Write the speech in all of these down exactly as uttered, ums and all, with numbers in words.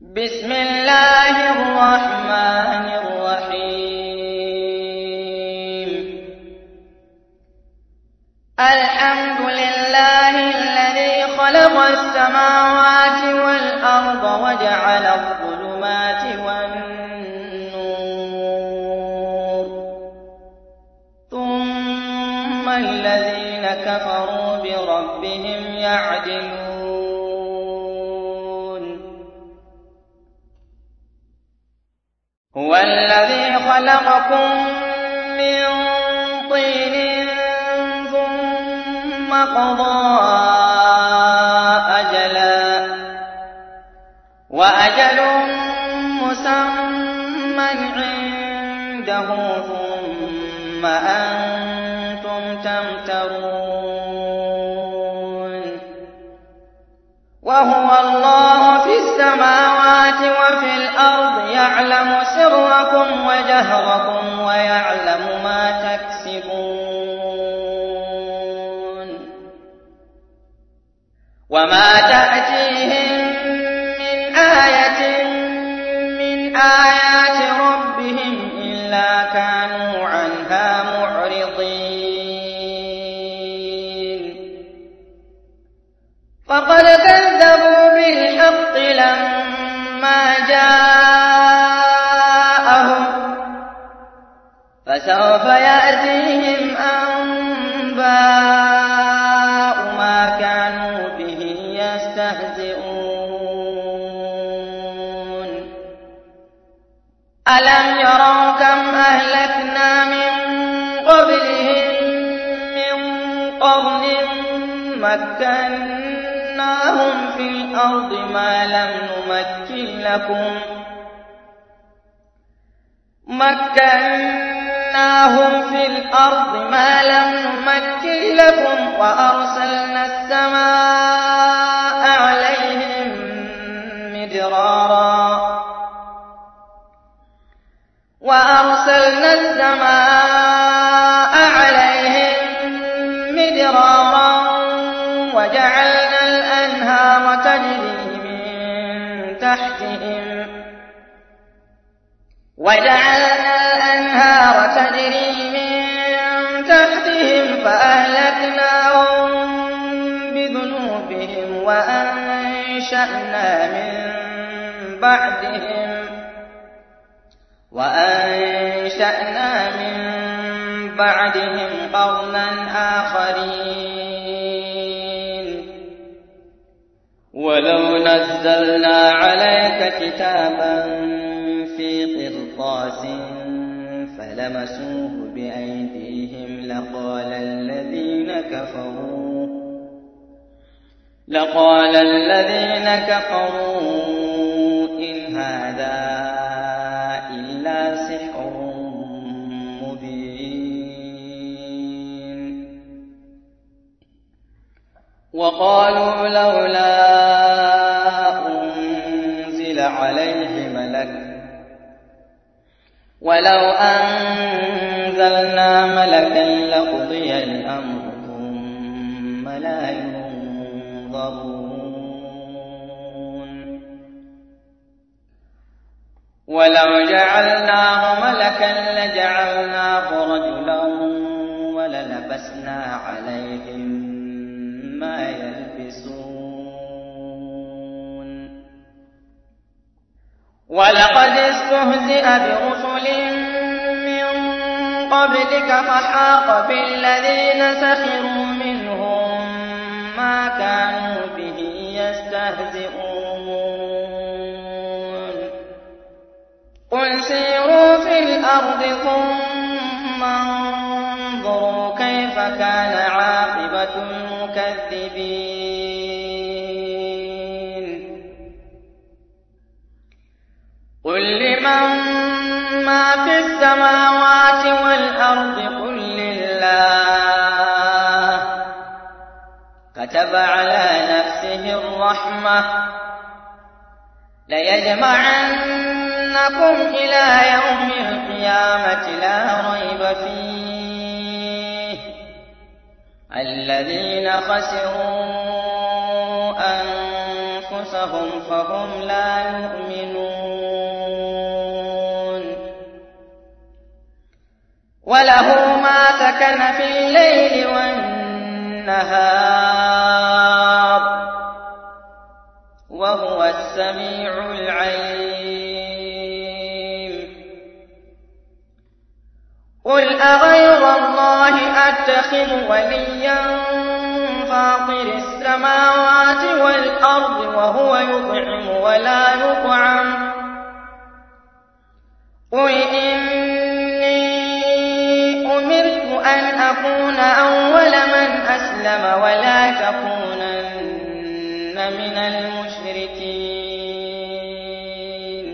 بسم الله الرحمن الرحيم. الحمد لله الذي خلق السماوات والأرض وجعل الظلمات والنور، ثم الذين كفروا بربهم يعدلون. هو الذي خلقكم من طين ثم قضى أجلا وأجل مسمى عنده ثم أنتم تمترون. وهو الله في السماوات وفي الأرض يعلم سركم وجهركم ويعلم ما تكسبون. وما تأتيهم من آية من آيات ربهم إلا كانوا عنها معرضين. فقد كذبوا بالحق لما جاءهم، فسوف يأتيهم أنباء ما كانوا به يستهزئون. ألم يروا كم أهلكنا من قبلهم من قرن مكناهم في الأرض ما لم نمكن لكم مكناهم في الأرض ما لم نمكن لكم وأرسلنا السماء عليهم مدرارا وأرسلنا السماء عليهم مدرارا وجعلنا الأنهار تجري من تحتهم وجعلنا الأنهار تجري من تحتهم فأهلكناهم بذنوبهم وأنشأنا من بعدهم وأنشأنا من بعدهم قرنا آخرين. ولو نزلنا عليك كتابا في قرطاس فلمسوه بأيديهم لقال الذين كفروا لقال الذين كفروا إن هذا إلا سحر مبين. وقالوا لولا أنزل عليه ملك ولو أنزلنا ملكا لقضي الأمر ثم لا ينظرون. ولو جعلناه ملكا لجعلناه رجلا وللبسنا عليهم ما يلبسون. ولقد استهزئ برسل من قبلك فحاق بالذين سخروا منهم ما كانوا به يستهزئون. قل سيروا في الأرض ثم انظروا كيف كان عاقبة المكذبين. قل لمن ما في السماوات والأرض قل لله كتب على نفسه الرحمة ليجمعنكم إلى يوم القيامة لا ريب فيه الذين خسروا أنفسهم أنفسهم فهم لا يؤمنون وله ما سكن في الليل والنهار وهو السميع العليم قل أغير الله أتخذ وليا فاطر السماوات والأرض وهو يطعم ولا يطعم قل إني أمرت أن أكون أول من أسلم ولا تكونن من المشركين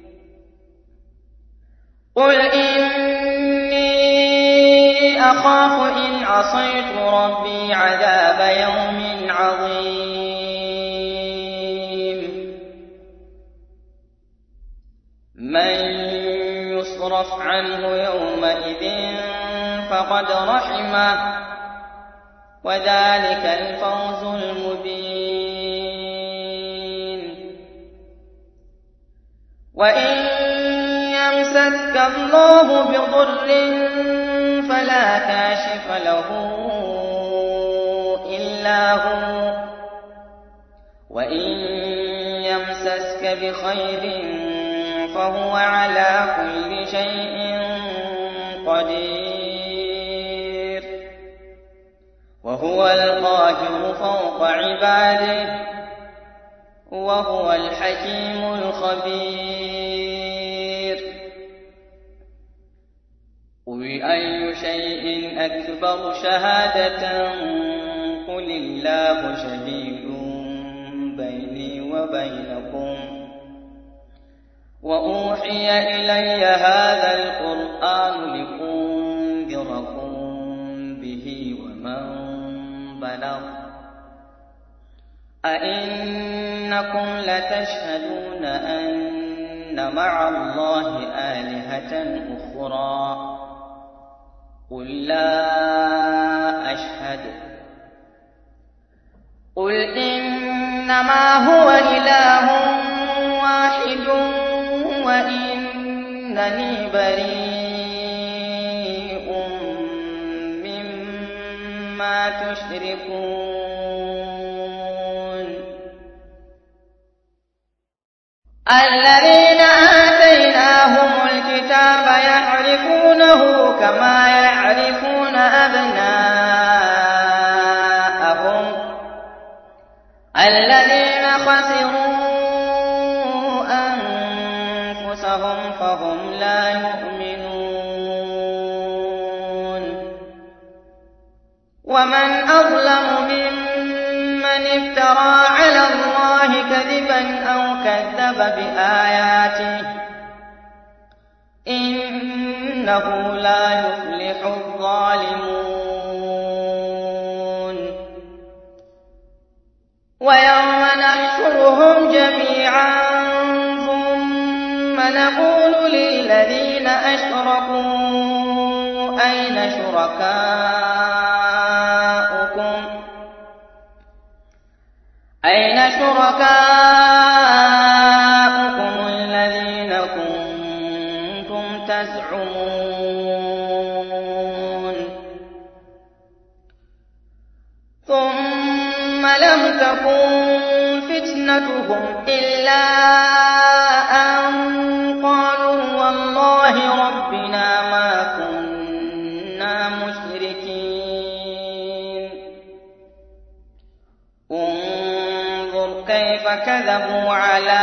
قل إني أخاف إن عصيت ربي عذاب يوم عظيم من يصرف عنه يومئذ فقد رحمه وذلك الفوز المبين وإن يمسسك الله بضر فلا كاشف له إلا هو وإن يمسسك بخير فهو على كل شيء قدير وهو القاهر فوق عباده وهو الحكيم الخبير قل أي شيء أكبر شهادة قل الله شهيد بيني وبينكم وأوحي إلي هذا القرآن لأنذركم به ومن بلغ أئنكم لتشهدون أن مع الله آلهة أخرى قل لا أشهد قل إنما هو إله واحد وإنني بريء مما تشركون الذين آتيناهم الكتاب يعرفونه كما يعرفون أبناءهم الذين خسروا أنفسهم فهم لا يؤمنون ومن أظلم ممن افترى على الله كذبا أو كذب بآياته إنه لا يفلح الظالمون ويوم نحشرهم جميعا ثم نقول للذين أشركوا أين شركاؤكم أين شركاؤكم الذين كنتم تزعمون ثم لم تكن فتنتهم إلا أن قالوا والله ربنا ما كنا مشركين انظر كيف كذبوا على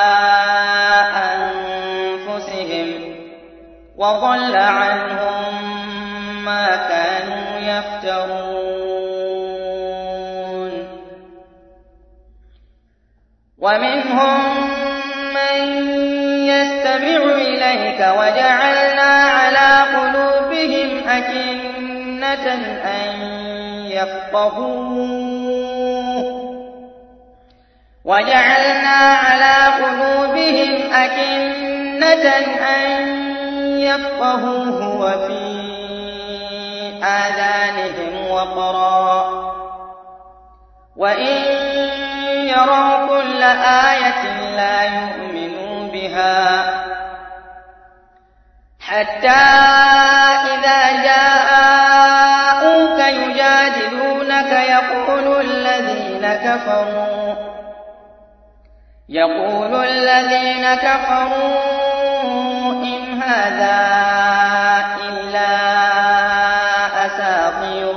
أنفسهم وضل عنهم ما كانوا يفترون ومنهم من يستمع إليك وجعلنا على قلوبهم أكنة أن يفقهوه وجعلنا على قلوبهم أكنة أن يفقهوه وفي آذانهم وقرا وإن يروا كل آية لا يؤمنوا بها حتى إذا جاءوك يجادلونك يقول الذين كفروا يقول الذين كفروا إن هذا إلا أساطير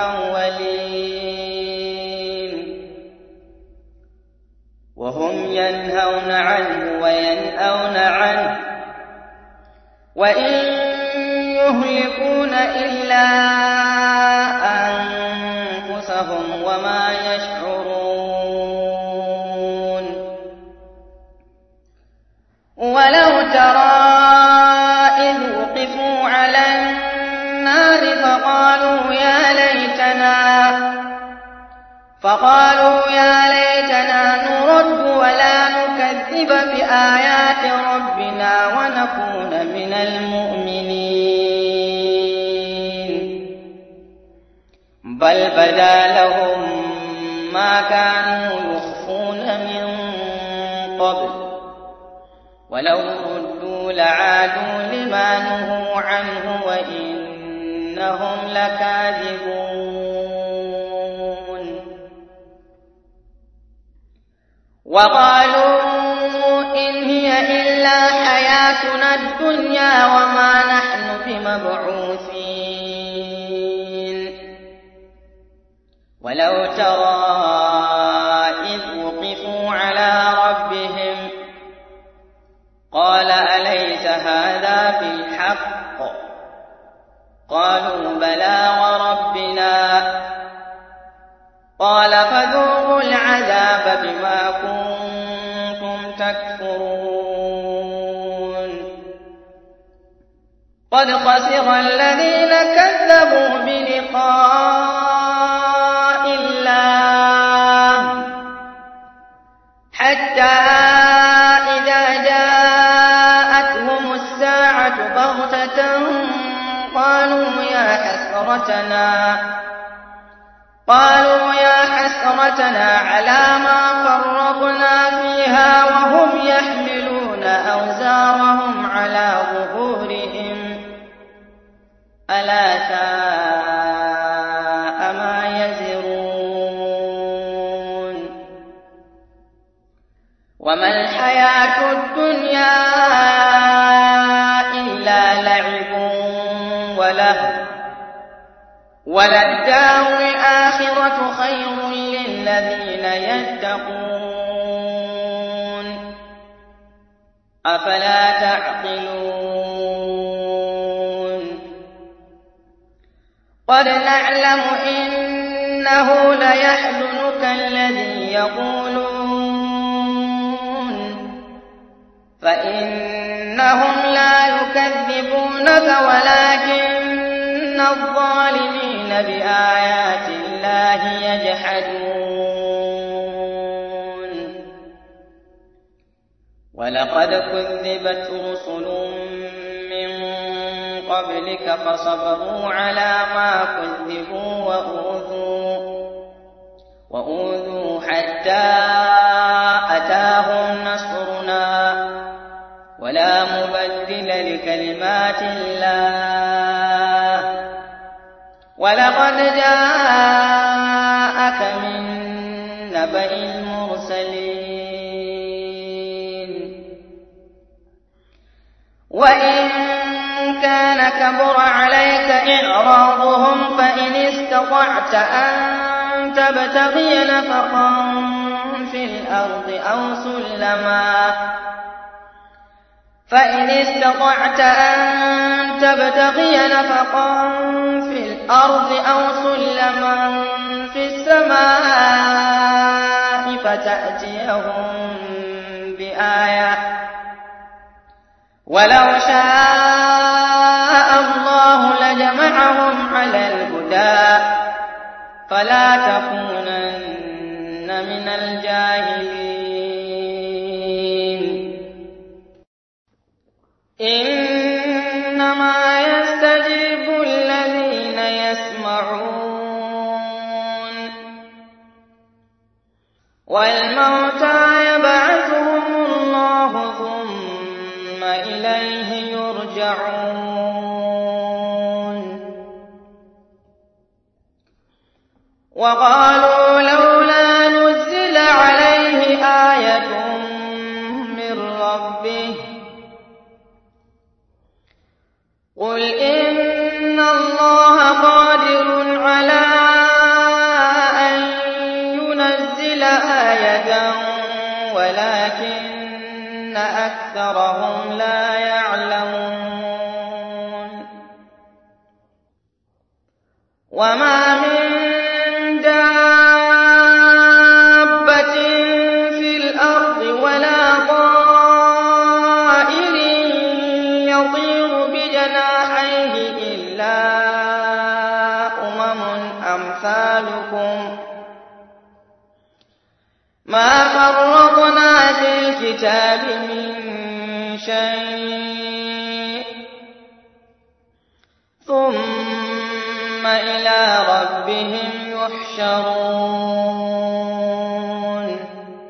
الأولين وهم ينهون عنه وينأون عنه وإن يهلكون إلا أنفسهم وما يشعرون ولو ترى إذ وقفوا على النار فقالوا يا ليتنا فقالوا يا ليتنا نرد ولا نكذب بآيات ربنا ونكون من المؤمنين بل بدا لهم ما كانوا يخفون من قبل ولو ردوا لعادوا لما نهوا عنه وإنهم لكاذبون وقالوا إن هي إلا حياتنا الدنيا وما نحن بمبعوثين ولو ترى إذ وقفوا على ربهم قال أليس هذا بالحق قالوا بلى وربنا قال فذوقوا العذاب بما كنتم تكفرون قد خسر الذين كذبوا بلقاء الله حتى إذا جاءتهم الساعة بغتة قالوا يا حسرتنا قالوا يا حسرتنا على ما فرطنا فيها وهم يحملون أوزارهم على ظهورهم ألا ساء ما يزرون وما الحياة الدنيا إلا لعب وله وللدار الآخرة خير للذين يتقون أفلا تعقلون قد نعلم إنه ليحزنك الذي يقولون فإنهم لا يكذبونك ولكن الظالمين بآيات الله يجحدون ولقد كذبت رسل من قبلك فصبروا على ما كذبوا وأوذوا وأوذوا حتى أتاهم نصرنا ولا مبدل لكلمات الله ولقد جاءك من نبأ المرسلين وإن كان كبر عليك إعراضهم فإن استطعت أن تبتغي نفقا في الأرض أو سلما فإن استطعت أن تبتغي نفقا في الأرض أو سلما في السماء فتأتيهم بآية ولو شاء الله لجمعهم على الهدى فلا تكونن من الجاهلين إنما يستجيب الذين يسمعون والموتى وقالوا لولا نزل عليه آية من ربه قل إن الله قادر على أن ينزل آية ولكن أكثرهم لا يعلمون وما من دابة في الأرض ولا طائر يطير بجناحيه إلا أمم أمثالكم ما فرطنا في الكتاب من شيء ثم إلى ربهم يحشرون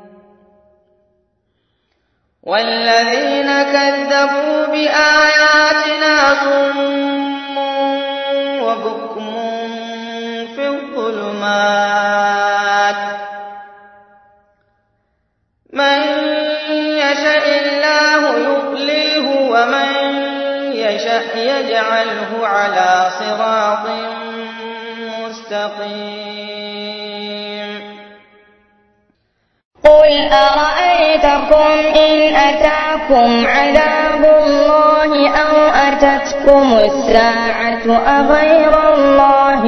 والذين كذبوا بآياتنا صم وبكم في الظلمات من يشاء الله يضلله ومن يشاء يجعله على صراط مستقيم قل أرأيتكم إن أتاكم عذاب الله أو أتتكم الساعة أغير الله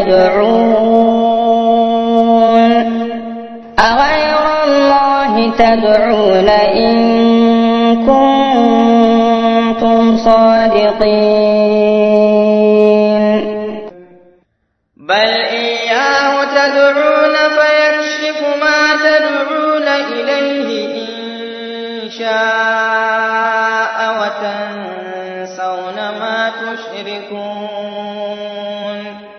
تدعون أغير الله تدعون إن كنتم صادقين بل إياه تدعون فيكشف ما تدعون إليه إن شاء وتنسون ما تشركون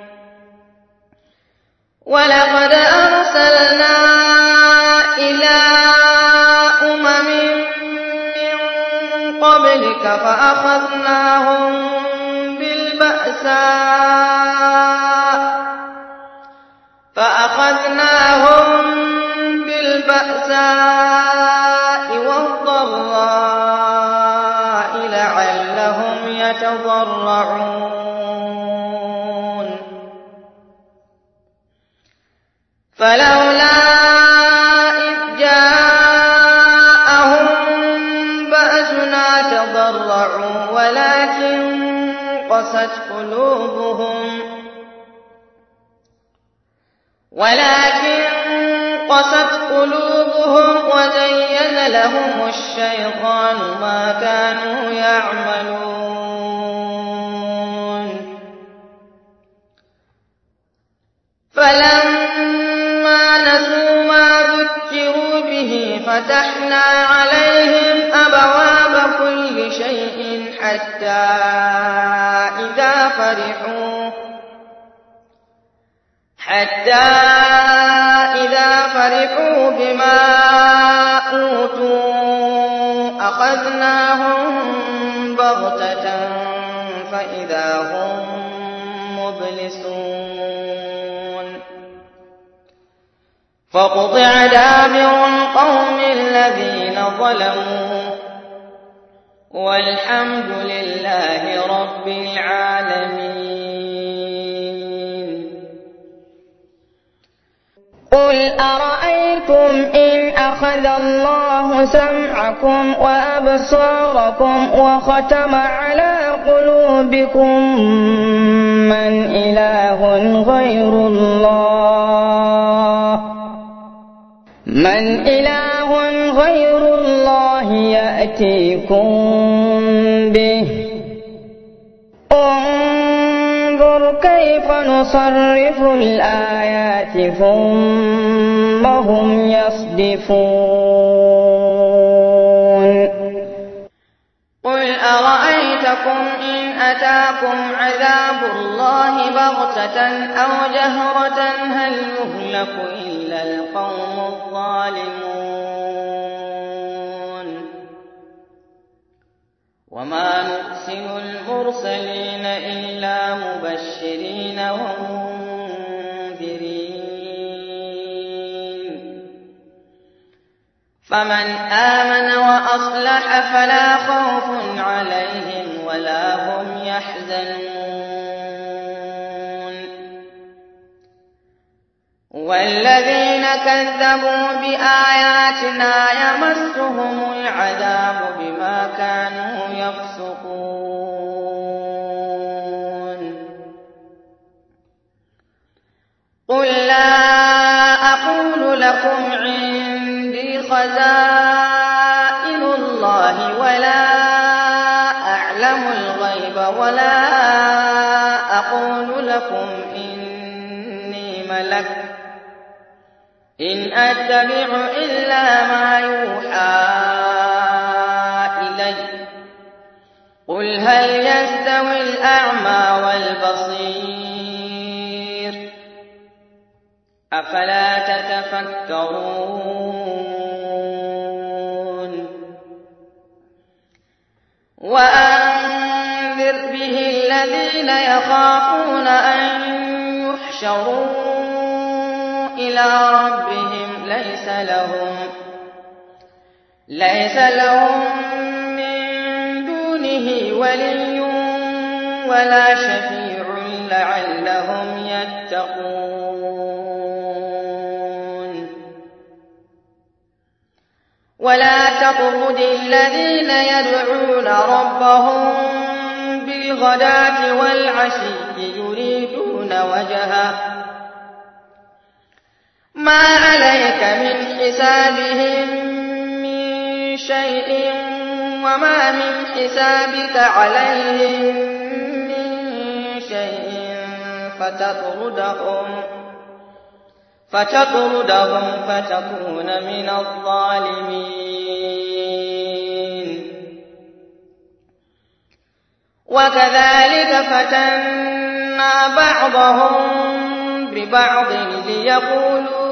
ولقد أرسلنا إلى أمم من قبلك فأخذناهم بالبأساء فأخذناهم بالبأساء والضراء لعلهم يتضرعون فلولا إذ جاءهم بأسنا تضرعوا ولكن قست قلوبهم ولكن قست قلوبهم وزين لهم الشيطان ما كانوا يعملون فلما نسوا ما ذكروا به فتحنا عليهم أبواب كل شيء حتى إذا فرحوا حتى إذا فرحوا بما أوتوا أخذناهم بغتة فإذا هم مبلسون فقطع دابر القوم الذين ظلموا والحمد لله رب العالمين قل أرأيتم إن أخذ الله سمعكم وأبصاركم وختم على قلوبكم من إله غير الله من إله غير الله يأتيكم به انظر كيف نصرف الآيات ثم هم يصدفون قل أرأيتكم إن أتاكم عذاب الله بغتة أو جهرة هل يهلك إلا القوم الظالمون وما نرسل المرسلين إلا مبشرين ومنذرين فمن آمن وأصلح فلا خوف عليهم ولا هم يحزنون والذين كذبوا بآياتنا يمسهم العذاب بما كانوا يفسقون قل لا أقول لكم عندي خزائن الله ولا أعلم الغيب ولا أقول لكم إني ملك إن أتبع إلا ما يوحى إلي قل هل يستوي الأعمى والبصير أفلا تتفكرون وأنذر به الذين يخافون أن يحشروا إلى ربهم ليس لهم ليس لهم من دونه ولي ولا شفيع لعلهم يتقون ولا تطرد الذين يدعون ربهم بالغداة والعشي يريدون وجهه ما عليك من حسابهم من شيء وما من حسابك عليهم من شيء فتطردهم فتطردهم فتكون من الظالمين وكذلك فتنا بعضهم ببعض ليقولوا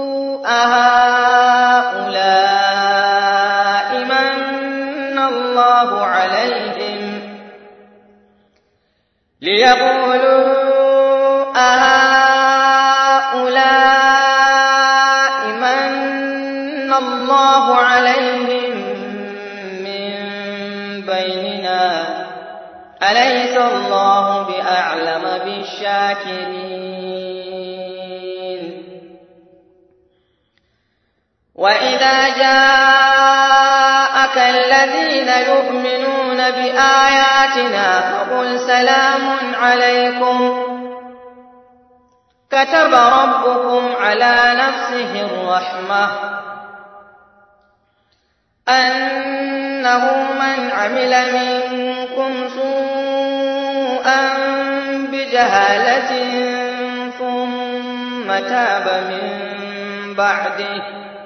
أهؤلاء من الله عليهم ليقولوا أهؤلاء من الله عليهم من بيننا أليس الله بأعلم بالشاكرين وإذا جاءك الذين يؤمنون بآياتنا فقل سلام عليكم كتب ربكم على نفسه الرحمة أنه من عمل منكم سوءا بجهالة ثم تاب من بعده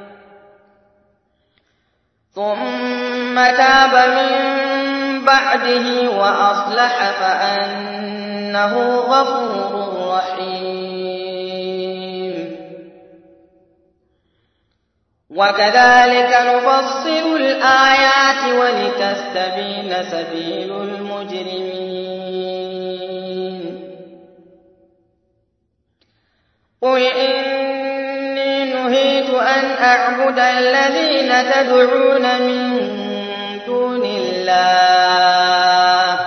ثم تاب من بعده وأصلح فأنه غفور رحيم وكذلك نفصل الآيات ولتستبين سبيل المجرمين قل إني نهيت أن أعبد الذين تدعون من دون الله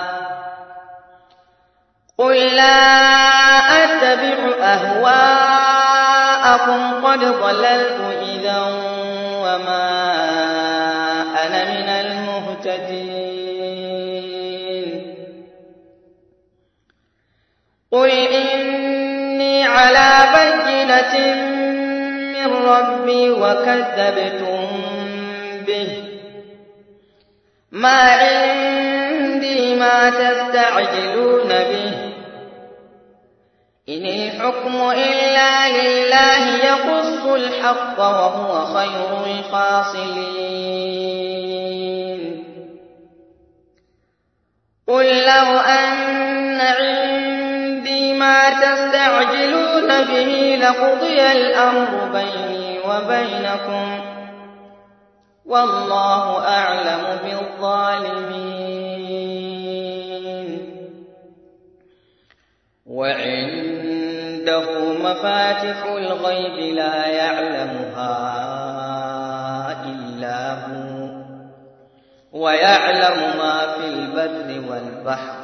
قل لا أتبع أهواءكم قد ضللت إذا وما أنا من المهتدين قل إني على بينة من ربي وكذبتم به ما عندي ما تستعجلون به إن الحكم إلا لله يقص الحق وهو خير الفاصلين قل لو أن عندي ما تستعجلون به لقضي الأمر بيني وبينكم والله أعلم بالظالمين وعنده مفاتح الغيب لا يعلمها إلا ويعلم ما في البر والبحر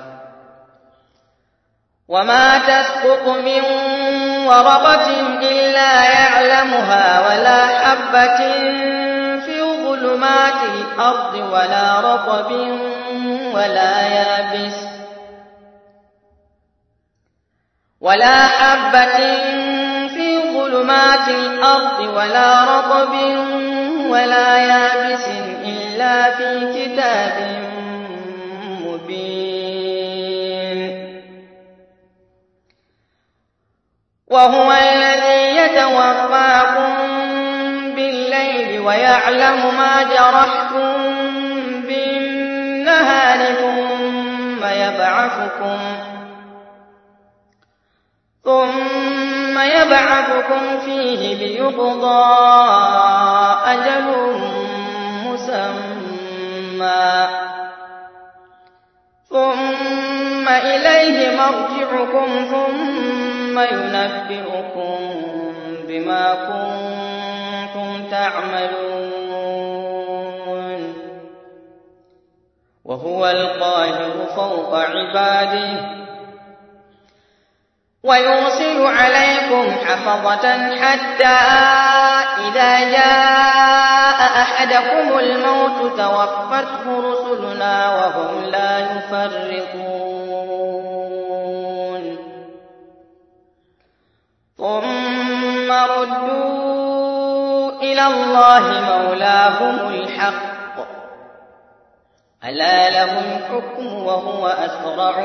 وما تسقط من ورقة إلا يعلمها ولا حبة في ظلمات الأرض ولا رطب ولا يابس ولا حبة في ظلمات الأرض ولا رطب ولا يابس إلا في كتاب مبين. وهو الذي يتوفاكم بالليل ويعلم ما جرحتم بالنهار ثم يبعثكم ثم يبعثكم فيه ليقضى أجل مسمى ثم إليه مرجعكم ثم ينبئكم بما كنتم تعملون. وهو القاهر فوق عباده ويرسل عليكم حفظة حتى إذا جاء أحدكم الموت توفته رسلنا وهم لا يفرطون ثم ردوا إلى الله مولاهم الحق ألا له الحكم وهو أسرع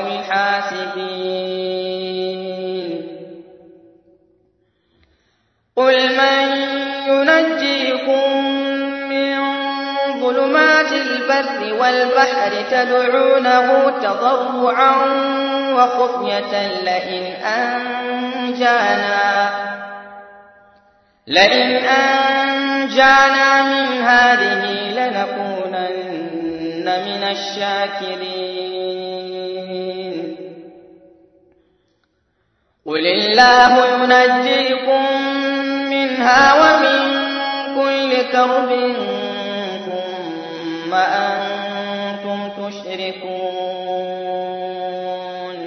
الحاسبين. قل من ينجيكم من ظلمات البر والبحر تدعونه تضرعا وخفية لئن أنجانا لئن أنجانا من هذه لنكونن من الشاكرين. قل الله ينجيكم منها ومن كل كرب ثم أنتم تشركون.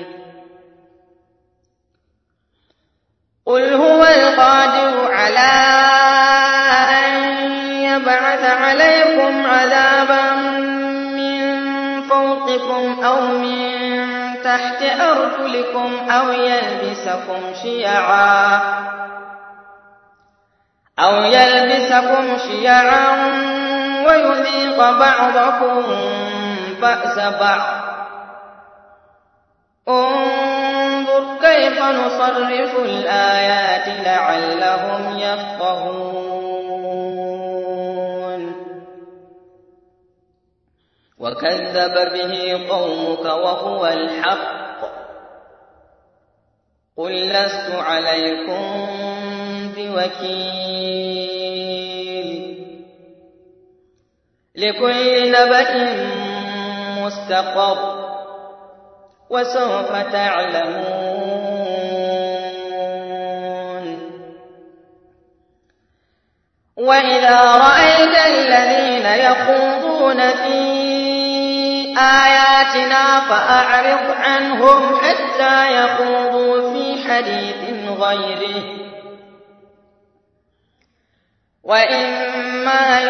قل هو القادر على أن يبعث عليكم عذابا من فوقكم أو من تحت أرجلكم أو يلبسكم شيعا أو يلبسكم شيعا ويذيق بعضكم بأس بعض. انظر كيف نصرف الآيات لعلهم يفقهون. وكذب به قومك وهو الحق قل لست عليكم بوكيل. لكل نبأ مستقر وسوف تعلمون. وإذا رأيت الذين يخوضون في آياتنا فأعرض عنهم حتى يخوضوا في حديث غيره وإما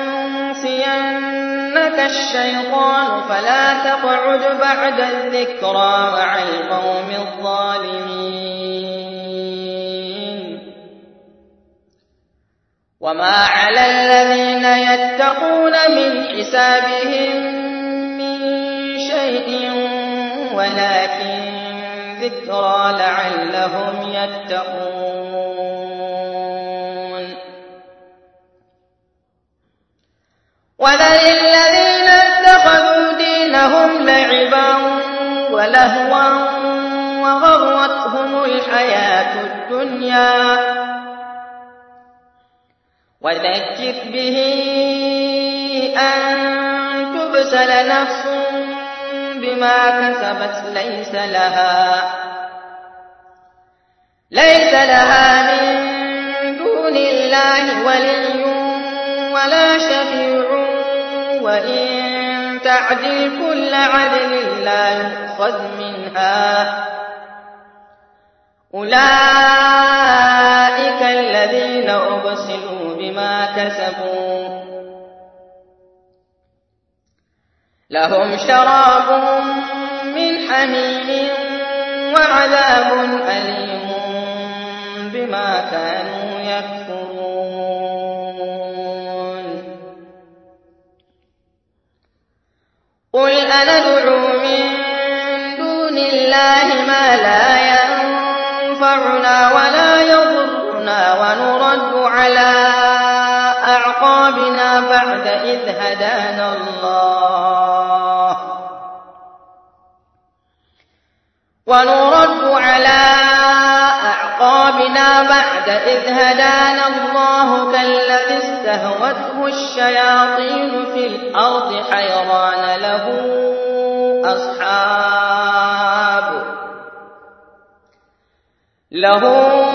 ينسينك الشيطان فلا تقعد بعد الذكرى مع القوم الظالمين. وما على الذين يتقون من حسابهم ولكن ذكرى لعلهم يتقون. وذل الذين اتخذوا دينهم لعبا ولهوا وغرتهم الحياة الدنيا وذكر به أن تبسل نفس بما كسبت ليس لها ليس لها من دون الله ولي ولا شفيع وإن تعدل كل عدل لا يؤخذ منها. أولئك الذين أبسلوا بما كسبوا لهم شراب من حميم وعذاب أليم بما كانوا يكفرون. قل أندعو من دون الله ما لا ينفعنا ولا يضرنا ونرد على أعقابنا بعد إذ هدانا الله ونرد على أعقابنا بعد إذ هدانا الله كالذي استهوته الشياطين في الأرض حيران له أصحاب له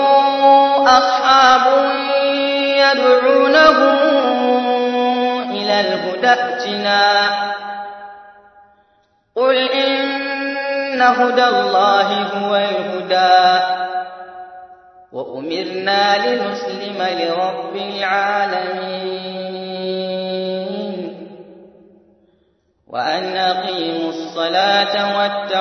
أصحاب يدعونه إلى الهدى ائتنا. قل إن هدى الله هو الهدى وأمرنا لنسلم لرب العالمين وأن أقيموا الصلاة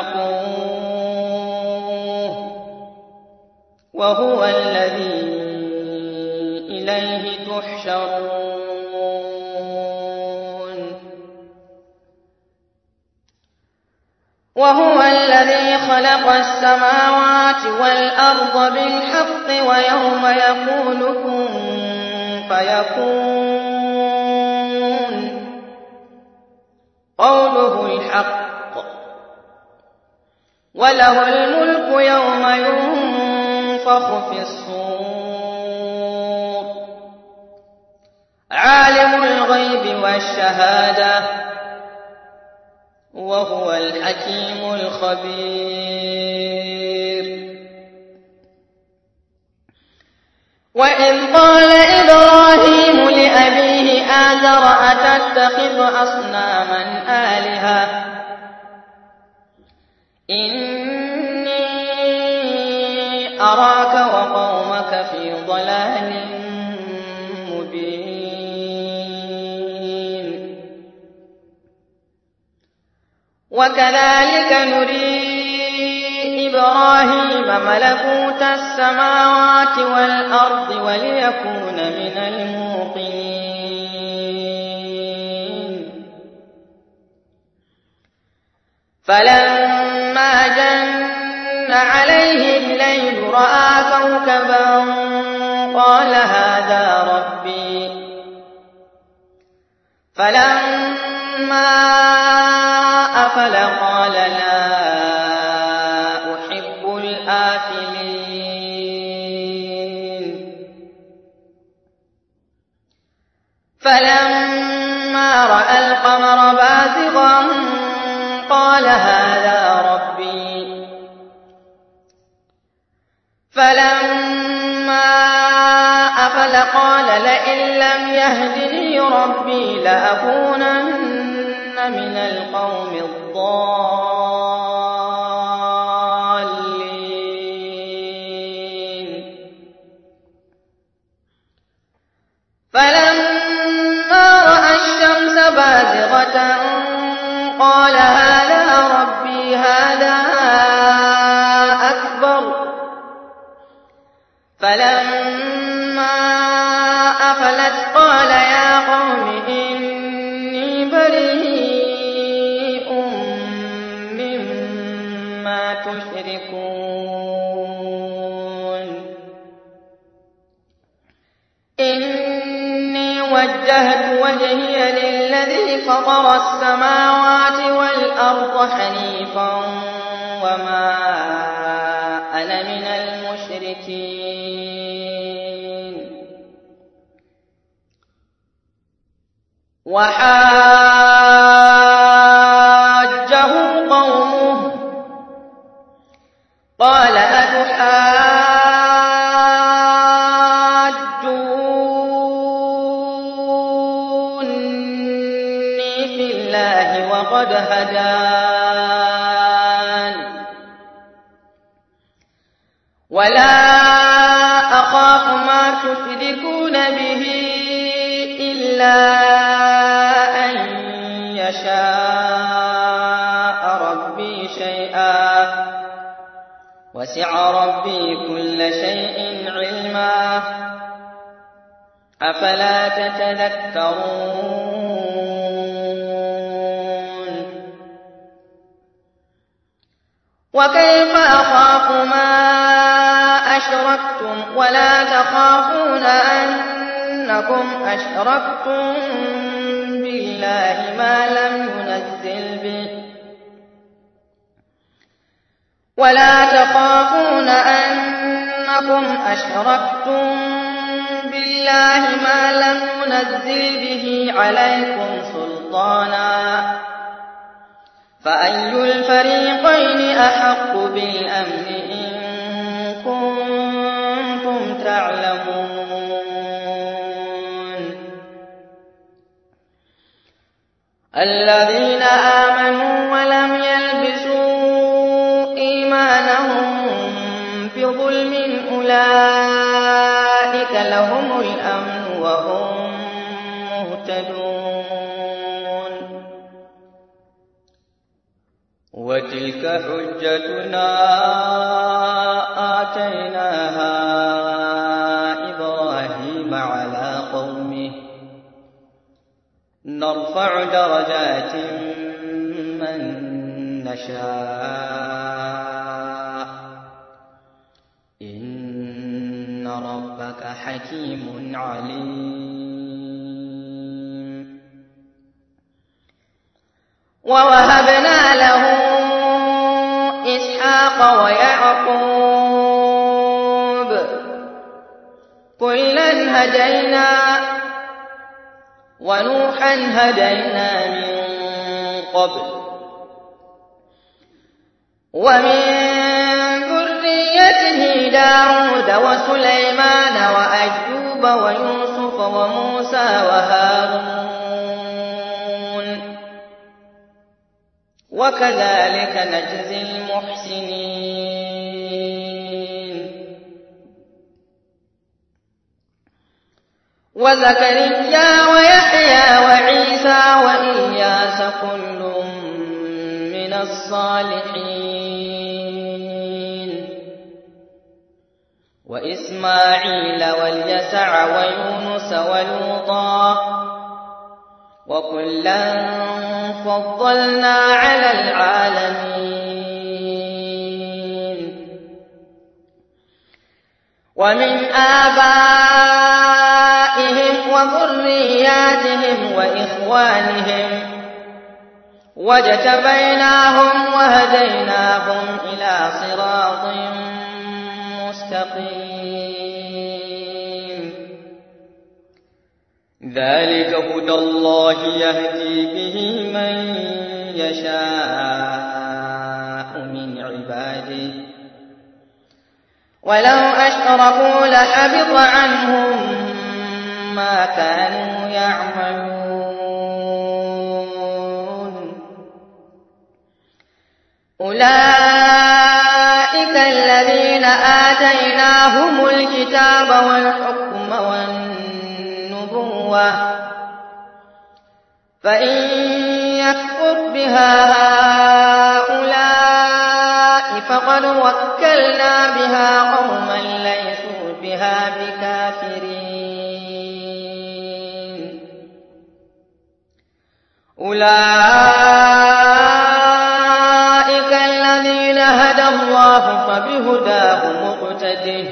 واتقوه وهو الذي إليه تحشرون. وهو الذي خلق السماوات والأرض بالحق ويوم يقول كن فيكون قوله الحق وله الملك يوم ينفخ في الصور عالم الغيب والشهادة وهو الحكيم الخبير. وإذ قال إبراهيم لأبيه آزر أتتخذ أصناما آلهة إني أراك وقومك في ضلال مبين. وكذلك نري إبراهيم ملكوت السماوات والأرض وليكون من الموقنين. فلما جن عليه الليل رأى كوكبا قال هذا ربي. فلما أفل قال لا أحب الآفلين. فلما رأى القمر بازغا قال هذا ربي. فلما أفل قال لئن لم يهدني ربي لأكونن من القوم الضالين. فلما رأى الشمس بازغة قال هذا ربي هذا أكبر. فلما أفلت قال يا قوم إني بريء مما تشركون. إني وجهت وجهي للذي فطر السماوات والأرض حنيفا وما أنا من المشركين. وحاجه قومه قال أتحاجوني في بالله وقد هدان ولا أخاف ما تشركون به إلا أن يشاء ربي شيئا وسع ربي كل شيء علما أفلا تتذكرون وكيف أخاف ما أشركتم ولا تخافون أنكم أشركتم بالله ما لم ينزل به ولا تخافون أنكم أشركتم بالله ما لم ينزل به عليكم سلطانا فأي الفريقين أحق بالأمن إن كنتم تعلمون الذين آمنوا ولم يلبسوا إيمانهم بظلم أولئك لهم الأمن وهم مهتدون وتلك حجتنا آتيناها إبراهيم على قومه نرفع درجات من نشاء إن ربك حكيم عليم ووهبنا له إسحاق ويعقوب كلا هدينا ونوحا هدينا من قبل ومن ذريته داود وسليمان وأيوب ويوسف وموسى وهارون وكذلك نجزي المحسنين وزكريا ويحيى وعيسى وإلياس كل من الصالحين وإسماعيل واليسع ويونس ولوطا وكلا فضلنا على العالمين ومن آبائهم وذرياتهم وإخوانهم واجتبيناهم وهديناهم إلى صراط مستقيم ذلك هدى الله يهدي به من يشاء من عباده ولو أشركوا لحبط عنهم ما كانوا يعملون أولئك الذين آتيناهم الكتاب والحكم والنبوة فإن يكفر بها هؤلاء فقد وكلنا بها قوما ليسوا بها بكافرين أولئك الذين هدى الله فبهداه مقتده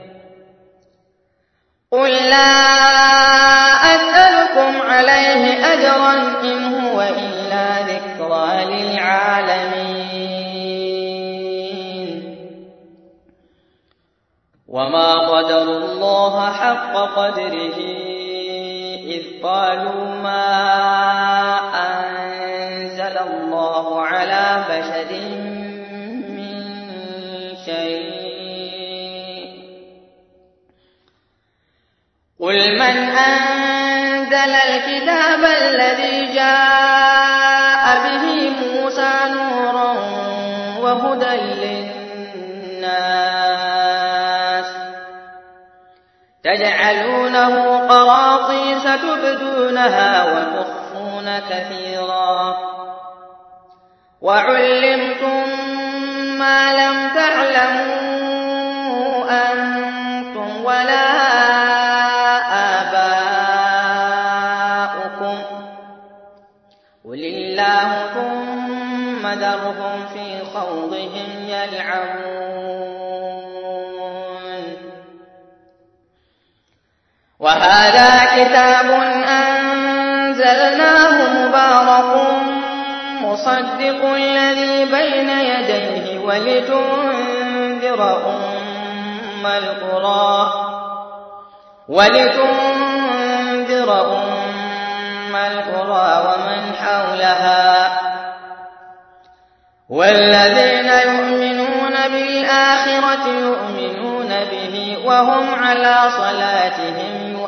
قل لا أسألكم عليه أجرا إن هو إلا ذكرى للعالمين وما قدروا الله حق قدره إذ قالوا ما أنزل الله على بشر من شيء قل من أنزل الكتاب الذي جاء وتجعلونه قراطيس تبدونها وتخفون كثيرا وعلمتم ما لم تعلموا أنتم ولا آباؤكم قل الله ثم ذرهم في خوضهم يلعبون وهذا كتاب أنزلناه مبارك مصدق الذي بين يديه ولتنذر أم القرى ولتنذر أم القرى ومن حولها والذين يؤمنون بالآخرة يؤمنون به وهم على صلاتهم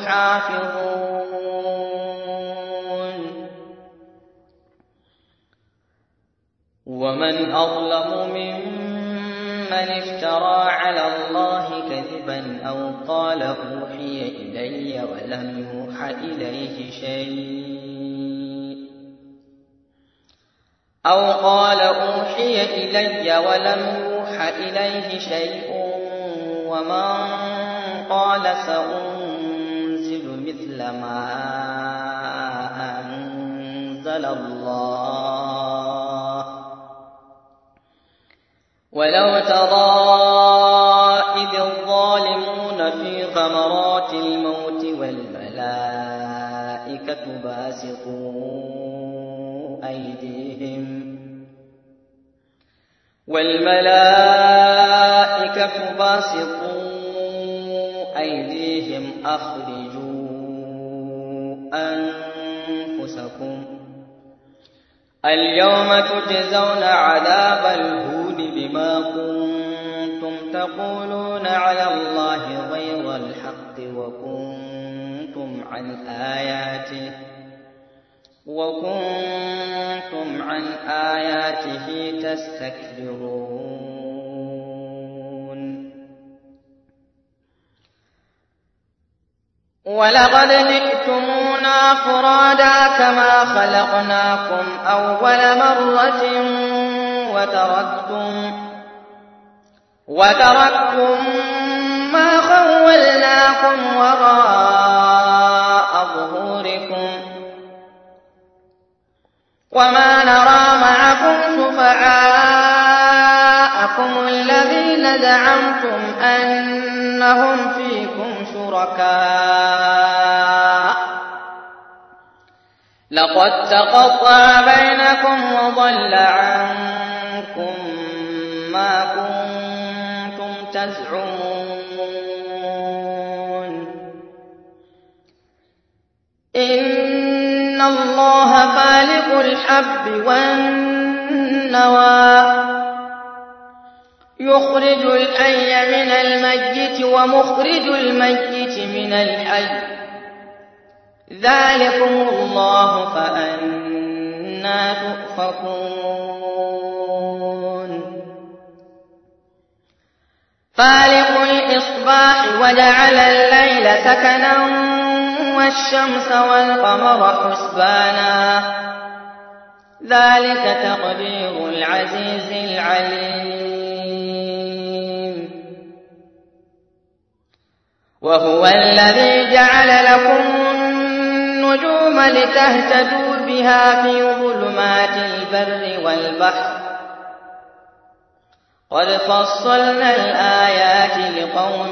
يحافظون ومن أظلم ممن افترى على الله كذبا أو قال أوحي إلي ولم يوحى إليه شيء أو قال أوحي إلي ولم يوحى إليه شيء ومن قال سأنزل مثل ما أنزل الله ولو ترى إذ الظالمون في غمرات الموت والملائكة باسطوا أيديهم والملائكة باسطوا أيديهم أخرجوا أنفسكم اليوم تجزون عذاب الهون بما كنتم تقولون على الله غير الحق وكنتم عن آياته وكنتم عن آياته تستكبرون ولقد جئتمونا فرادا كما خلقناكم أول مرة وتركتم وتركتم ما خولناكم وراء ظهوركم وما نرى معكم شفعاءكم الذين زعمتم أنهم فيكم شركاء لقد تقطع بينكم وضل عنكم ما كنتم تزعمون إن الله فالق الحب والنوى يخرج الحي من الميت ومخرج الميت من الحي ذلكم الله فأنى تؤفكون فالق الإصباح وجعل الليل سكنا والشمس والقمر حسبانا ذلك تقدير العزيز العليم وهو الذي جعل لكم النجوم لتهتدوا بها في ظلمات البر والبحر قد فصلنا الآيات لقوم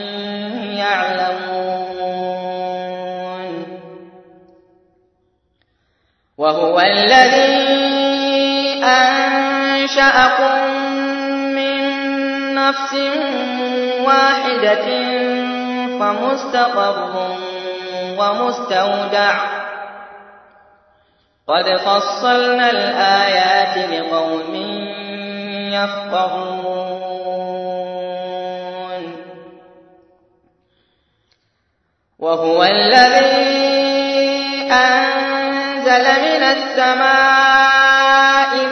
يعلمون وهو الذي أنشأكم من نفس واحدة فمستقر ومستودع قد فصلنا الآيات لقوم يفقهون وهو الذي أنزل من السماء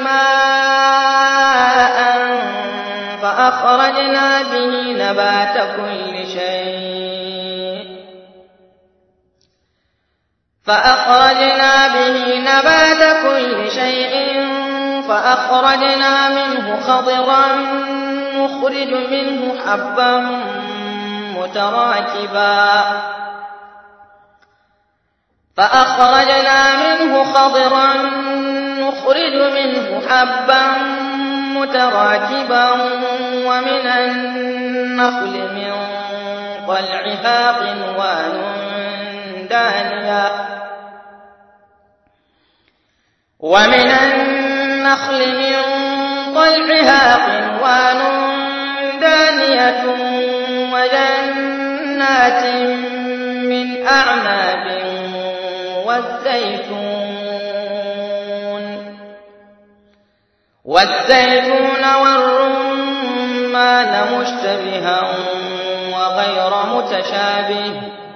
ماء فأخرجنا به نبات كل شيء فأخرجنا به نبات كل شيء فأخرجنا منه خضرا نخرج منه حبا متراكبا فأخرجنا منه خضرا نخرج منه حبا متراكبا ومن النخل من طلعها قنوان دانية ومن النخل من طلعها قنوان دانية وجنات من أعناب والزيتون والزيتون والرمان مشتبها وغير متشابه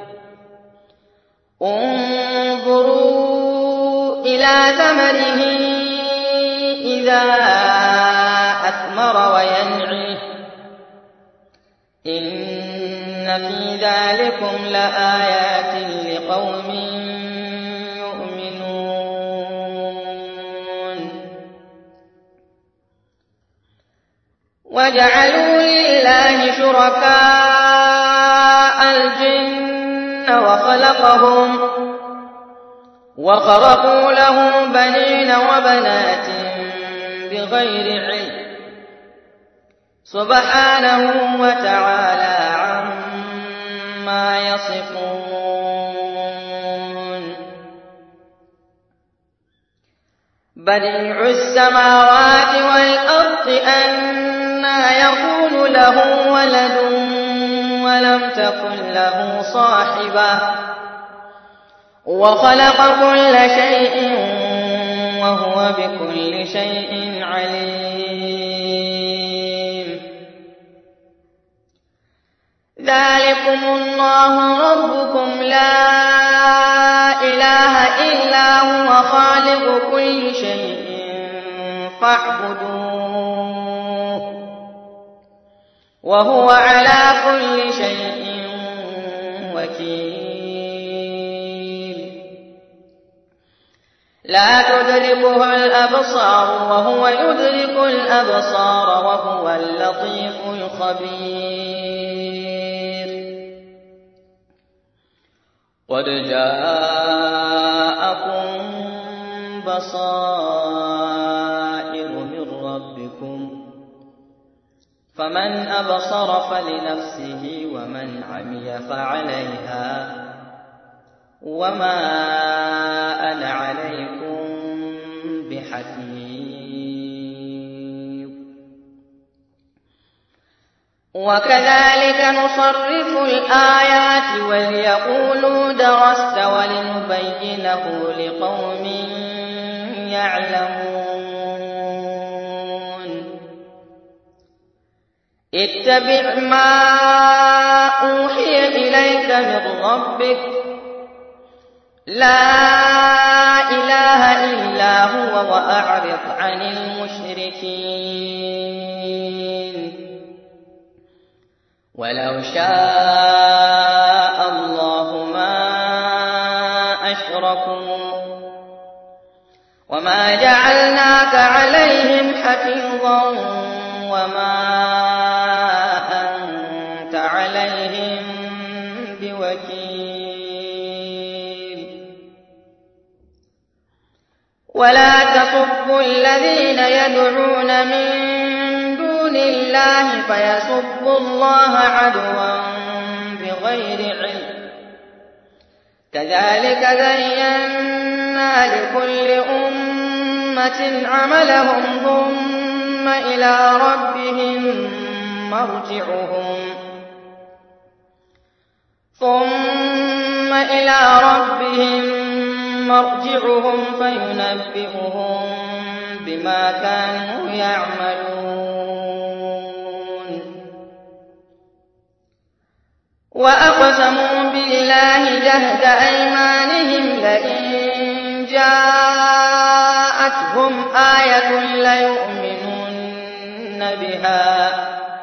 انظروا إلى ثمره إذا أثمر وينعه إن في ذلكم لآيات لقوم يؤمنون وجعلوا لله شركاء الجن وخلقهم وخرقوا له بنين وبنات بغير علم سبحانه وتعالى عما يصفون بديع السماوات والأرض أنى يكون له ولد ولم تكن له صاحبة وخلق كل شيء وهو بكل شيء عليم ذلكم الله ربكم لا إله إلا هو خالق كل شيء فاعبدوه وهو على كل شيء وكيل لا تدركه الأبصار وهو يدرك الأبصار وهو اللطيف الخبير قد جاءكم بصائر من ربكم فمن أبصر فلنفسه ومن عمي فعليها وما أنا عليكم بحفيظ وكذلك نصرف الآيات وليقولوا درست ولنبينه لقوم يعلمون اتبع ما أوحي إليك من ربك لا إله إلا هو وأعرض عن المشركين ولو شاء الله ما أشركوا وما جعلناك عليهم حفيظا وما أنت عليهم بوكيل ولا تسبوا الذين يدعون من دون الله فيسبوا الله عدوا بغير علم كذلك زينا لكل أمة عملهم ثم إلى ربهم مرجعهم ثم إلى ربهم مرجعهم فينبئهم بما كانوا يعملون وأقسموا بالله جهد أيمانهم لئن جاءتهم آية ليؤمنن بها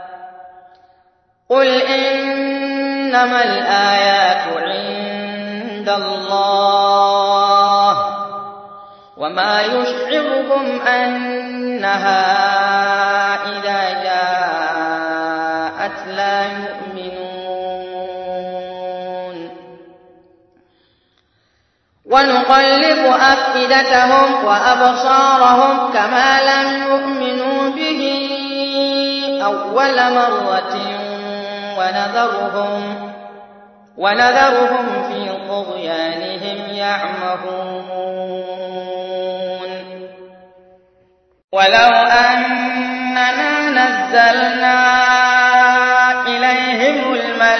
قل إنما الآيات عند الله وما يشعركم أنها إذا جاءت لا يؤمنون ونقلب أفئدتهم وأبصارهم كما لم يؤمنوا به أول مرة ونذرهم ونذرهم في طغيانهم يعمهون ولو أننا نزلنا إليهم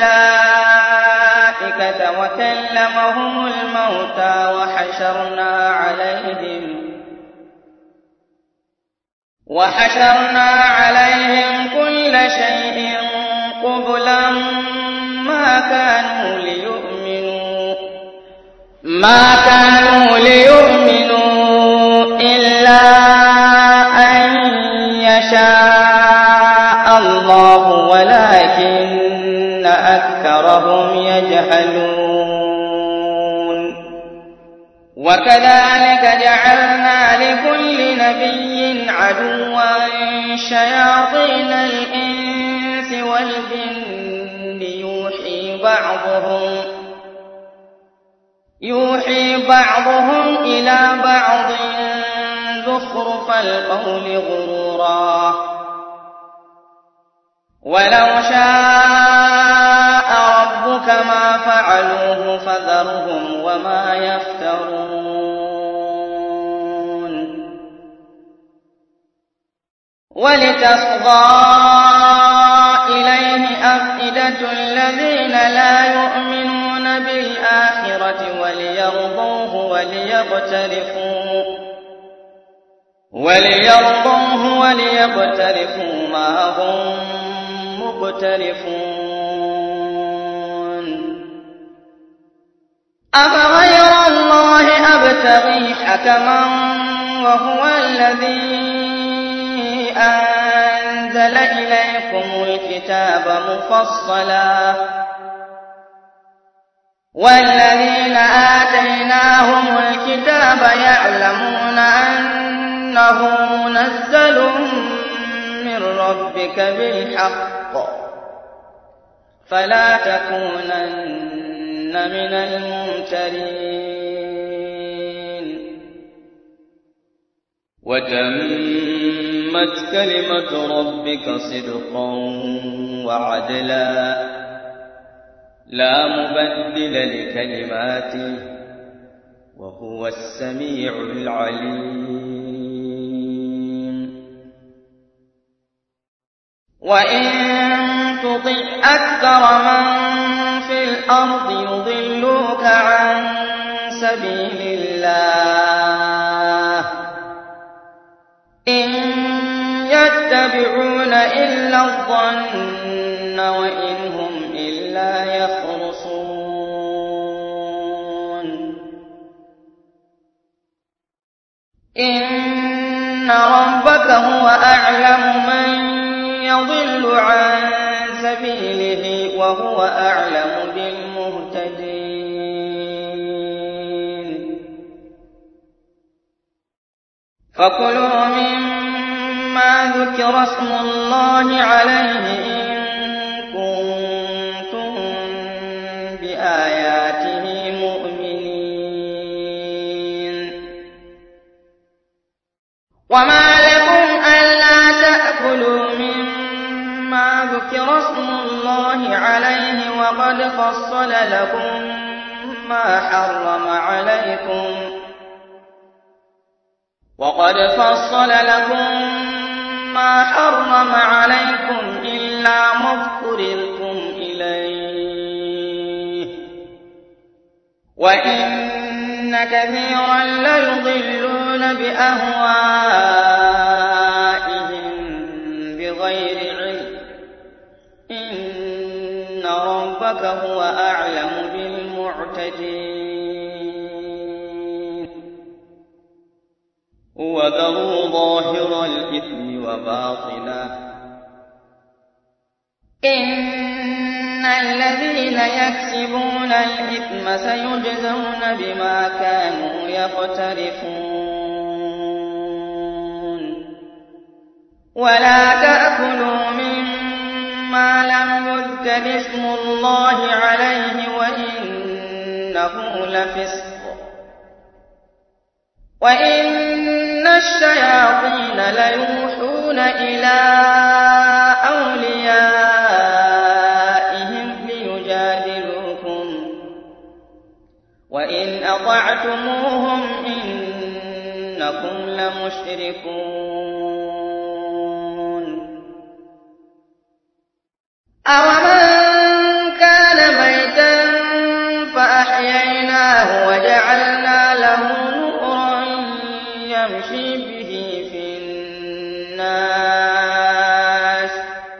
الملائكة وكلمهم الموتى وحشرنا عليهم وحشرنا عليهم كل شيء قبلا ما كانوا ليؤمنوا ما كانوا ليؤمنوا إلا أن يشاء الله ولكن أكثرهم يجهلون وكذلك جعلنا لكل نبي عدوا شياطين الإنس والجن يوحي بعضهم يوحي بعضهم إلى بعض زخرف القول غرورا ولو شاء ربك ما فعلوه فذرهم وما يفترون ولتصغى إليه أفئدة الذين لا يؤمنون بالآخرة وليرضوه وليقترفوا وليرضوه وليقترفوا ما هم مقترفون أفغير الله أبتغي حكما وهو الذي أنزل إليكم الكتاب مفصلا والذين آتيناهم الكتاب يعلمون أنه منزل من ربك بالحق فلا تكونن من الممترين وتمت كلمة ربك صدقا وعدلا لا مبدل لكلماته وهو السميع العليم وإن تطع أكثر من في الأرض يضلوك عن سبيل الله إن يتبعون إلا الظن وإن هم إلا يخرصون إن ربك هو أعلم من يضل عن سبيله وهو أعلم بالمهتدين فكلوا مما ذكر اسم الله عليه إن كنتم بآياته مؤمنين وما لكم ألا تأكلوا مما ذكر اسم الله عليه وقد فصل لكم ما حرم عليكم وقد فصل لكم ما حرم عليكم إلا ما اضطررتم إليه وإن كثيرا ليضلون بأهوائهم بغير علم إن ربك هو أعلم بالمعتدين وذروا ظاهر الإثم وباطنه إن الذين يكسبون الإثم سيجزون بما كانوا يقترفون ولا تأكلوا مما لم يذكر اسم الله عليه وإنه لفسق وإن الشياطين ليوحون إلى أوليائهم ليجادلوكم وإن أطعتموهم إنكم لمشركون أومن كان ميتا فأحييناه وجعلنا له نورا يمشي به في الناس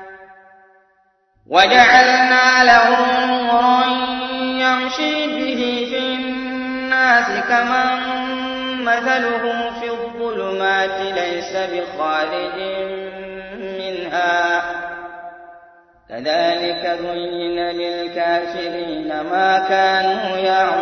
وجعلنا له نورا يمشي به في الناس كمن مثله في الظلمات ليس بخارج منها كذلك زين للكافرين ما كانوا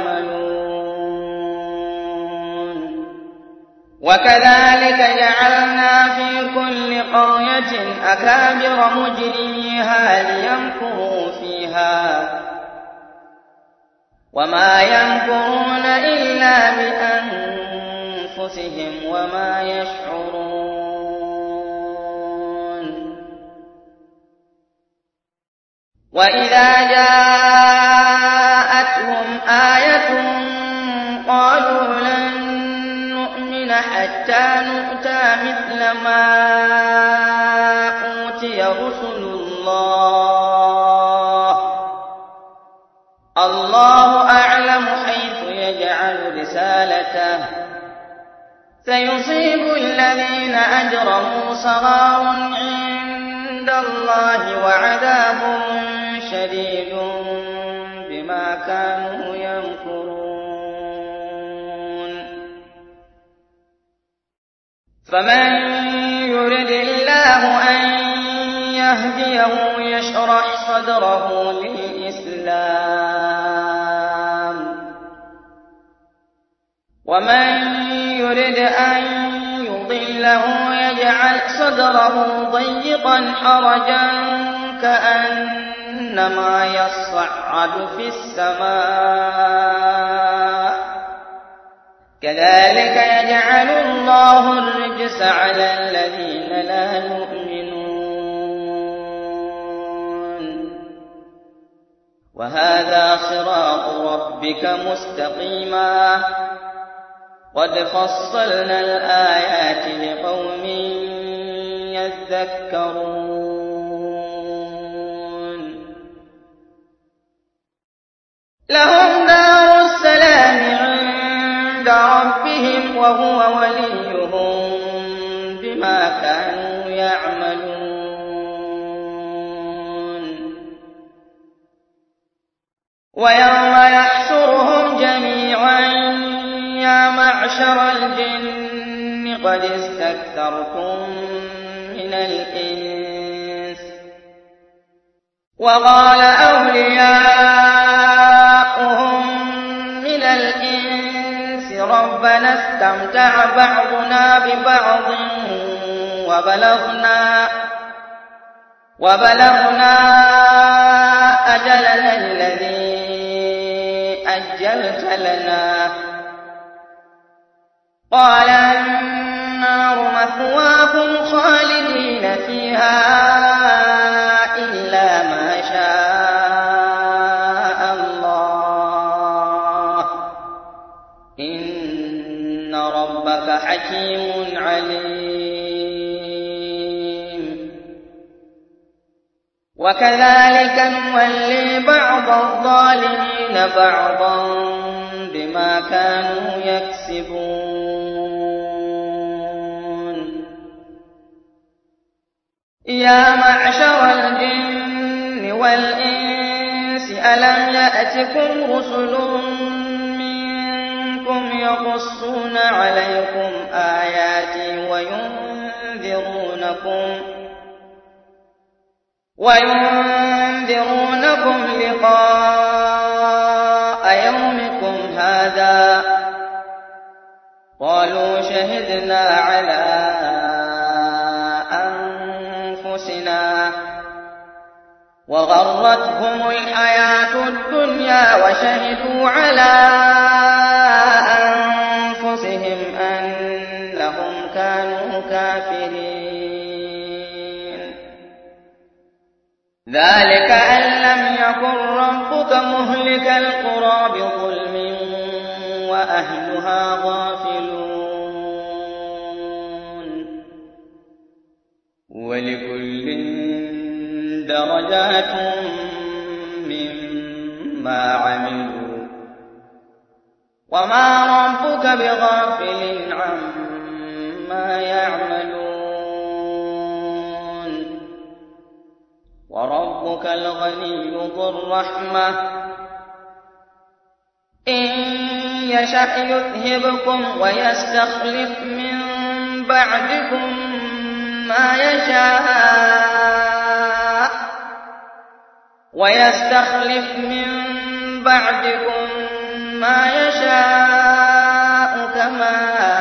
يعملون وكذلك جعلنا في كل قرية أكابر مجرميها ليمكروا فيها وما يمكرون إلا بأنفسهم وما يشعرون وإذا جاءتهم آية قالوا لن نؤمن حتى نؤتى مثل ما أوتي رسل الله الله أعلم حيث يجعل رسالته سيصيب الذين أجرموا صغار عند الله وعذاب شديد بما كانوا يمكرون فمن يرد الله أن يهديه يشرح صدره للإسلام ومن يرد أن يضله يجعل صدره ضيقا حرجا كأنما يصعد في السماء كذلك يجعل الله الرجس على الذين لا يؤمنون وهذا صراط ربك مستقيما قد فصلنا الآيات لقوم يذكرون لهم دار السلام عند ربهم وهو وليهم بما كانوا يعملون ويوم يحشرهم جميعا يا معشر الجن قد استكثرتم من الإنس وقال أولياؤهم من الإنس ربنا استمتع بعضنا ببعض وبلغنا وبلغنا أجلنا الذي أجلت لنا قال النار مثواكم خالدين فيها إلا ما شاء الله إن ربك حكيم عليم وكذلك نولي بعض الظالمين بعضا بما كانوا يكسبون يا معشر الجن والإنس ألم يأتكم رسل منكم يقصون عليكم آياتي وينذرونكم وينذرونكم لقاء يومكم هذا قالوا شهدنا على وغرتهم الحياة الدنيا وشهدوا على أنفسهم أنهم كانوا كافرين. ذلك أن لم يكن ربك مهلك القرى بظلم وأهلها غافلون. ولكل درجات مما عملوا وما ربك بغافل عما يعملون. وربك الغني ذو الرحمة إن يشأ يذهبكم ويستخلف من بعدكم ما يشاء ويستخلف من بعدكم ما يشاء كما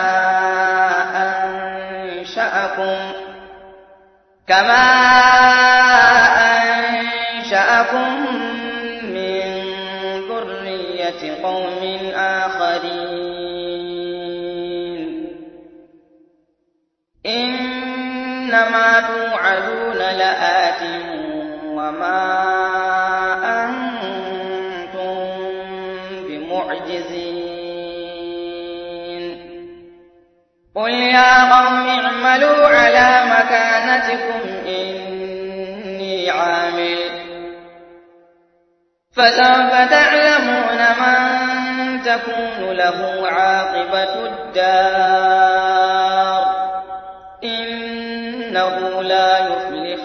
أنشأكم كما أنشأكم من ذرية قوم آخرين. إنما توعدون لآت وما أنتم بمعجزين. قل يا قوم اعملوا على مكانتكم إني عامل فسوف تعلمون من تكون له عاقبة الدار إنه لا يفلح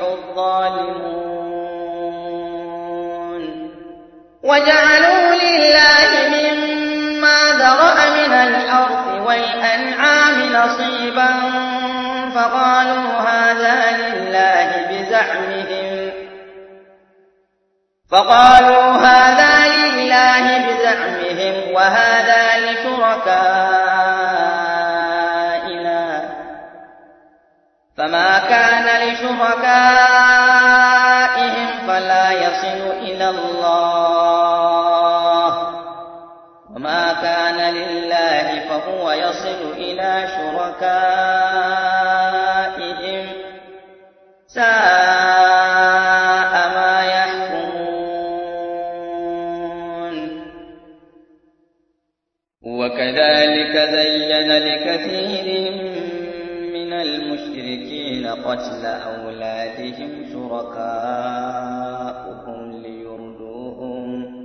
الظالمون. وجعلوا لله مما ذرأ من الأرض والأنعام نصيبا فقالوا هذا لله بزعمهم فقالوا هذا لله بزعمهم وهذا لشركائنا فما كان لشركائهم فلا يصل إلى الله وما كان لله فهو يصل إلى شركائهم ساء ما يحكمون. وكذلك زين لكثير من المشركين قتل أولادهم شركاؤهم ليردوهم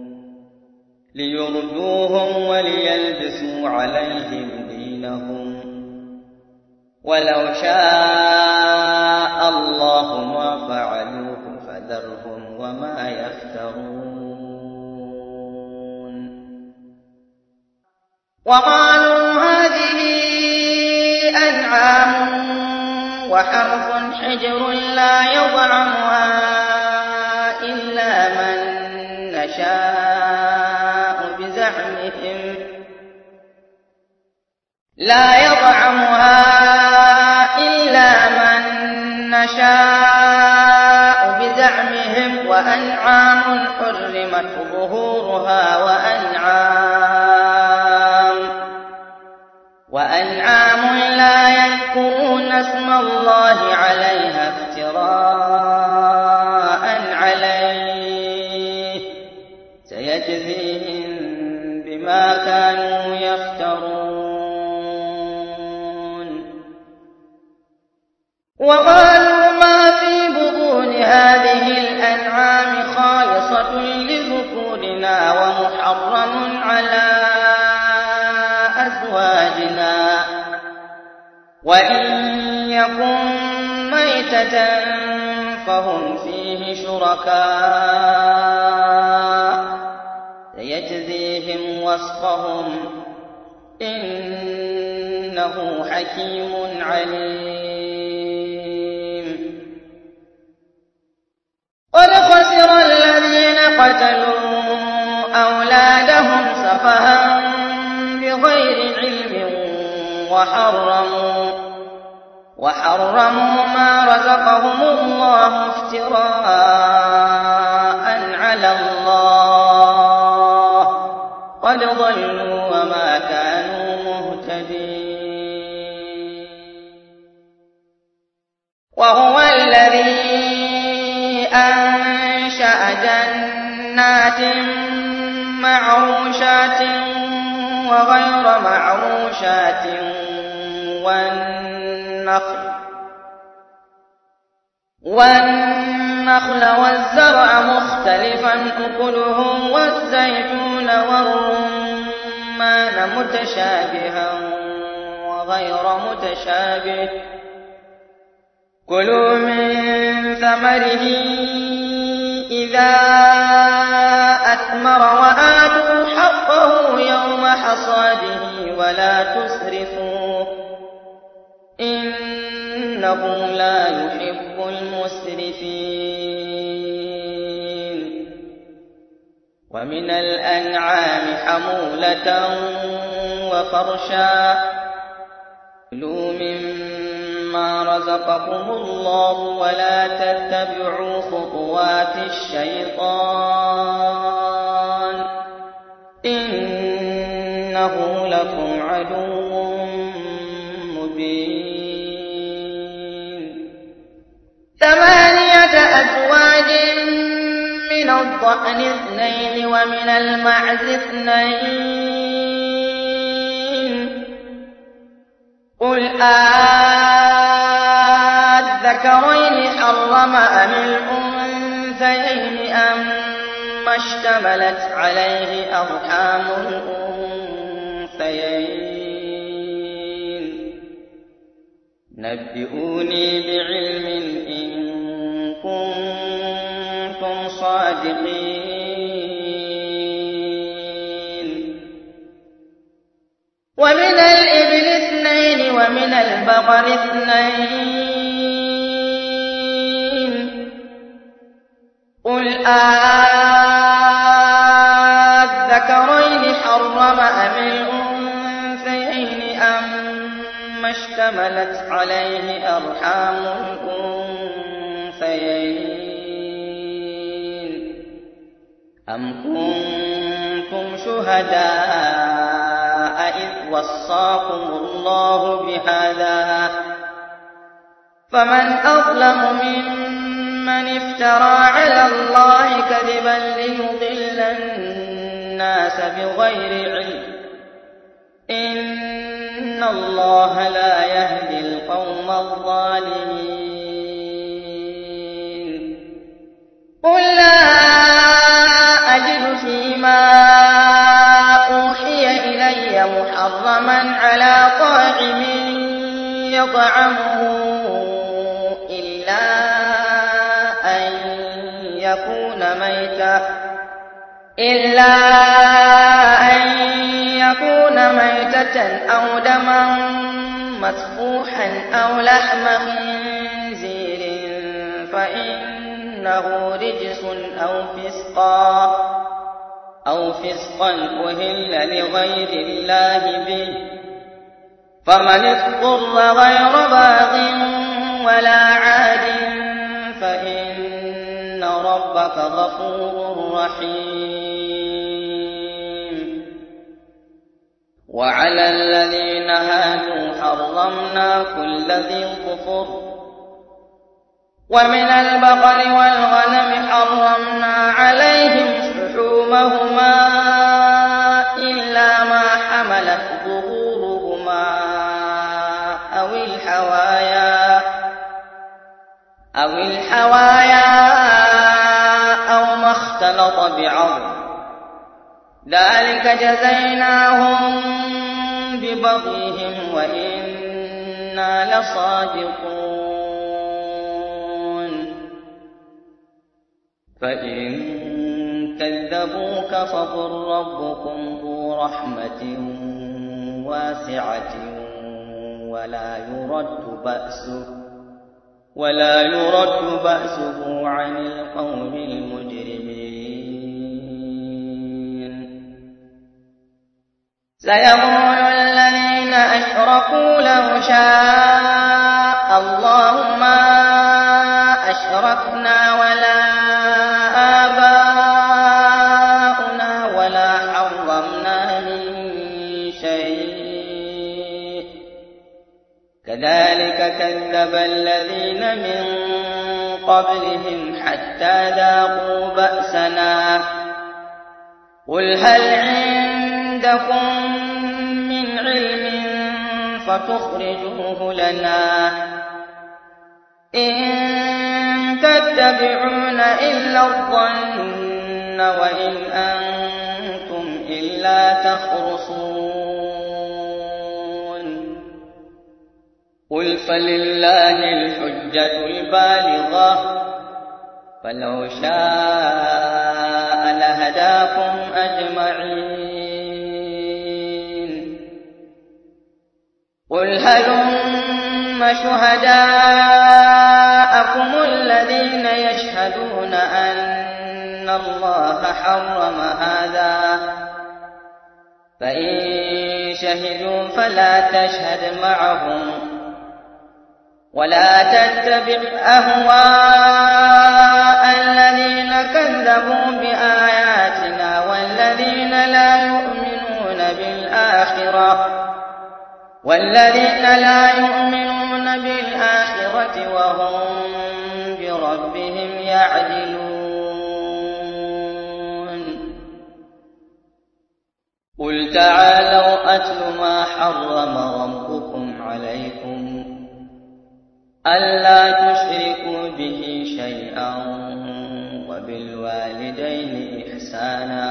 ليردوهم وليلبسوا عليهم دينهم ولو شاء الله ما فعلوه فذرهم وما يفترون. وقالوا هذه أنعام وحرث حجر لا يطعمها إلا من نشاء بزعمهم لا يطعمها إلا من نشاء بزعمهم وأنعام حرمت ظهورها وأنعام وأنعام لا يذكرون اسم الله عليها افتراء عليه سيجزيهم بما كانوا يفترون. وقالوا ما في بطون هذه الأنعام خالصة لذكورنا ومحرم على أزواجنا وإن يكن ميتة فهم فيه شركاء سيجزيهم وصفهم إنه حكيم عليم. قد خسر الذين قتلوا أولادهم سفها بغير علم وحرموا وحرموا ما رزقهم الله افتراء على الله قد ضلوا وما كانوا مهتدين. وهو الذي أنشأ جنات معروشات وغير معروشات والنخل والنخل والزرع مختلفا أكله والزيتون والرمان متشابها وغير متشابه كلوا من ثمره إذا أثمر وآتوا حقه يوم حصاده ولا تسرفوا إنه لا يحب المسرفين. ومن الأنعام حمولة وفرشا كلوا مما رزقكم الله ولا تتبعوا خطوات الشيطان إنه لكم عدو مبين. ثمانية أزواج من الضأن اثنين ومن المعز اثنين قل آذكرين حرم أم الأنثيين أم اشتملت عليه أرحام الأنثيين نبئوني بعلم إن كنتم صادقين. ومن الإبل اثنين ومن البقر اثنين قل آذكرين حرم أم الأنثيين أم اشتملت عليه أرحام الأنثيين أم كنتم شهداء إذ وصاكم الله بهذا فمن أظلم ممن افترى على الله كذبا ليضل الناس بغير علم إن الله لا يهدي القوم الظالمين. قل لا أجد فيما أوحي إلي محرما على طاعم يطعمه إلا أن يكون ميتا إلا أن يكون ميتة أو دما مسفوحا أو لحم خنزير فإنه رجس أو فسقا أو فسقا أهل لغير الله به فمن اضطر غير باغ ولا عاد فإن ربك غفور رحيم. وعلى الذين هادوا حرمنا كل ذي ظفر ومن البقر والغنم حرمنا عليهم شحومهما إلا ما حملت ظهورهما أو الحوايا أو الحوايا أو ما اختلط بعظم ذلك جزيناهم ببغيهم وإنا لصادقون. فإن كذبوك فقل ربكم ذو رحمة واسعة ولا يرد بأسه ولا يرد بأسه عن القوم المجرمين. سيقول الذين أشركوا لو شاء الله ما أشركنا ولا آباؤنا كذب الذين من قبلهم حتى ذاقوا بأسنا قل هل عندكم من علم فتخرجوه لنا إن تتبعون إلا الظن وإن أنتم إلا تخرصون قل فلله الحجة البالغة فلو شاء لهداكم أجمعين قل هلم شهداءكم الذين يشهدون أن الله حرم هذا فإن شهدوا فلا تشهد معهم ولا تتبع أهواء الذين كذبوا بآياتنا والذين لا يؤمنون بالآخرة والذين لا يؤمنون بالآخرة وهم بربهم يعدلون قل تعالوا أتل ما حرم ربكم عليكم ألا تشركوا به شيئا وبالوالدين إحسانا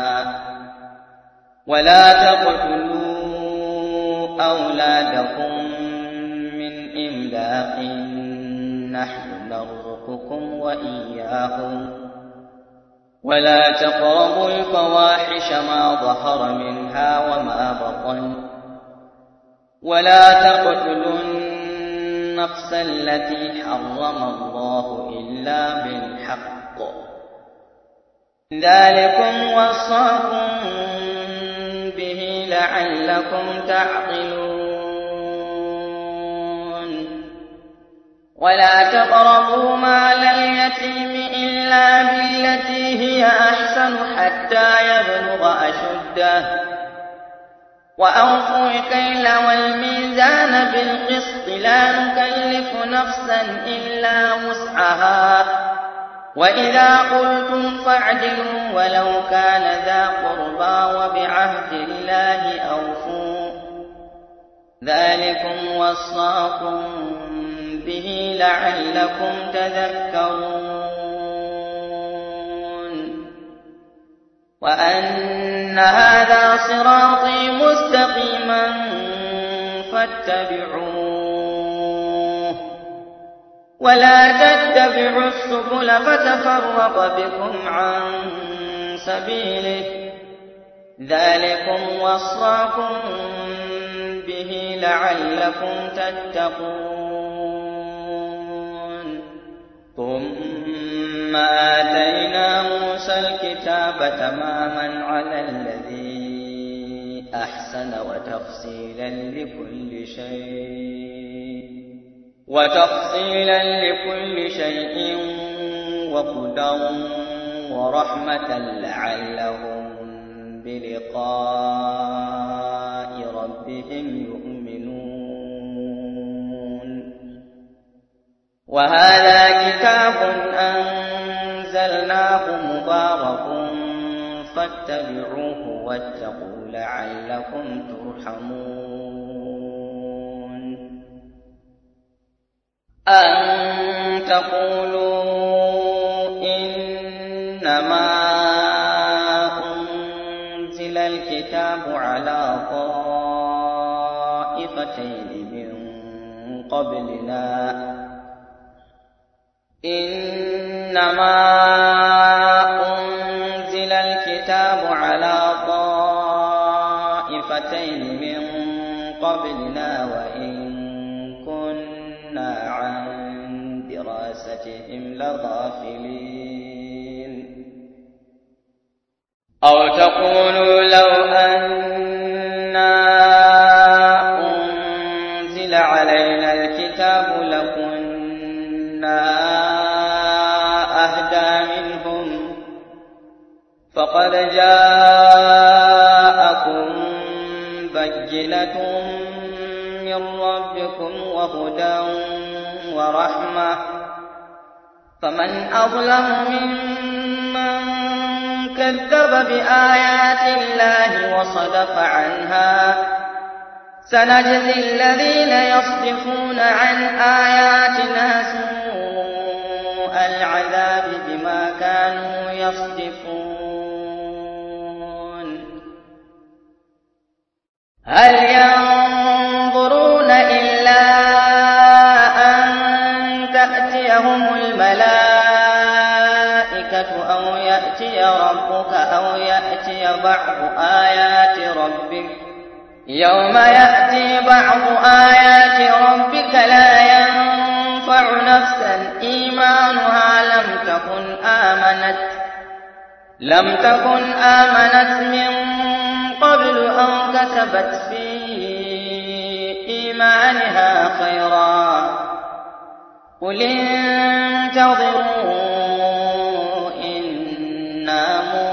ولا تقتلوا أولادكم من إملاق نحن نرزقكم وإياهم ولا تقربوا الفواحش ما ظهر منها وما بطن ولا تقتلوا النفس التي حرم الله إلا بالحق ذلكم وصاكم به لعلكم تعقلون ولا تقربوا مال اليتيم إلا بالتي هي أحسن حتى يبلغ أشده وأوفوا الكيل والميزان بالقسط لا نكلف نفسا إلا وسعها وإذا قلتم فاعدلوا ولو كان ذا قربى وبعهد الله أوفوا ذلكم وصاكم به لعلكم تذكرون وأن هذا صراطي مستقيما فاتبعوه ولا تتبعوا السبل فتفرق بكم عن سبيله ذلكم وصاكم به لعلكم تتقون ثم آتينا موسى الكتاب تماما على الذي أحسن وتفصيلا لكل شيء وتفصيلا لكل شيء وهدى ورحمة لعلهم بلقاء ربهم يؤمنون وهذا كتاب أنزلناه مبارك فاتبعوه واتقوا لعلكم ترحمون أن تقولوا إنما أنزل الكتاب على طائفتين من قبلنا إنما أنزل الكتاب على طائفتين من قبلنا وإن كنا عن دراستهم لغافلين أو تقولوا لو أنا أنزل علينا الكتاب لكنا أهدى منهم فقد جاءكم بينة من ربكم وهدى ورحمة فمن أظلم ممن كذب بآيات الله وصدف عنها سنجزي الذين يصدفون عن آياتنا سوء العذاب بما كانوا يصدفون هل ينظرون إلا أن تأتيهم الملائكة أو يأتي ربك أو يأتي بعض آيات ربك يوم يأتي بعض آيات ربك لا ينفع نفسا إيمانها لم تكن آمنت لم تكن آمنت من قبل أو كسبت في إيمانها خيرا قل انتظروا إنا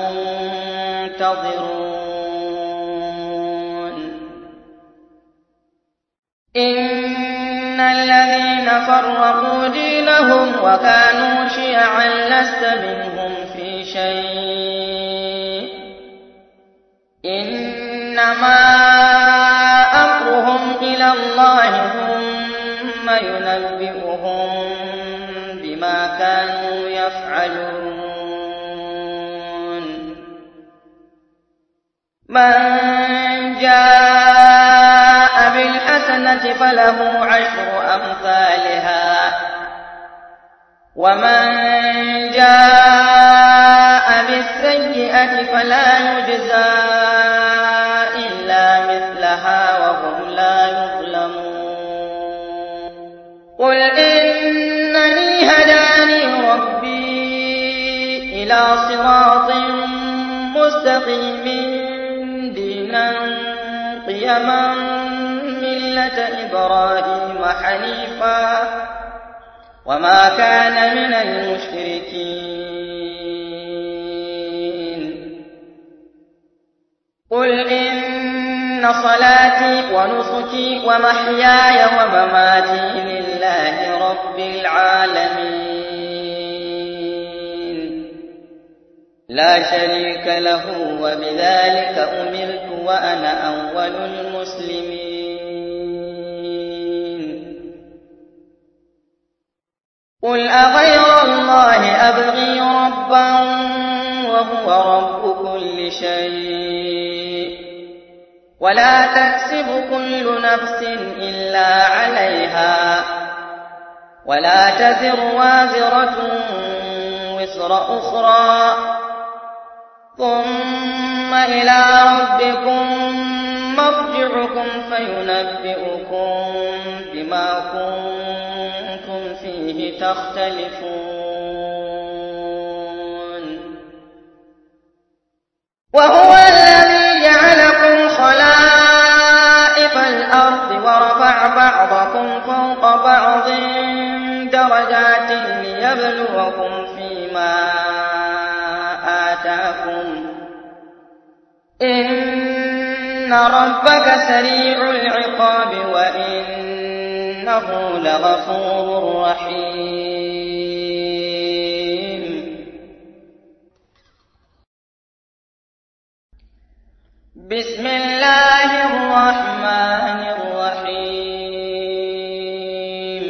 منتظرون إن الذين فرقوا دينهم وكانوا شيعا لست منهم في شيء إنما أمرهم إلى الله ثم ينبئهم بما كانوا يفعلون من جاء بالحسنة فله عشر أمثالها ومن جاء بالسيئة فلا يجزى إلا مثلها وهم لا يظلمون قل إنني هداني ربي إلى صراط مستقيم دينا قيما ملة إبراهيم حنيفا وما كان من المشركين قل إن صلاتي ونسكي ومحياي ومماتي لله رب العالمين لا شريك له وبذلك أمرت وأنا أول المسلمين قل أغير الله أبغي ربا وهو رب كل شيء ولا تكسب كل نفس إلا عليها ولا تزر وازرة وزر أخرى ثم إلى ربكم مرجعكم فينبئكم بما كنتم فيه تختلفون وهو الذي جعلكم خلائف الأرض ورفع بعضكم فوق بعض درجات ليبلوكم فيما آتاكم إن ربك سريع العقاب وإنه لغفور رحيم بسم الله الرحمن الرحيم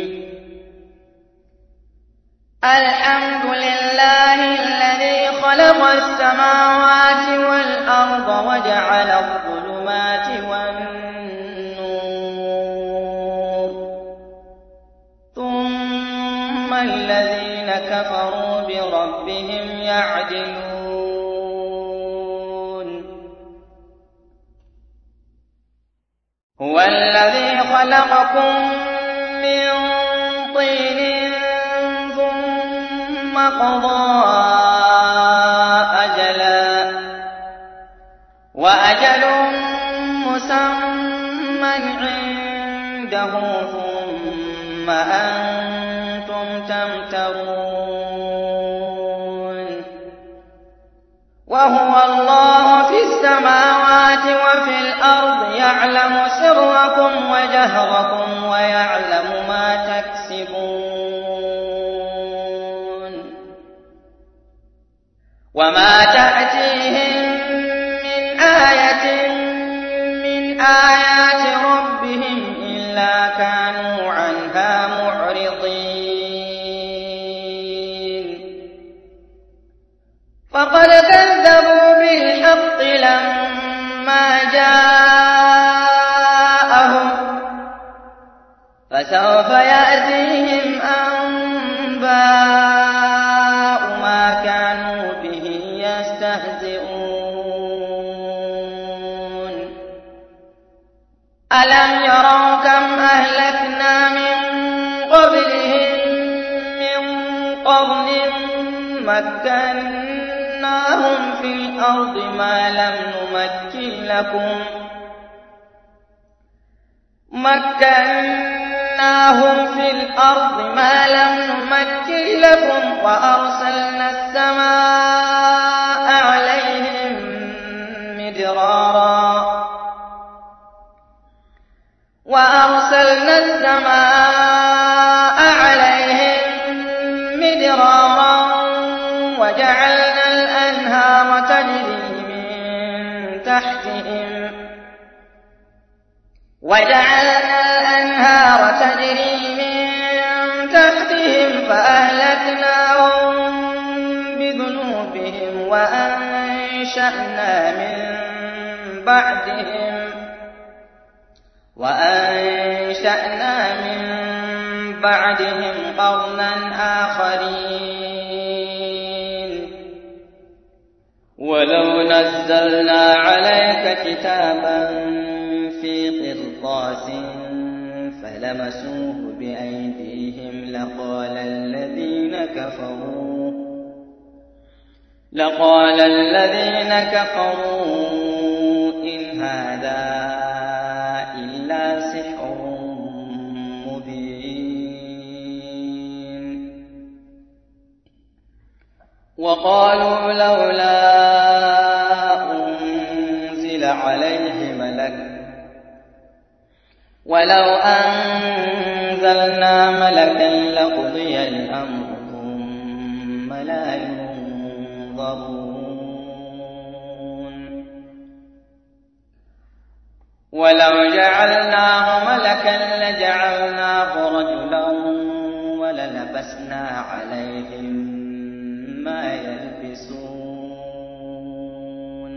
الحمد لله الذي خلق السماوات والأرض وجعل الظلمات والنور ثم الذين كفروا بربهم يعدلون هو الذي خلقكم من طين ثم قضى أجلا وأجل مسمى عنده ثم أنتم تمترون وهو الله في السماوات وفي الأرض يعلم سركم وجهركم ويعلم ما تكسبون وما تأتيهم من آية من آيات ربهم إلا كانوا عنها معرضين فقد كذبوا بالحق لما جاءهم فسوف يأتيهم أنباء ما كانوا به يستهزئون ألم يروا كم أهلكنا من قبلهم من قرن مكناهم في الأرض ما لم نمكن لكم مكناهم في الأرض ما لم نمكن لكم وأرسلنا السماء عليهم مدرارا وأرسلنا السماء عليهم مدرارا وجعلنا الأنهار تجري من تحتهم وجعلنا الأنهار تجري من تحتهم فأهلكناهم بذنوبهم وأنشأنا من بعدهم وأنشأنا من بعدهم قرنا آخرين ولو نزلنا عليك كتابا في قرطاس فلمسوه بأيديهم لقال الذين كفروا لقال الذين كفروا إن هذا إلا سحر مبين وقالوا لولا أنزل عليه ملك ولو أنزلنا ملكا لقضي الأمر ثم لا ينظرون ولو جعلناه ملكا لجعلناه رجلا وللبسنا عليهم ما يلبسون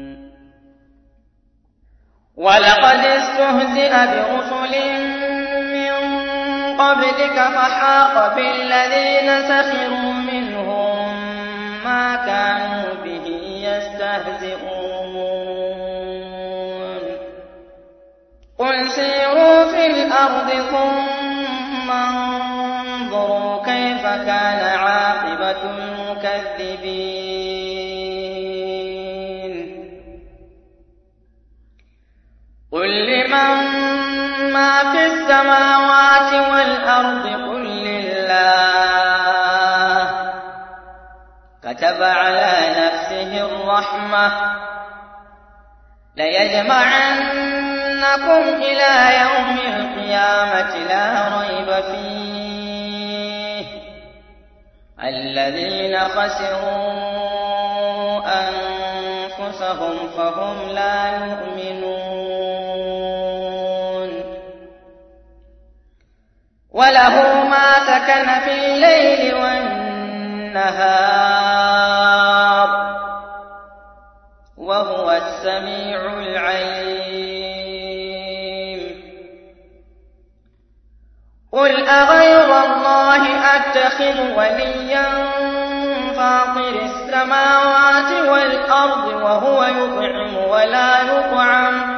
ولقد استهزئ برسل من قبلك فحاق بالذين سخروا منهم ما كانوا به يستهزئون قل سيروا في الأرض ثم انظروا كيف كان عاقبة المكذبين قل لمن ما في السماوات والأرض قل لله كتب على نفسه الرحمة ليجمعنكم إلى يوم القيامة لا ريب فيه الذين خسروا أنفسهم فهم لا يؤمنون وله ما سكن في الليل والنهار وهو السميع العليم قل أغير الله أتخذ وليا فاطر السماوات والأرض وهو يطعم ولا يطعم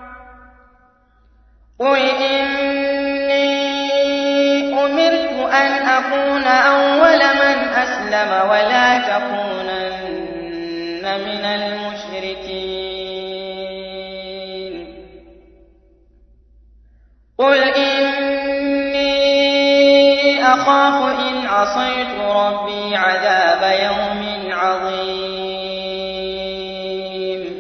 قل إني أمرت أن أكون أول من أسلم ولا تكونن من المشركين قل إني أخاف إن عصيت ربي عذاب يوم عظيم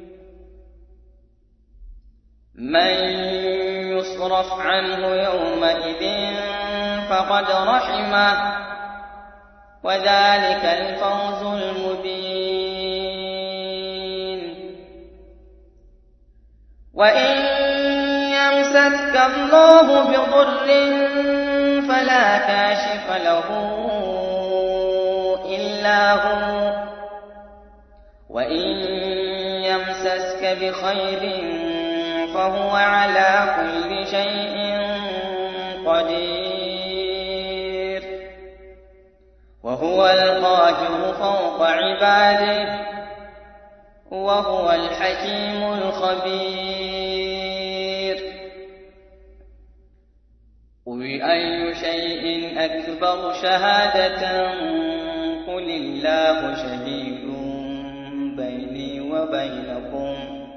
من يصرف عنه يومئذ فقد رحمه وذلك الفوز المبين وإن يمسسك الله بضر فلا كاشف له إلا هو، وإن يمسسك بخير فهو على كل شيء قدير، وهو القاهر فوق عباده، وهو الحكيم الخبير. قل أي شيء أكبر شهادة؟ قل الله شهيد بيني وبينكم،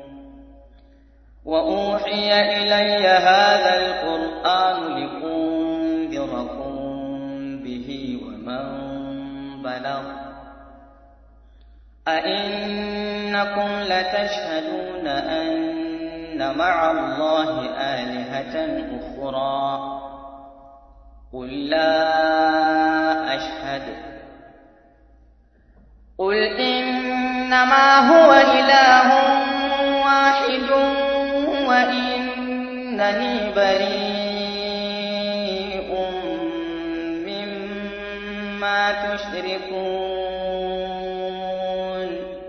وأوحي إلي هذا القرآن لأنذركم به ومن بلغ. أئنكم لتشهدون أن مع الله آلهة أخرى؟ قل لا أشهد. قل إنما هو إله واحد وإنني بريء مما تشركون.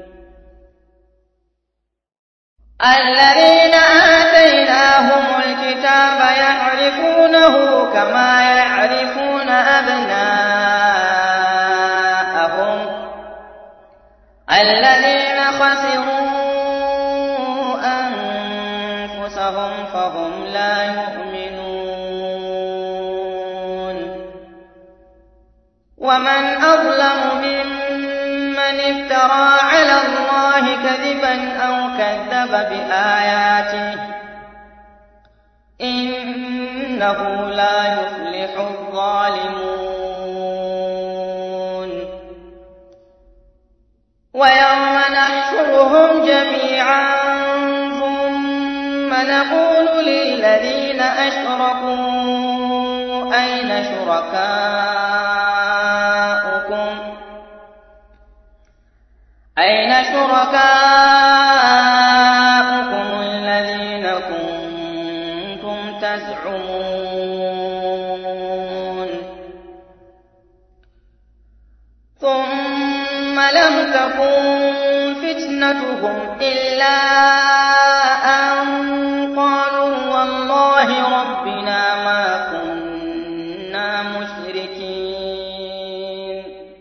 الذين آتيناهم الكتاب يعرفونه كما يعرفون أبناءهم، الذين خسروا أنفسهم فهم لا يؤمنون. ومن أظلم ممن افترى على الله كذبا أو كذب بآياته، إنه لا يفلح الظالمون. ويوم نحشرهم جميعا ثم نقول للذين أشركوا أين شركاؤكم أين شركاؤكم الذين كنتم تزعمون؟ ثم لم تكن فتنتهم إلا أن قالوا والله ربنا ما كنا مشركين.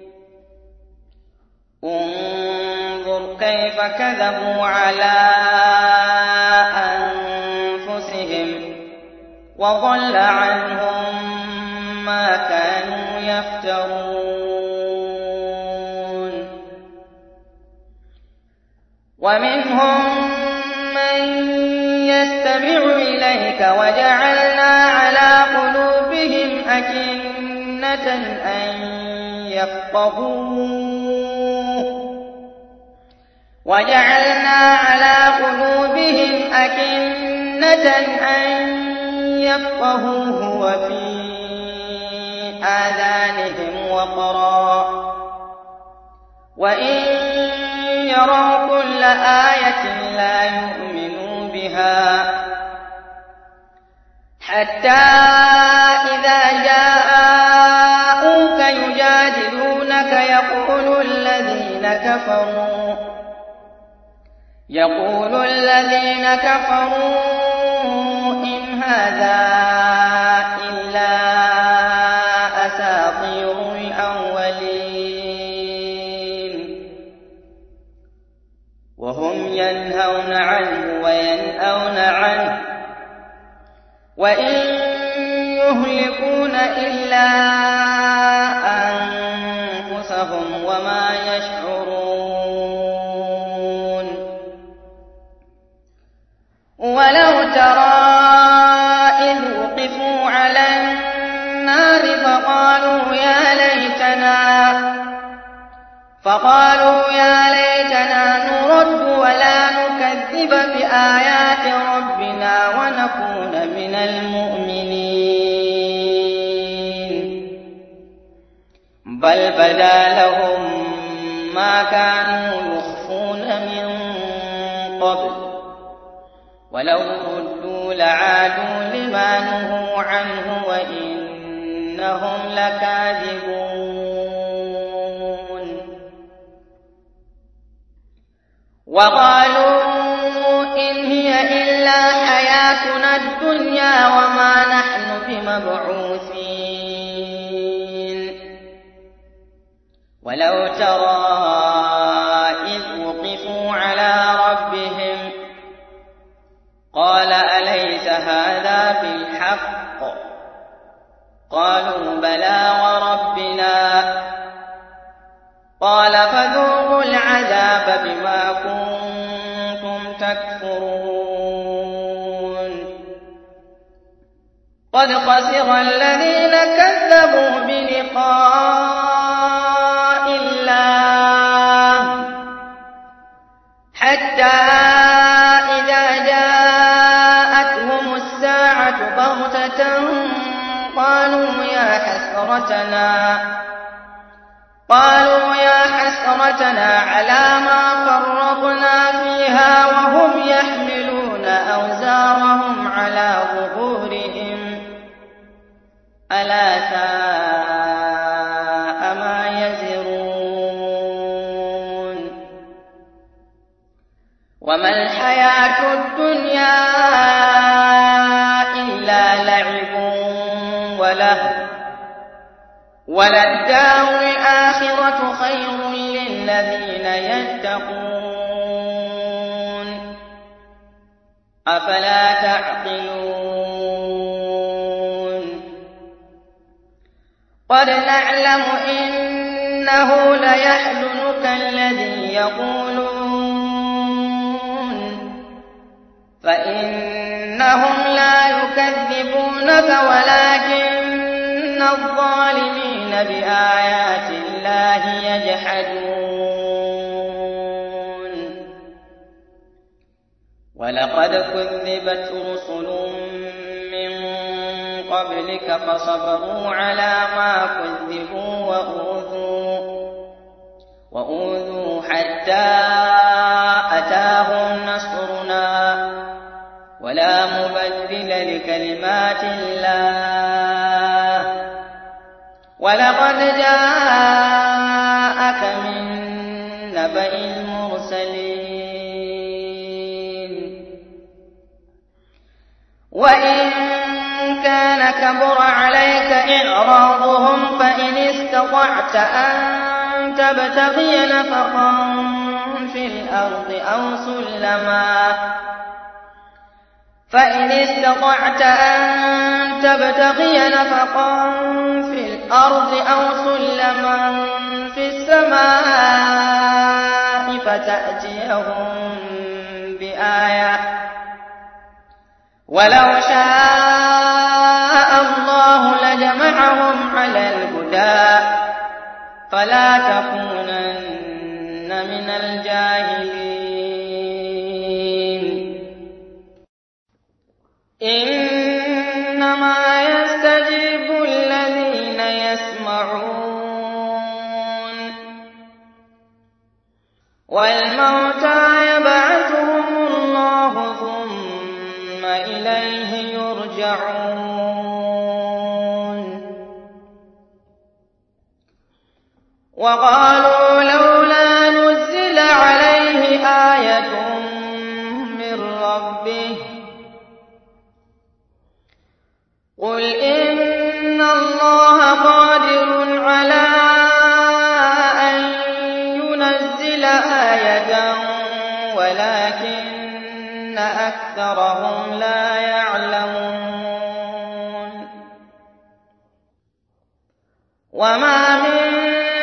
انظر كيف كذبوا على أنفسهم وضل عنهم ما كانوا يفترون. ومنهم من يستمع إليك وجعلنا على قلوبهم أكنة أن يفقهوه وجعلنا على قلوبهم أكنة أن يفقهوه وفي آذانهم وقرا وإن يروا كل آية لا يؤمنوا بها حتى إذا جاءوك يجادلونك يقول الذين كفروا يقول الذين كفروا إن هذا إلا أساطير الأولين. وهم ينهون عنه وينأون عنه وإن يهلكون إلا أنفسهم وما يشعرون. ولو ترى إذ وقفوا على النار فقالوا يا ليتنا فقالوا يا ليتنا نرد ولا نكذب بآيات ربنا ونكون من المؤمنين. بل بدا لهم ما كانوا يخفون من قبل ولو ردوا لعادوا لما نهوا عنه وإنهم لكاذبون وقالوا إن هي إلا حياتنا الدنيا وما نحن بمبعوثين ولو ترى إذ وقفوا على ربهم قال أليس هذا بالحق قالوا بلى وربنا قال فذوقوا العذاب بما كنتم تكفرون قد خسر الذين كذبوا بلقاء الله حتى إذا جاءتهم الساعة بغتة قالوا يا حسرتنا قالوا يا حسرتنا على ما فرطنا فيها وهم يحملون أوزارهم على ظهورهم ألا ساء ما يزرون وما الحياة الدنيا إلا لعب وله وللدار الآخرة خير للذين يتقون أفلا تعقلون قد نعلم إنه ليحزنك الذي يقولون فإنهم لا يكذبونك ولكن الظالمين بآيات الله يجحدون ولقد كذبت رسل من قبلك فصبروا على ما كذبوا وأوذوا وأوذوا حتى أتاهم نصرنا ولا مبدل لكلمات الله ولقد جاءك من نبأ المرسلين وإن كان كبر عليك إعراضهم فإن استطعت أن تبتغي نفقا في الأرض أو سلما فإن استطعت أن تبتغي نفقا في الأرض أو سلما في السماء فتأتيهم بآية ولو شاء الله لجمعهم على الهدى فلا تكونن من الجاهلين إنما يستجيب الذين يسمعون والموتى يبعثهم الله ثم إليه يرجعون وقالوا لولا نزل عليه آية من ربه قل إن الله قادر على أن ينزل آية ولكن أكثرهم لا يعلمون وما من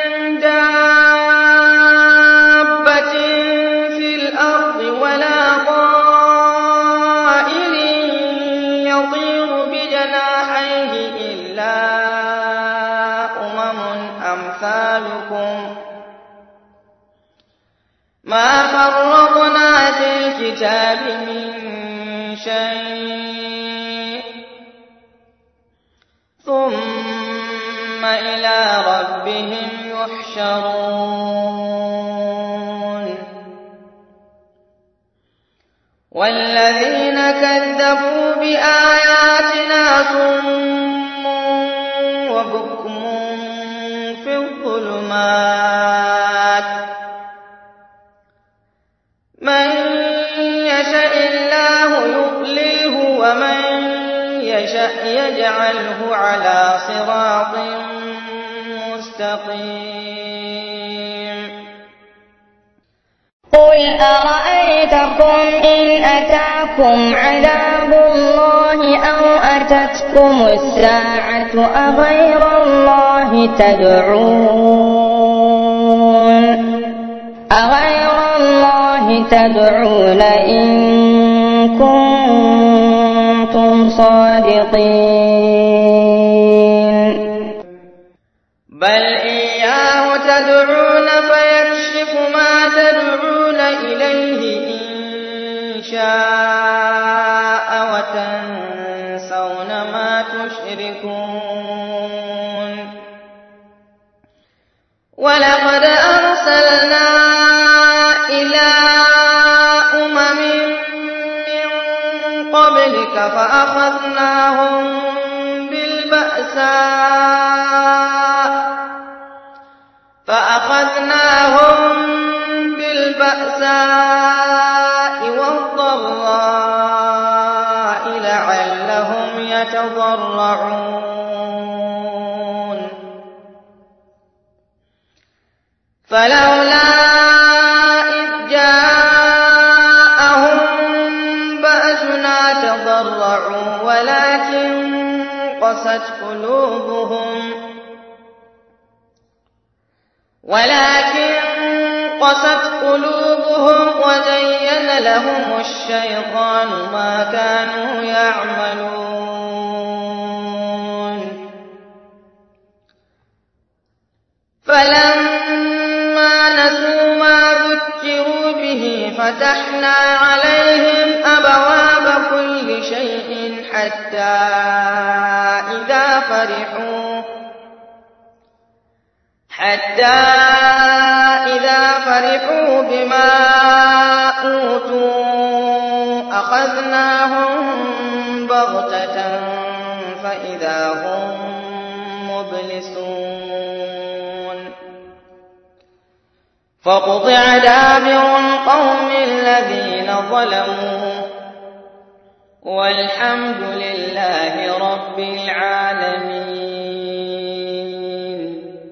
دابة في الأرض ولا طائر يطير بجناحيه إلا أمم أمثالكم ما فرطنا في الكتاب من شيء ثم إلى ربهم يحشرون والذين كذبوا بآياتنا صم وبكم في الظلمات من يشاء الله يضلله ومن يشاء يجعله على صراط مستقيم قل أرأيتكم إن أتاكم عذاب الله أو أتتكم الساعة أغير الله تدعون أغير الله تدعون إن كنتم صادقين بل إياه تدعون فيكشف ما تدعون إليه إن شاء وتنسون ما تشركون ولقد أرسلنا إلى أمم من قبلك فأخذناهم بالبأساء فأخذناهم بالبأساء والضراء لعلهم يتضرعون فلولا إذ جاءهم بأسنا تضرعوا ولكن قست قلوبهم ولكن قست قلوبهم وزين لهم الشيطان ما كانوا يعملون فلما نسوا ما ذكروا به فتحنا عليهم أبواب كل شيء حتى إذا فرحوا حتى إذا فرحوا بما أوتوا أخذناهم بغتة فإذا هم مبلسون فقطع دابر القوم الذين ظلموا والحمد لله رب العالمين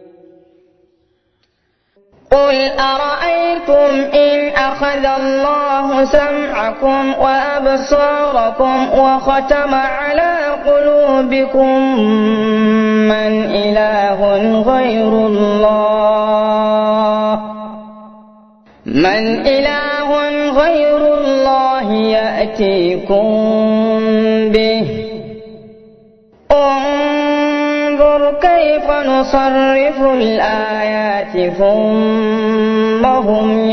قل أرأيتم إن أخذ الله سمعكم وأبصاركم وختم على قلوبكم من إله غير الله من إله غير الله يأتيكم به انظر كيف نصرف الآيات ثم هم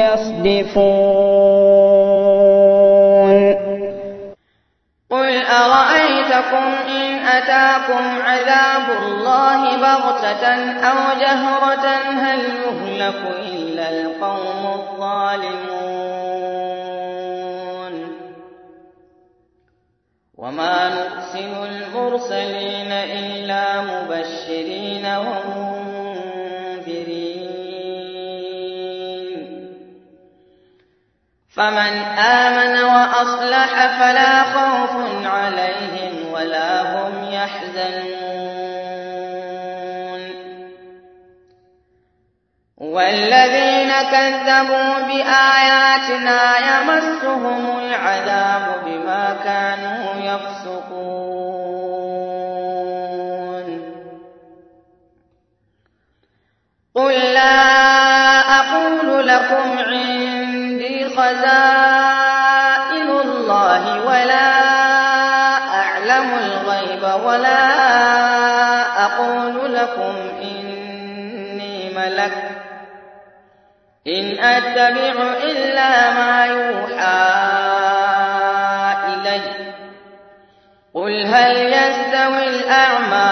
يصدفون قل أرأيتكم إن أتاكم عذاب الله بغتة أو جهرة هل يهلك إلا القوم الظالمون وما نرسل المرسلين إلا مبشرين ومنذرين فمن آمن وأصلح فلا خوف عليهم ولا هم يحزنون والذين كذبوا بآياتنا يمسهم العذاب بما كانوا يفسقون قل لا أقول لكم عندي خزائن الله ولا أعلم الغيب ولا أقول لكم إني ملك إن أتبع إلا ما يوحى إلي قل هل يستوي الأعمى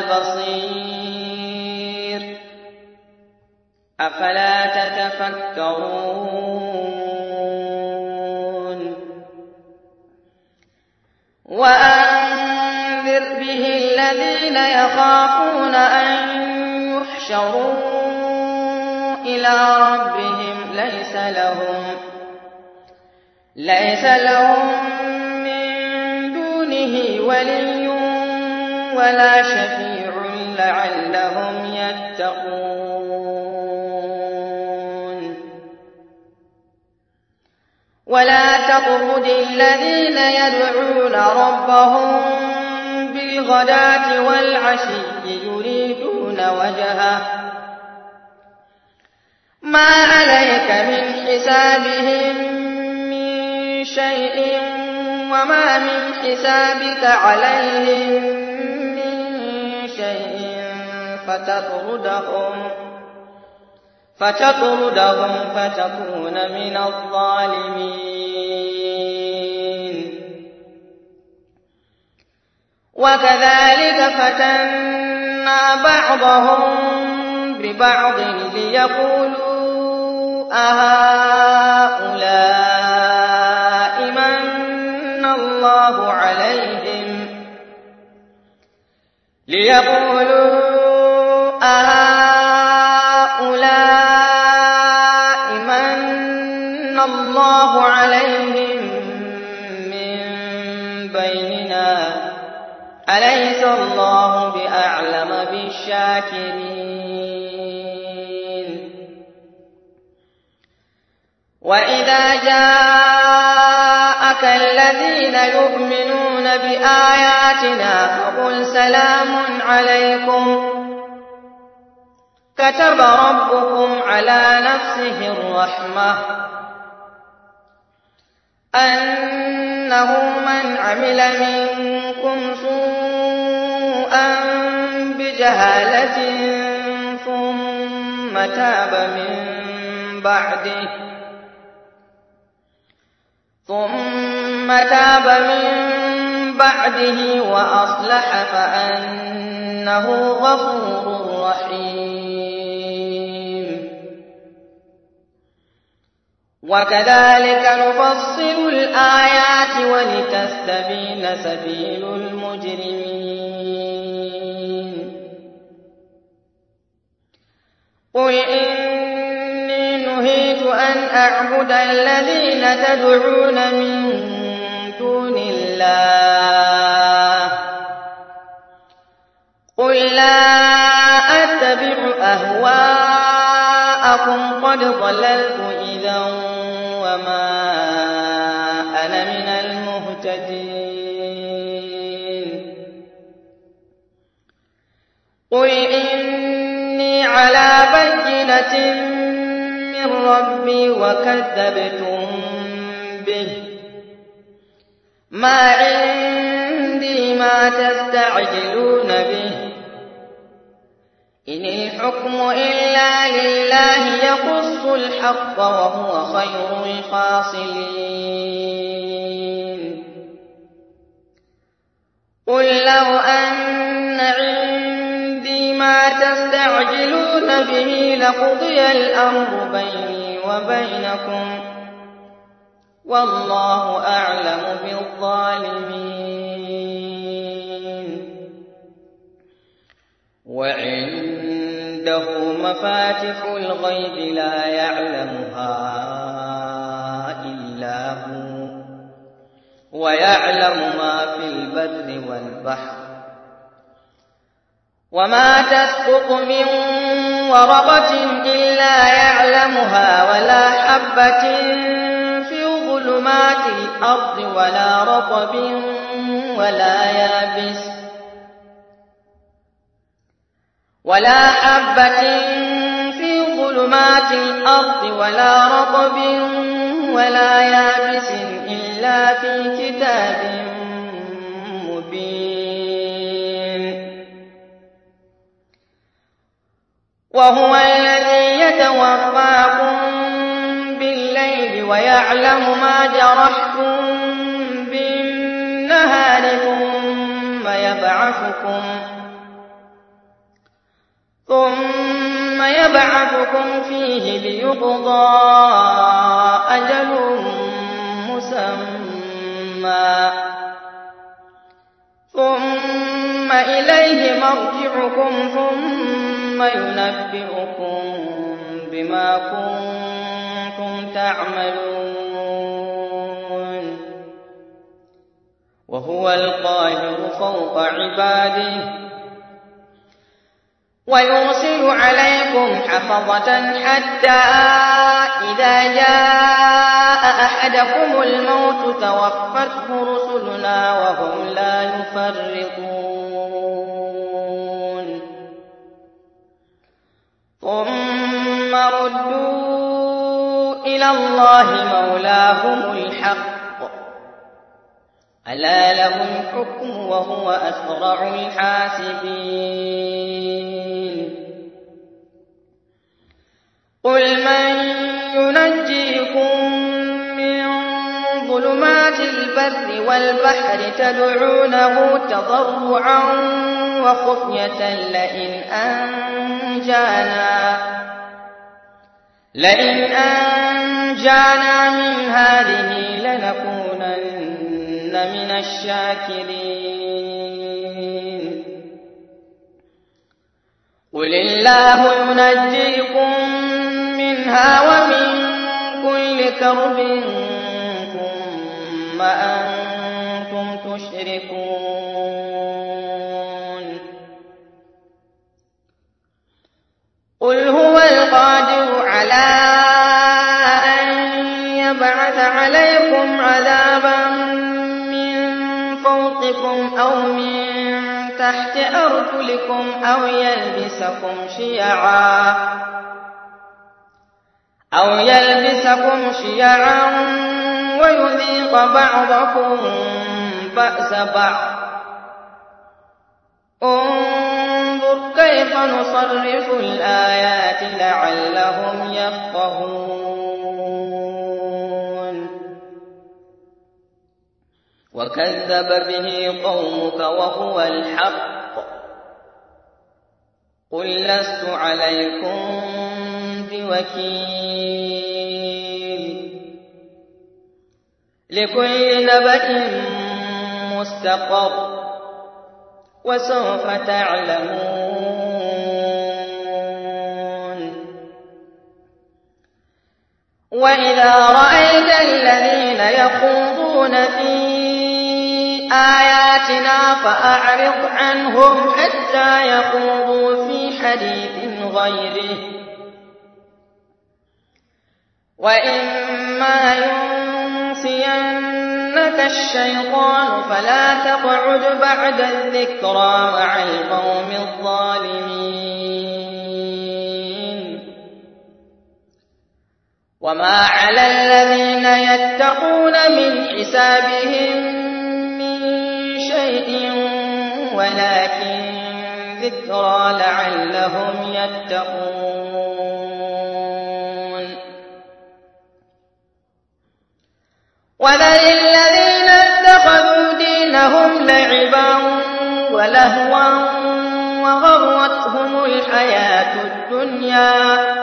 والبصير أفلا تتفكرون وأنذر به الذين يخافون أن يحشروا إلى ربهم ليس لهم ليس لهم من دونه ولي ولا شفيع لعلهم يتقون. ولا تطرد الذين يدعون ربهم بالغداة والعشي يريدون وجهه ما عليك من حسابهم من شيء وما من حسابك عليهم من شيء فتطردهم فتطردهم فتكون من الظالمين. وكذلك فتنا بعضهم ببعض ليقولوا أهؤلاء من الله عليهم ليقولوا أهؤلاء من الله عليهم من بيننا أليس الله بأعلم بالشاكرين. وإذا جاءك الذين يؤمنون بآياتنا فقل سلام عليكم كتب ربكم على نفسه الرحمة أنه من عمل منكم سوءا بجهالة ثم تاب من بعده ثم تاب من بعده وأصلح فأنه غفور رحيم. وكذلك نفصل الآيات ولتستبين سبيل المجرمين. قل إني نهيت أن أعبد الذين تدعون من دون الله قل لا أتبع أهواءكم قد ضللت إذا وما أنا من المهتدين. قل إني على بينة من ربي وكذبتم به ما عندي ما تستعجلون به إن الحكم إلا لله يقص الحق وهو خير الفاصلين. قل لو أن عندي ما تستعجلون به لقضي الأمر بيني وبينكم والله أعلم بالظالمين. وعنده مفاتح الغيب لا يعلمها إلا هو ويعلم ما في البر والبحر وما تسقط من ورقة إلا يعلمها ولا حبة في ظلمات الأرض ولا رطب ولا يابس ولا حبة في ظلمات الأرض ولا رطب ولا يابس إلا في كتاب مبين. وهو الذي يتوفاكم بالليل ويعلم ما جرحتم بالنهار ثم يبعثكم ثم يبعثكم فيه ليقضى أجل مسمى ثم إليه مرجعكم ثم ينبئكم بما كنتم تعملون وهو القاهر فوق عباده ويرسل عليكم حفظة حتى إذا جاء أحدكم الموت توفته رسلنا وهم لا يفرطون ثم ردوا إلى الله مولاهم الحق ألا له الحكم وهو أسرع الحاسبين قل من ينجيكم من ظلمات البر والبحر تدعونه تضرعا وخفية لئن أنجانا لئن أنجانا من هذه لنكونن من الشاكرين قل الله ينجيكم منها ومن كل كرب ثم أنتم تشركون قل هو القادر على أن يبعث عليكم عذابا أو من تحت أرجلكم أو يلبسكم شيعا أو يلبسكم شيعا ويذيق بعضكم بأس بعض انظر كيف نصرف الآيات لعلهم يفقهون وكذب به قومك وهو الحق قل لست عليكم بوكيل لكل نبأ مستقر وسوف تعلمون وإذا رأيت الذين يخوضون في آياتنا فأعرض عنهم حتى يخوضوا في حديث غيره وإما ينسينك الشيطان فلا تقعد بعد الذكرى مع القوم الظالمين وما على الذين يتقون من حسابهم شيء ولكن ذكرى لعلهم يتقون وذل الذين اتخذوا دينهم لعبا ولهوا وغرتهم الحياة الدنيا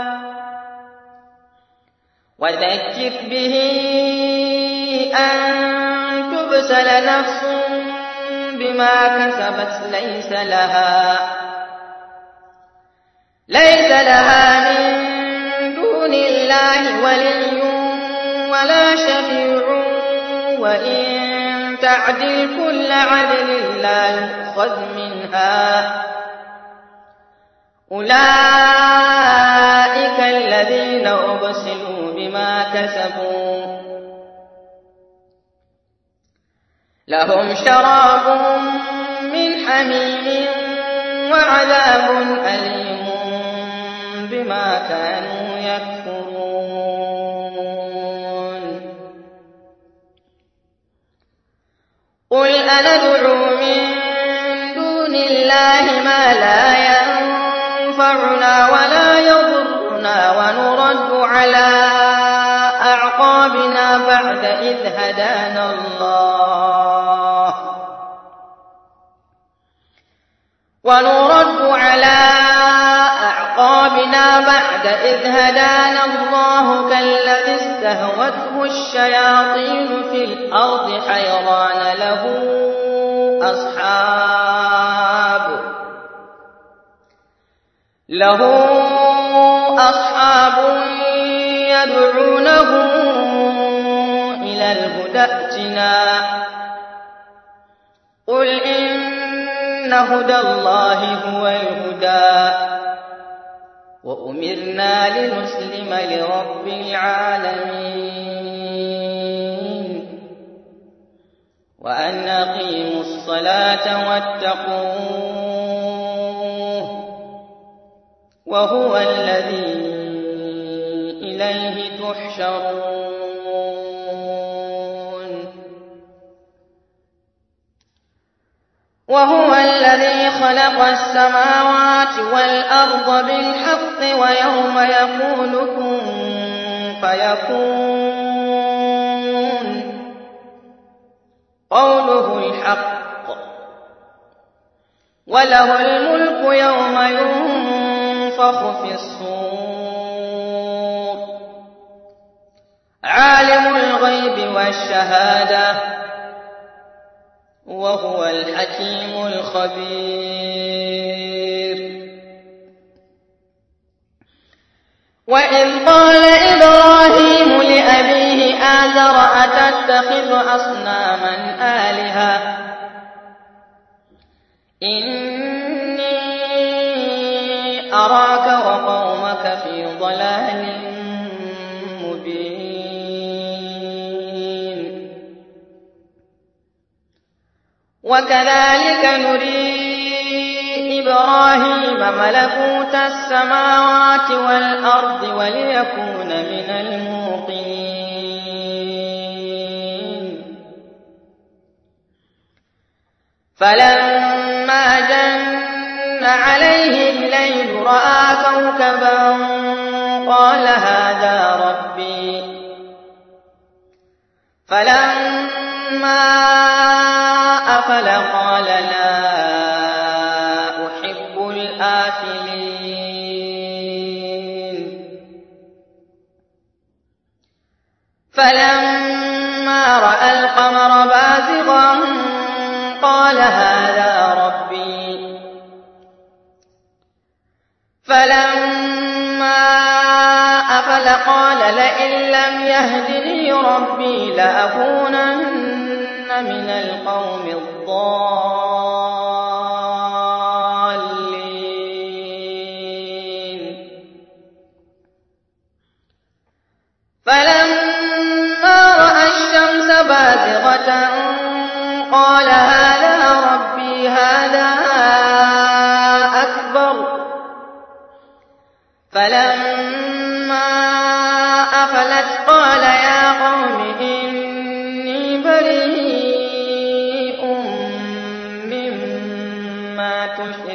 وذكر به أن تبسل نفس بما كسبت ليس لها ليس لها من دون الله ولي ولا شفيع وإن تعدل كل عدل لا يؤخذ منها أولئك الذين أبسلوا بما كسبوا لهم شراب من حميم وعذاب أليم بما كانوا يكفرون قل أندعو من دون الله ما لا ينفعنا ولا يضرنا ونرد على أعقابنا بعد إذ هدانا الله ونرد على أعقابنا بعد إذ هدانا الله كالذي استهوته الشياطين في الأرض حيران له أصحاب له أصحاب يدعونه إلى الهدى ائتنا قل إن هدى الله هو الهدى وأمرنا لنسلم لرب العالمين وأن أقيموا الصلاة واتقوه وهو الذي إليه تحشرون وهو الذي خلق السماوات والأرض بالحق ويوم يقول كن فيكون قوله الحق وله الملك يوم ينفخ في الصور عالم الغيب والشهادة وهو الحكيم الخبير وإذ قال إبراهيم لأبيه آزر أتتخذ أصناما آلهة إني أراك وقومك في ضلال مبين وكذلك نري إبراهيم ملكوت السماوات والأرض وليكون من الموقنين فلما جن عليه الليل رأى كوكبا قال هذا ربي فلما أفل قال لا أحب الآفلين فلما رأى القمر بازغا قال هذا ربي فلما أفل قال لئن لم يهدني ربي لأكونن من القوم الضالين فلما رأى الشمس بازغة قال هذا ربي هذا أكبر فلما أفلت قال يا قوم إني بريء مما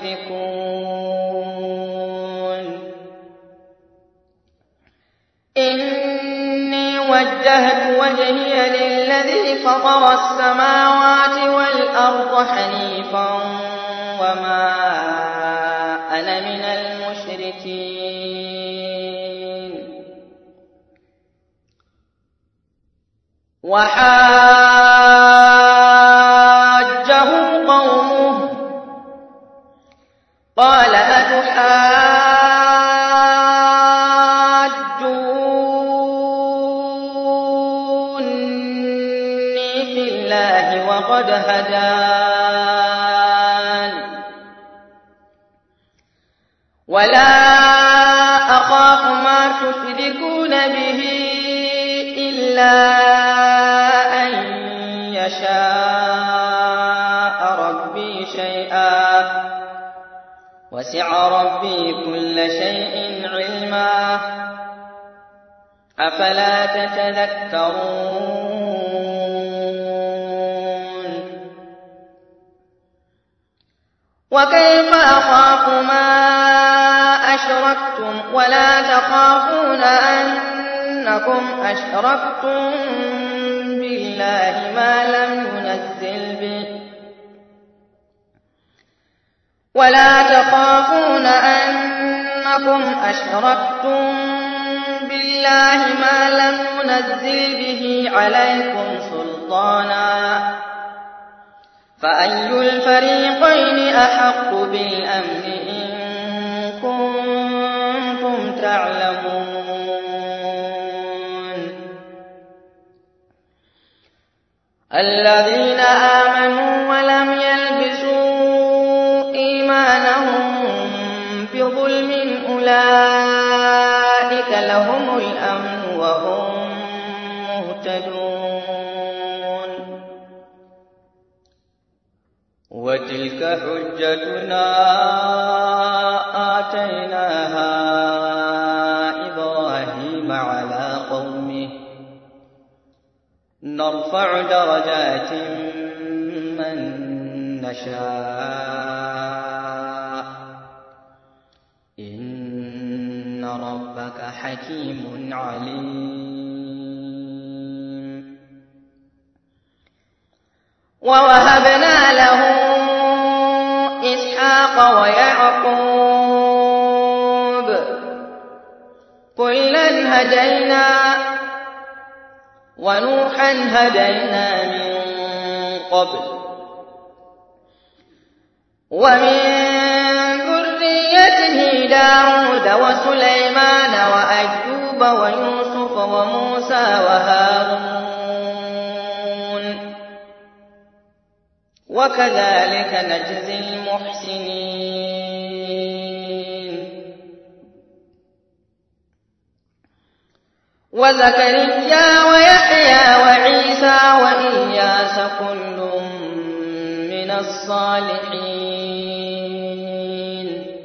تشركون إني وجهت وجهي للذي فطر السماوات والأرض حنيفا وما أنا من المشركين وحاجه قومه قال أتحاجوني في الله وقد هدان ولا أخاف ما تشركون به إلا أن يشاء ربي شيئا وسع ربي كل شيء علما أفلا تتذكرون وكيف أخاف ما أشركتم ولا تخافون أنكم أشركتم بالله ما لم ينزل به ولا تخافون أن أنكم أشركتم بالله ما لم ينزل به عليكم سلطانا فأي الفريقين أحق بالأمن إن كنتم تعلمون الذين آمنوا ولم يلبسوا إيمانهم بظلم أولئك لهم الأمن وهم مهتدون وتلك حجتنا آتيناها إبراهيم على قومه نرفع درجات من نشاء إن ربك حكيم عليم ووهبنا له إسحاق ويعقوب كلا هدينا ونوحا هدينا من قبل ومن ذريته داود وسليمان وأيوب ويوسف وموسى وهارون وكذلك نجزي المحسنين وزكريا ويحيى وعيسى وإلياس كل من الصالحين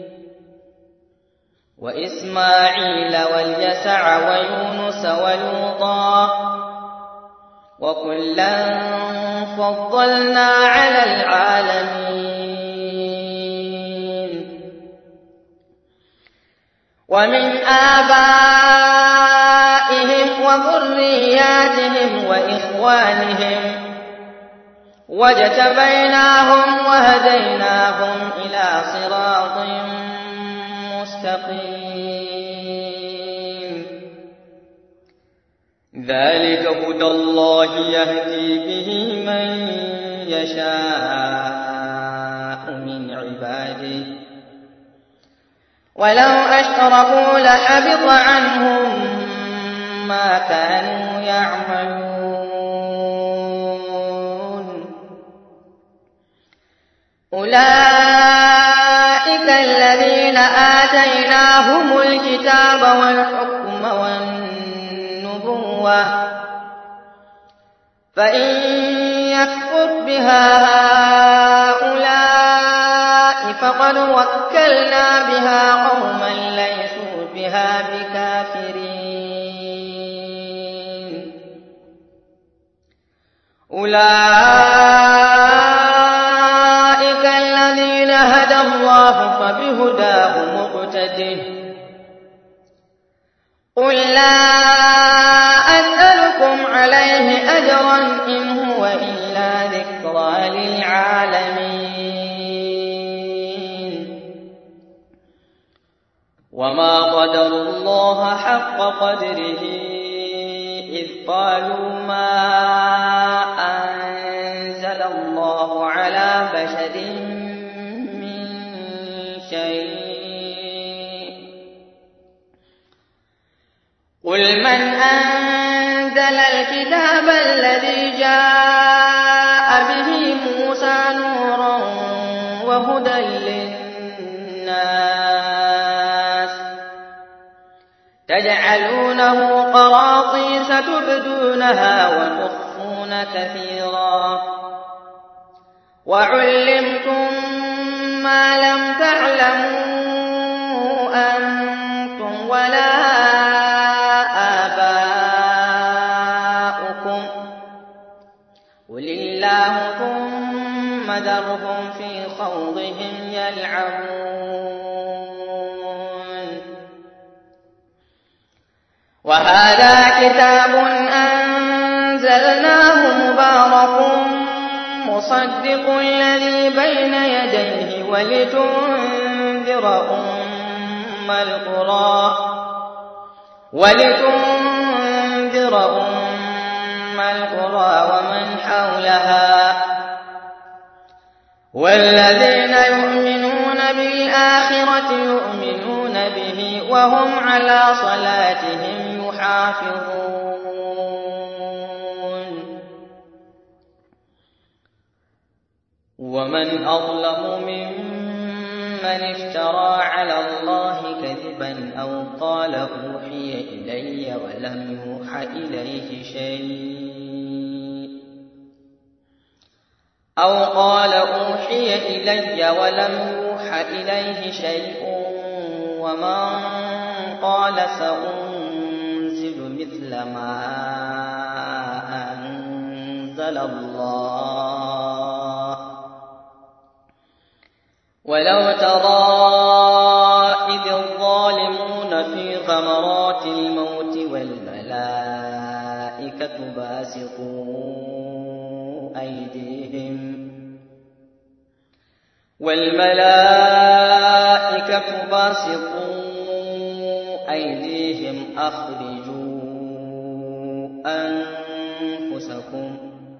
وإسماعيل واليسع ويونس ولوطا وكلا فضلنا على العالمين ومن آبائهم وذرياتهم وإخوانهم واجتبيناهم وهديناهم إلى صراط مستقيم ذلك هدى الله يهدي به من يشاء من عباده ولو أشركوا لحبط عنهم ما كانوا يعملون أولئك الذين آتيناهم الكتاب والحكم والنبوة فإن يكفر بها هؤلاء فقد وكلنا بها قوما ليسوا بها بكافرين أولئك الذين هدى الله فبهداه مقتده قل لا أسألكم عليه أجرا إن هو إلا ذكرى للعالمين وما قدروا الله حق قدره إذ قالوا ما أنزل الله على بشر من شيء قل من أنزل الكتاب الذي جاء به موسى نورا وهدى للناس تجعلونه قراطيس تبدونها وتخفون كثيرا وعلمتم ما لم تعلموا أنتم ولا آباؤكم قل الله ثم ذرهم في خوضهم يلعبون وهذا كتاب أنزلناه مبارك مصدق الذي بين يديه ولتنذر أم القرى ولتنذر أم القرى ومن حولها والذين يؤمنون بالآخرة يؤمنون به وهم على صلاتهم يحافظون ومن أظلم ممن افترى على الله كذبا أو قال أوحي إلي ولم يوحى إليه شيء أو قال أوحي إلي ولم يوحى إليه شيء ومن قال سأنزل مثل ما أنزل الله ولو ترى إذ الظالمون في غمرات الموت والملائكة باسطوا أيديهم والملائكة باسطوا أيديهم أخرجوا أنفسكم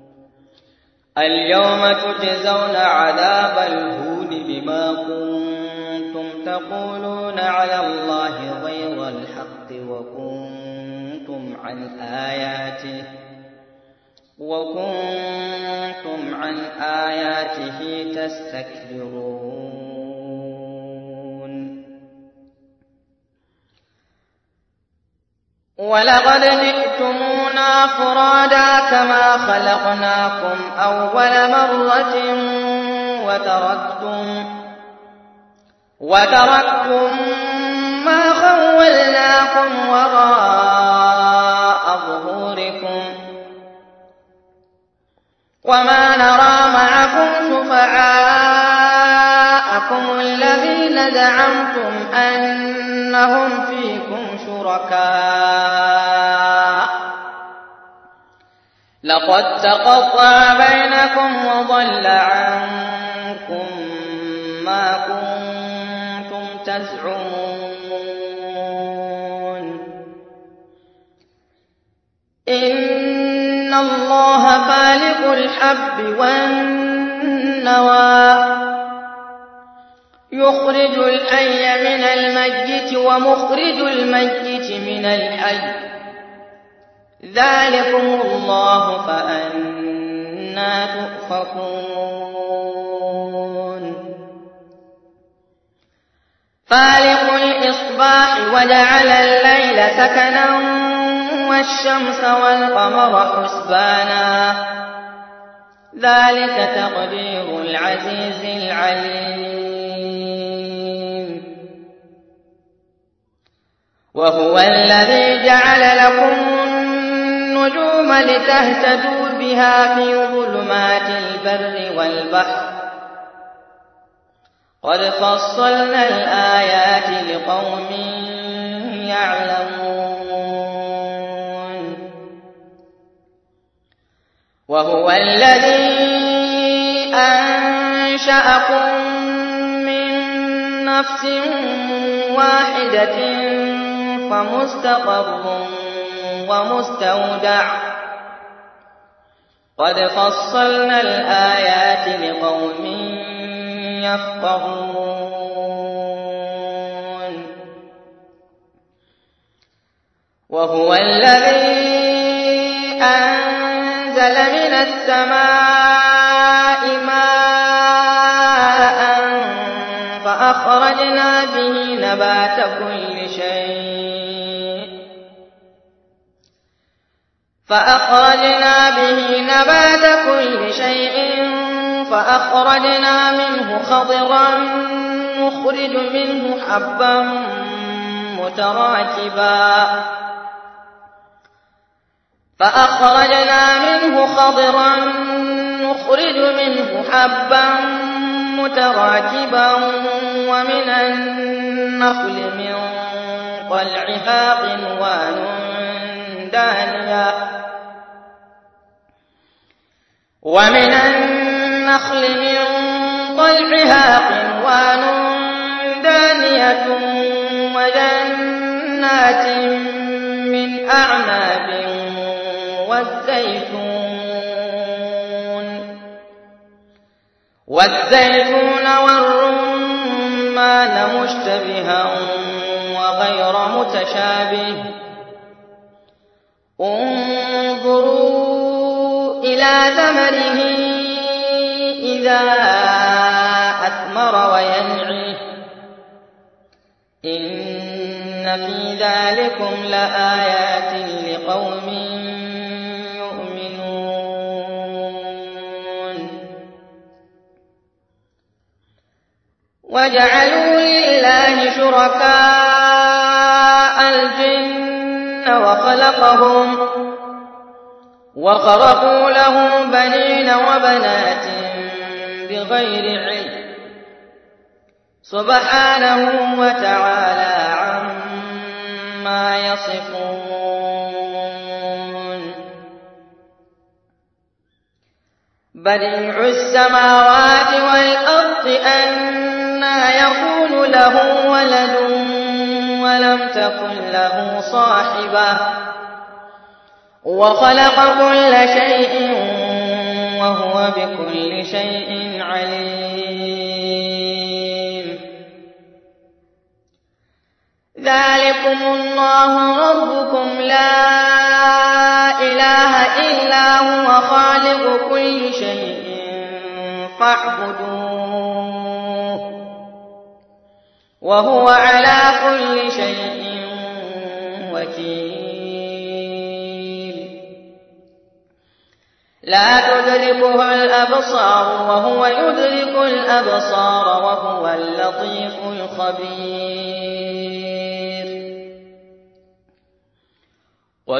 اليوم تجزون عذاب الهون بما كنتم تقولون على الله غير الحق وكنتم عن آياته وكنتم عن آياته تستكبرون ولقد جئتمونا فرادا كما خلقناكم أول مرة وتركتم وتركتم ما خولناكم وراء ظهوركم وما نرى معكم شفعاءكم الذين زعمتم أنهم فيكم شركاء لقد تقطع بينكم وضل عنكم ما كنتم تزعمون إن الله فالق الحب والنوى يخرج الحي من الميت ومخرج الميت من الحي ذلكم الله فأنى تؤفكون فالق الإصباح وجعل الليل سكنا والشمس والقمر حسبانا ذلك تقدير العزيز العليم وهو الذي جعل لكم النجوم لتهتدوا بها في ظلمات البر والبحر قد فصلنا الآيات لقوم يعلمون وهو الذي أنشأكم من نفس واحدة فمستقر ومستودع قد فصلنا الآيات لقوم يفقهون وهو الذي أنزل من السماء ماء فأخرجنا به نبات كل شيء فأخرجنا به نبات كل شيء فأخرجنا منه خضرا نخرج منه حبا متراكبا فأخرجنا منه خضرا نخرج منه حبا متراكبا ومن النخل من طلعها قنوان دانية ومن النخل من طلعها قنوان دانية وجنات من أعناب والزيتون والزيتون والرمان مشتبها وغير متشابه انظروا إلى ثمره إذا أثمر وينعه إن في ذلكم لآيات لقوم يؤمنون وجعلوا لله شركاء الجن وخلقهم وخرقوا له بنين وبنات بغير علم سبحانه وتعالى عما يصفون بديع السماوات والأرض أنى يكون له ولد ولم تكن له صاحبة وخلق كل شيء وهو بكل شيء عليم ذلكم الله ربكم لا إله إلا هو خالق كل شيء فاعبدوه وهو على كل شيء وكيل لا تدركه الأبصار وهو يدرك الأبصار وهو اللطيف الخبير قد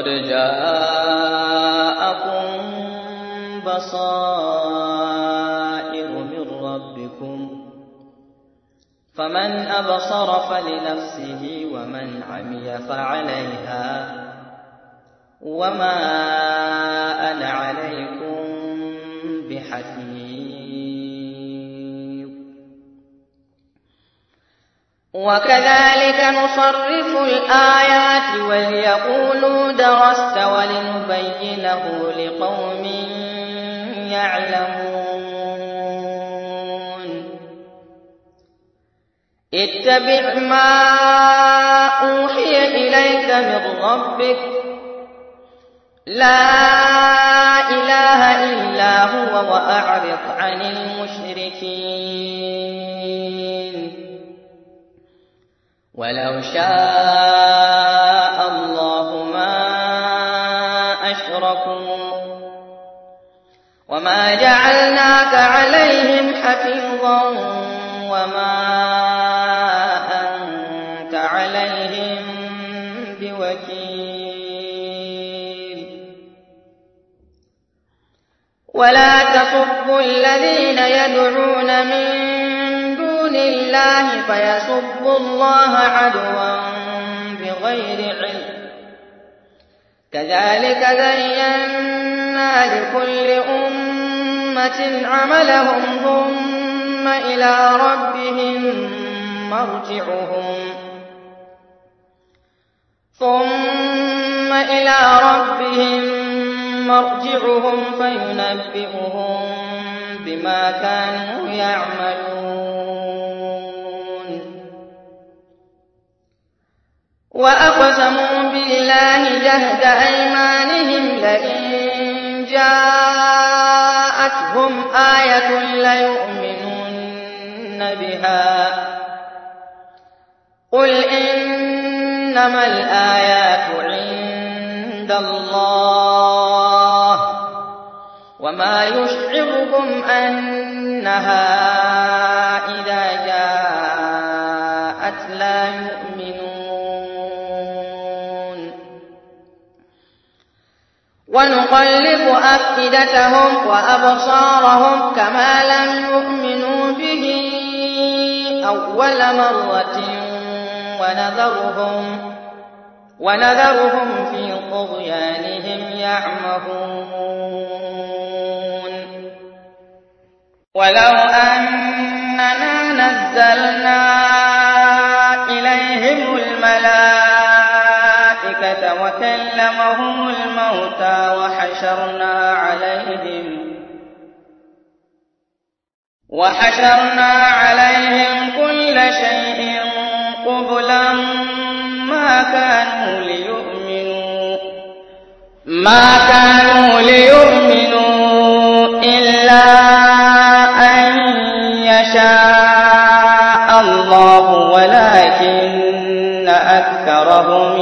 جاءكم بصائر من ربكم فمن أبصر فلنفسه ومن عمي فعليها وما أنا عليكم بحفيظ وكذلك نصرف الآيات وليقولوا درست ولنبينه لقوم يعلمون اتبع ما أوحي إليك من ربك لا إله إلا هو وأعرض عن المشركين ولو شاء الله ما أشركوا وما جعلناك عليهم حفيظا وما أنت عليهم بوكيل ولا تسبوا الذين يدعون من دون الله فيسبوا الله عدوا بغير علم كذلك زينا لكل أمة عملهم ثم إلى ربهم مرجعهم ثم إلى ربهم مرجعهم فينبئهم بما كانوا يعملون وأقسموا بالله جهد أيمانهم لئن جاءتهم آية ليؤمنن بها قل إنما الآيات عند الله وما يشعركم أنها إذا جاءت لا يؤمنون ونقلب أفئدتهم وأبصارهم كما لم يؤمنوا به أول مرة ونذرهم ونذرهم في طغيانهم يعمهون ولو أننا نزلنا إليهم الملائكة الملائكة وكلمهم الموتى وحشرنا عليهم وحشرنا عليهم كل شيء قبلا ما كانوا ليؤمنوا ما كانوا ليؤمنوا إلا أن يشاء الله ولكن أكثرهم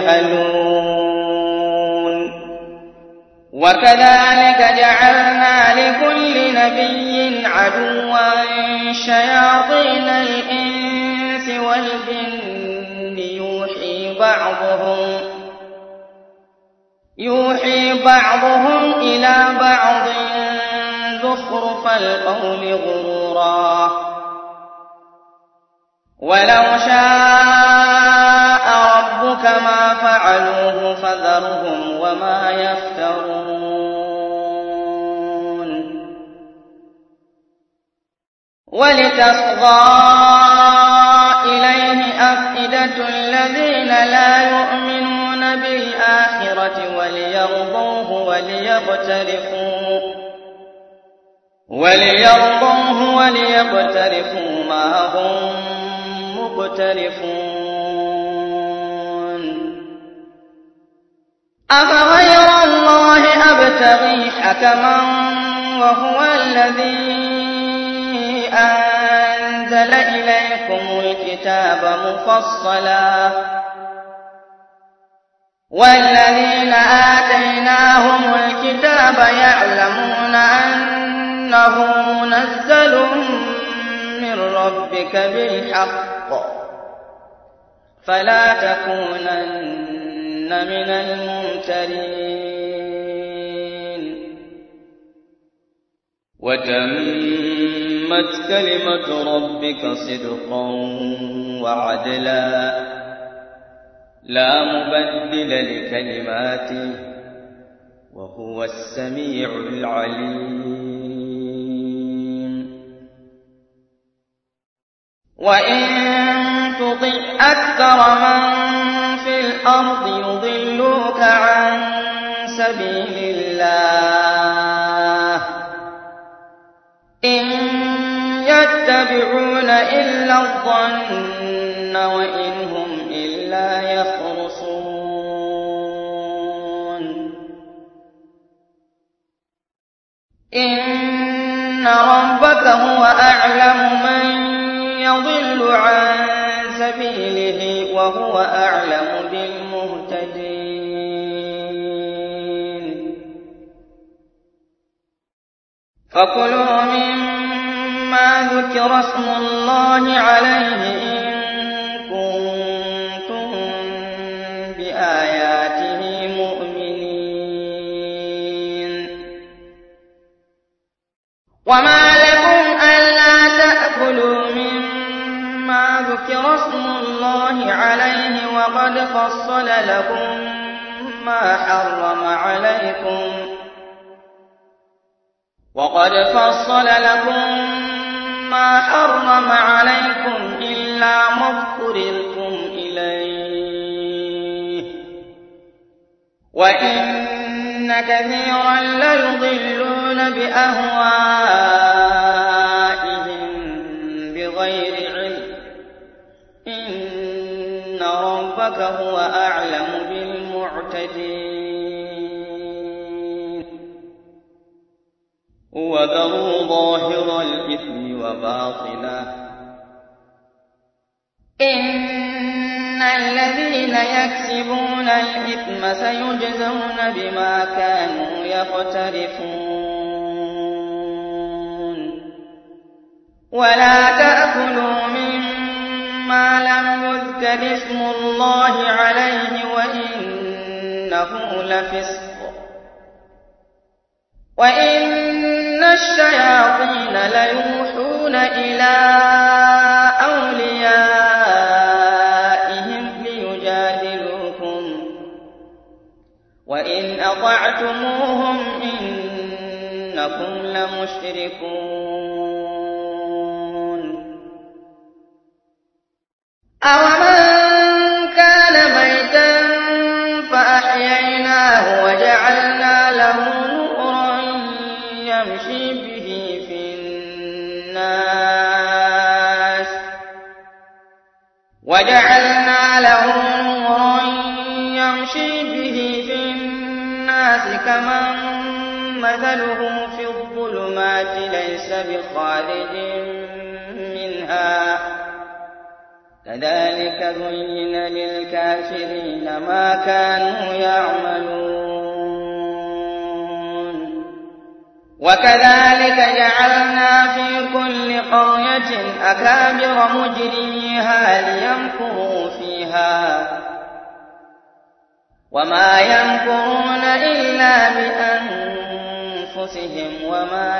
يجهلون وكذلك جعلنا لكل نبي عدوا شياطين الإنس والجن يوحي بعضهم يوحي بعضهم إلى بعض زخرف القول غرورا ولو شاء ربك ما فعلوه فذرهم وما يفترون ولتصغى إليه أفئدة الذين لا يؤمنون بالآخرة وليرضوه وليقترفوا وليرضوه وليقترفوا ما هم مقترفون أفغير الله أبتغي حكما وهو الذي أنزل إليكم الكتاب مفصلا والذين آتيناهم الكتاب يعلمون أنه منزل من ربك بالحق فلا تكونن من الممترين وتمت كلمة ربك صدقا وعدلا لا مبدل لكلماته وهو السميع العليم وإن تطع أكثر من في الأرض يضلوك عن سبيل الله إن يتبعون إلا الظن وإن هم إلا يخرصون إن ربك هو أعلم من يضل عن سبيله وهو أعلم بالمهتدين فكلوا مما ذكر اسم الله عليه إن كنتم بآياته مؤمنين وما لكم ألا تأكلوا مما ذكر اسم الله عليه وقد فصل لكم ما حرم عليكم وقد فصل لكم ما حرم عليكم إلا ما اضطررتم إليه وإن كثيرا ليضلون بأهوائهم بغير علم إن ربك هو أعلم بالمعتدين وذروا ظاهر الإثم وباطنه إن الذين يكسبون الإثم سيجزون بما كانوا يقترفون ولا تأكلوا مما لم يذكر اسم الله عليه وإنه لفسق وإن الشياطين ليوحون إلى أوليائهم ليجادلوكم وإن أطعتموهم إنكم لمشركون أومن كان ميتا وجعلنا له نورا يمشي به في الناس كمن مثله في الظلمات ليس بخارج منها كذلك زين للكافرين ما كانوا يعملون وكذلك جعلنا في كل قرية أكابر مجرميها ليمكروا فيها وما يمكرون إلا بأنفسهم وما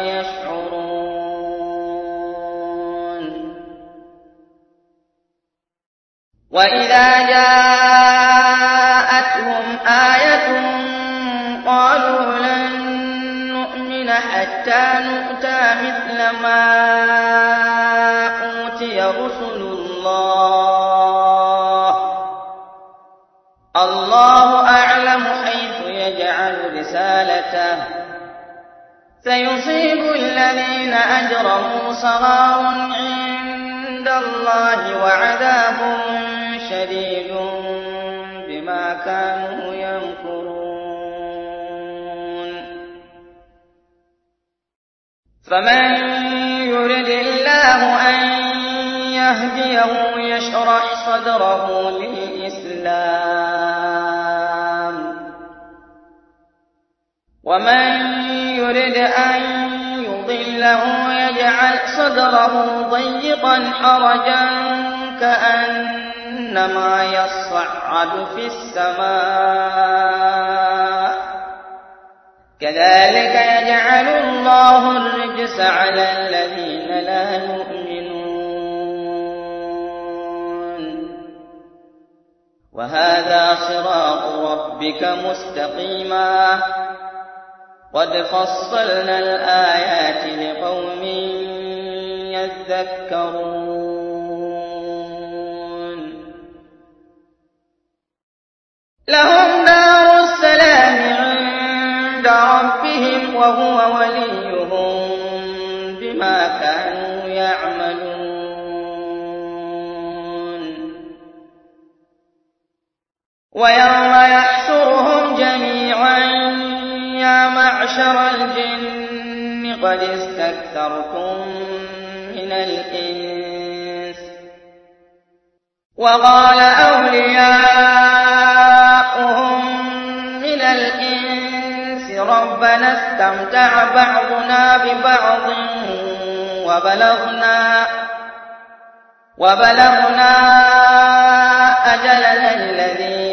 يشعرون وإذا جاءتهم آية قالوا لن نؤمن حتى نؤتى مثل ما أوتي رسل الله الله أعلم حيث يجعل رسالته سيصيب الذين أجرموا صغار عند الله وعذاب شديد بما كانوا يمكرون فمن يرد الله أن يهديه يشرح صدره للإسلام ومن يرد أن يضله يجعل صدره ضيقا حرجا كأنما يصعد في السماء كذلك يجعل الله الرجس على الذين لا يؤمنون وهذا صراط ربك مستقيما قد فصلنا الآيات لقوم يذكرون لهم دار السلام عند ربهم وهو وليهم بما كانوا يعملون ويوم يحشرهم جميعا يا معشر الجن قد استكثرتم من الإنس وقال أولياؤهم من الإنس ربنا استمتع بعضنا ببعض وبلغنا وبلغنا أجلنا الذي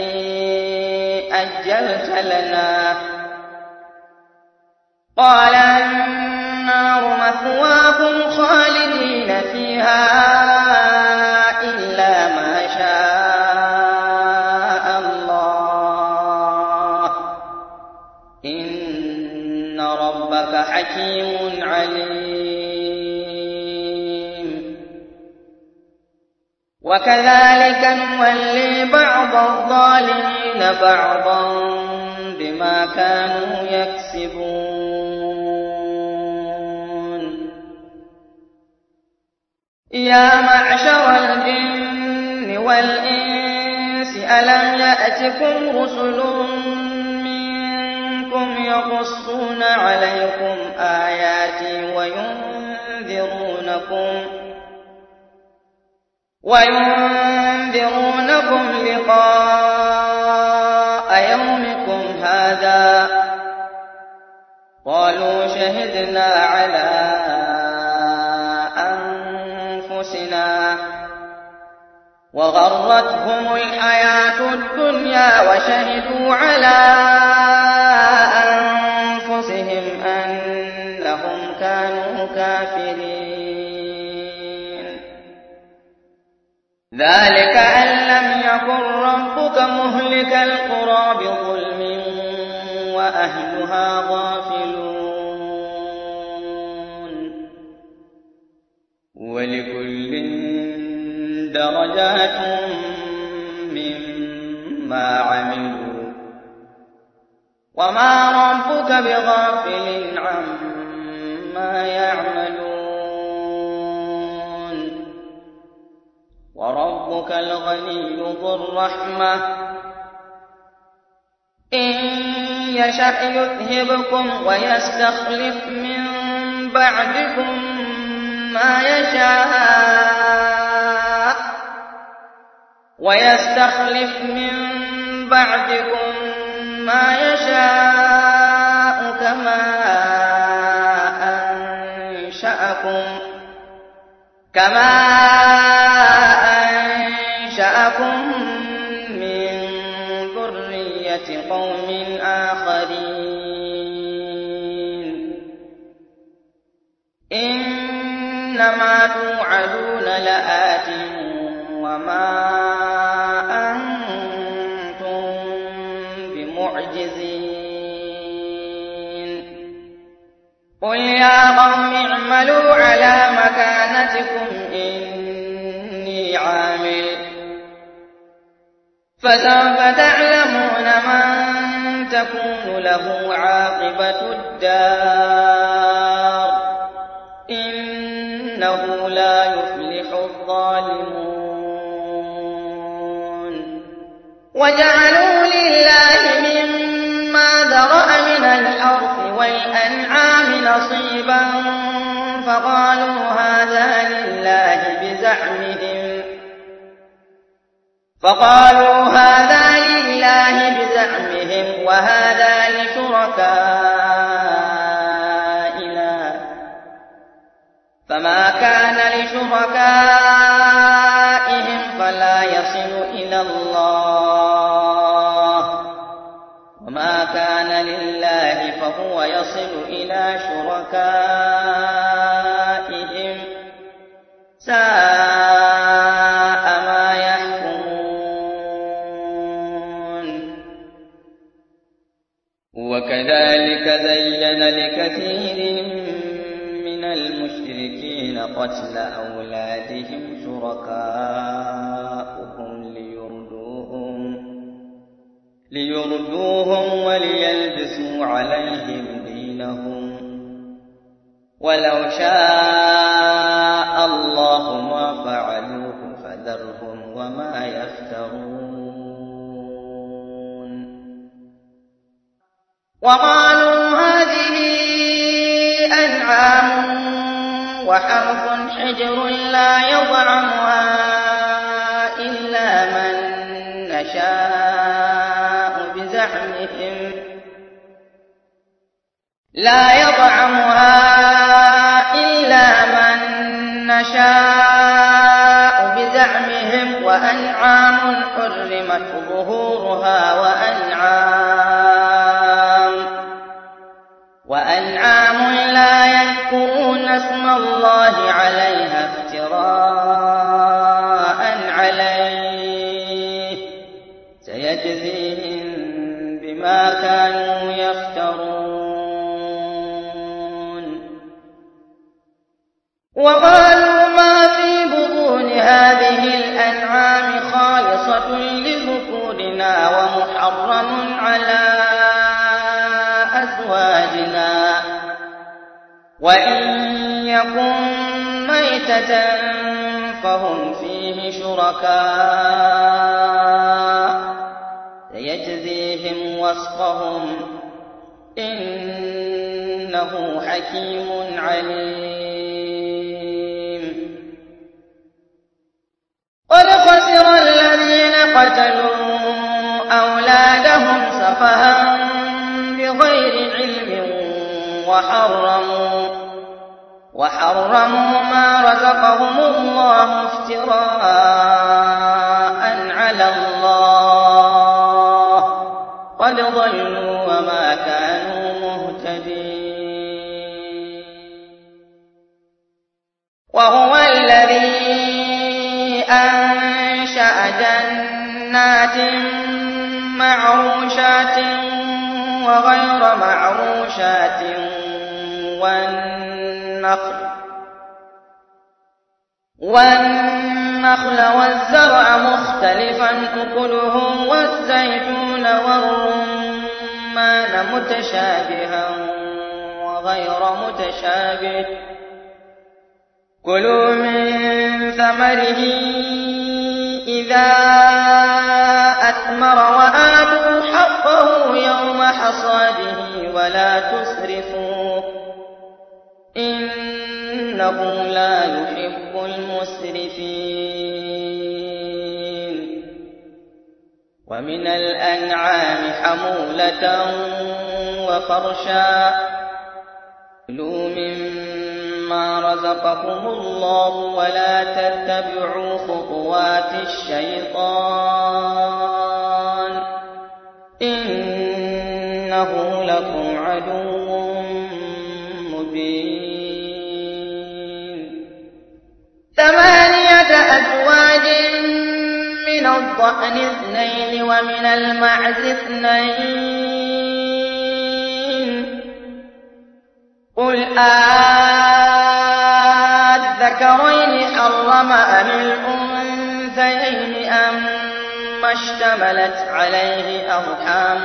أجلت لنا قال النار مثواكم خالدين فيها إلا ما شاء الله إن ربك حكيم عليم وكذلك نولي بعض الظالمين بعضا بما كانوا يكسبون يا معشر الجن والإنس ألم يأتكم رسل منكم يقصون عليكم آياتي وينذرونكم وينذرونكم لقاء يومكم هذا قالوا شهدنا على أنفسنا وغرتهم الحياة الدنيا وشهدوا على أنفسهم أنهم كانوا كافرين ذلك أن لم يكن ربك مهلك القرى بظلم وأهلها غافلون ولكل درجات مما عملوا وما ربك بغافل عما يعملون ورب وربك الغني ذو الرحمة إن يشأ يذهبكم ويستخلف من بعدكم ما يشاء ويستخلف من بعدكم ما يشاء كما أنشأكم كما أنشأكم من ذرية قوم آخرين إنما توعدون لآت وما أنتم بمعجزين قل يا قوم اعملوا على مكانتكم إني عامل فسوف تعلمون من تكون له عاقبة الدار إنه لا يفلح الظالمون وجعلوا لله مما ذرأ من الأرض والأنعام نصيبا فقالوا هذا لله بزعمهم فقالوا هذا لله بزعمهم وهذا لشركائنا فما كان لشركائهم فلا يصل إلى الله وما كان لله فهو يصل إلى شركائهم ساء ما يحكمون وكذلك زين لكثير من المشركين قتل أولادهم شركاؤهم ليردوهم ليردوهم وليلبسوا عليهم دينهم ولو شاء الله ما فعلوه فذرهم وما يفترون وقالوا هذه أنعام وحرث حجر لا يطعمها إلا من نشاء بزعمهم لا يطعمها إلا من نشاء بزعمهم وأنعام حرمت ظهورها وأنعام وأنعام لا يذكرون اسم الله عليها افتراء عليه سيجزيهم بما كانوا يفترون وقالوا ما في بطون هذه الأنعام خالصة لذكورنا ومحرم على أزواجنا وإن يكن ميتة فهم فيه شركاء سيجزيهم وصفهم إنه حكيم عليم قد خسر الذين قتلوا أولادهم سفها بغير علم وحرموا وحرموا ما رزقهم الله افتراء على الله قد ضلوا وما كانوا مهتدين وهو الذي أنشأ جنات معروشات وغير معروشات والنخل والنخل والزرع مختلفا أكله والزيتون والرمان متشابها وغير متشابه كلوا من ثمره إذا أثمر وآتوا حقه يوم حصاده ولا تسرفوا إنه لا يحب المسرفين. ومن الأنعام حمولة وفرشا كلوا مما رزقكم الله ولا تتبعوا خطوات الشيطان إنه لكم عدو مبين. ثمانية أزواج من الضأن اثنين ومن المعز اثنين قل آذكرين حرم أم الأنثيين أما اشتملت عليه أرحام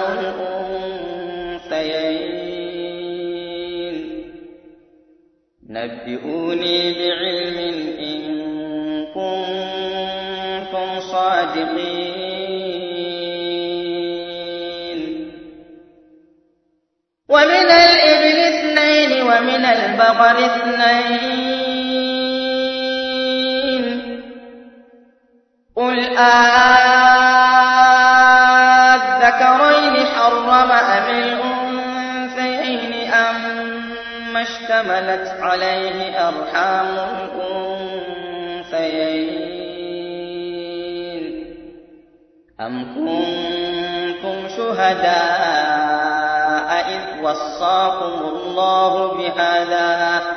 الأنثيين نبئوني بعلم إن كنتم صادقين. ومن الإبل اثنين ومن البقر اثنين قل آذكرين حرم أم الأنثيين أما اشتملت عليه أرحام الأنثيين أم كنتم شهداء إذ وصاكم الله بهذا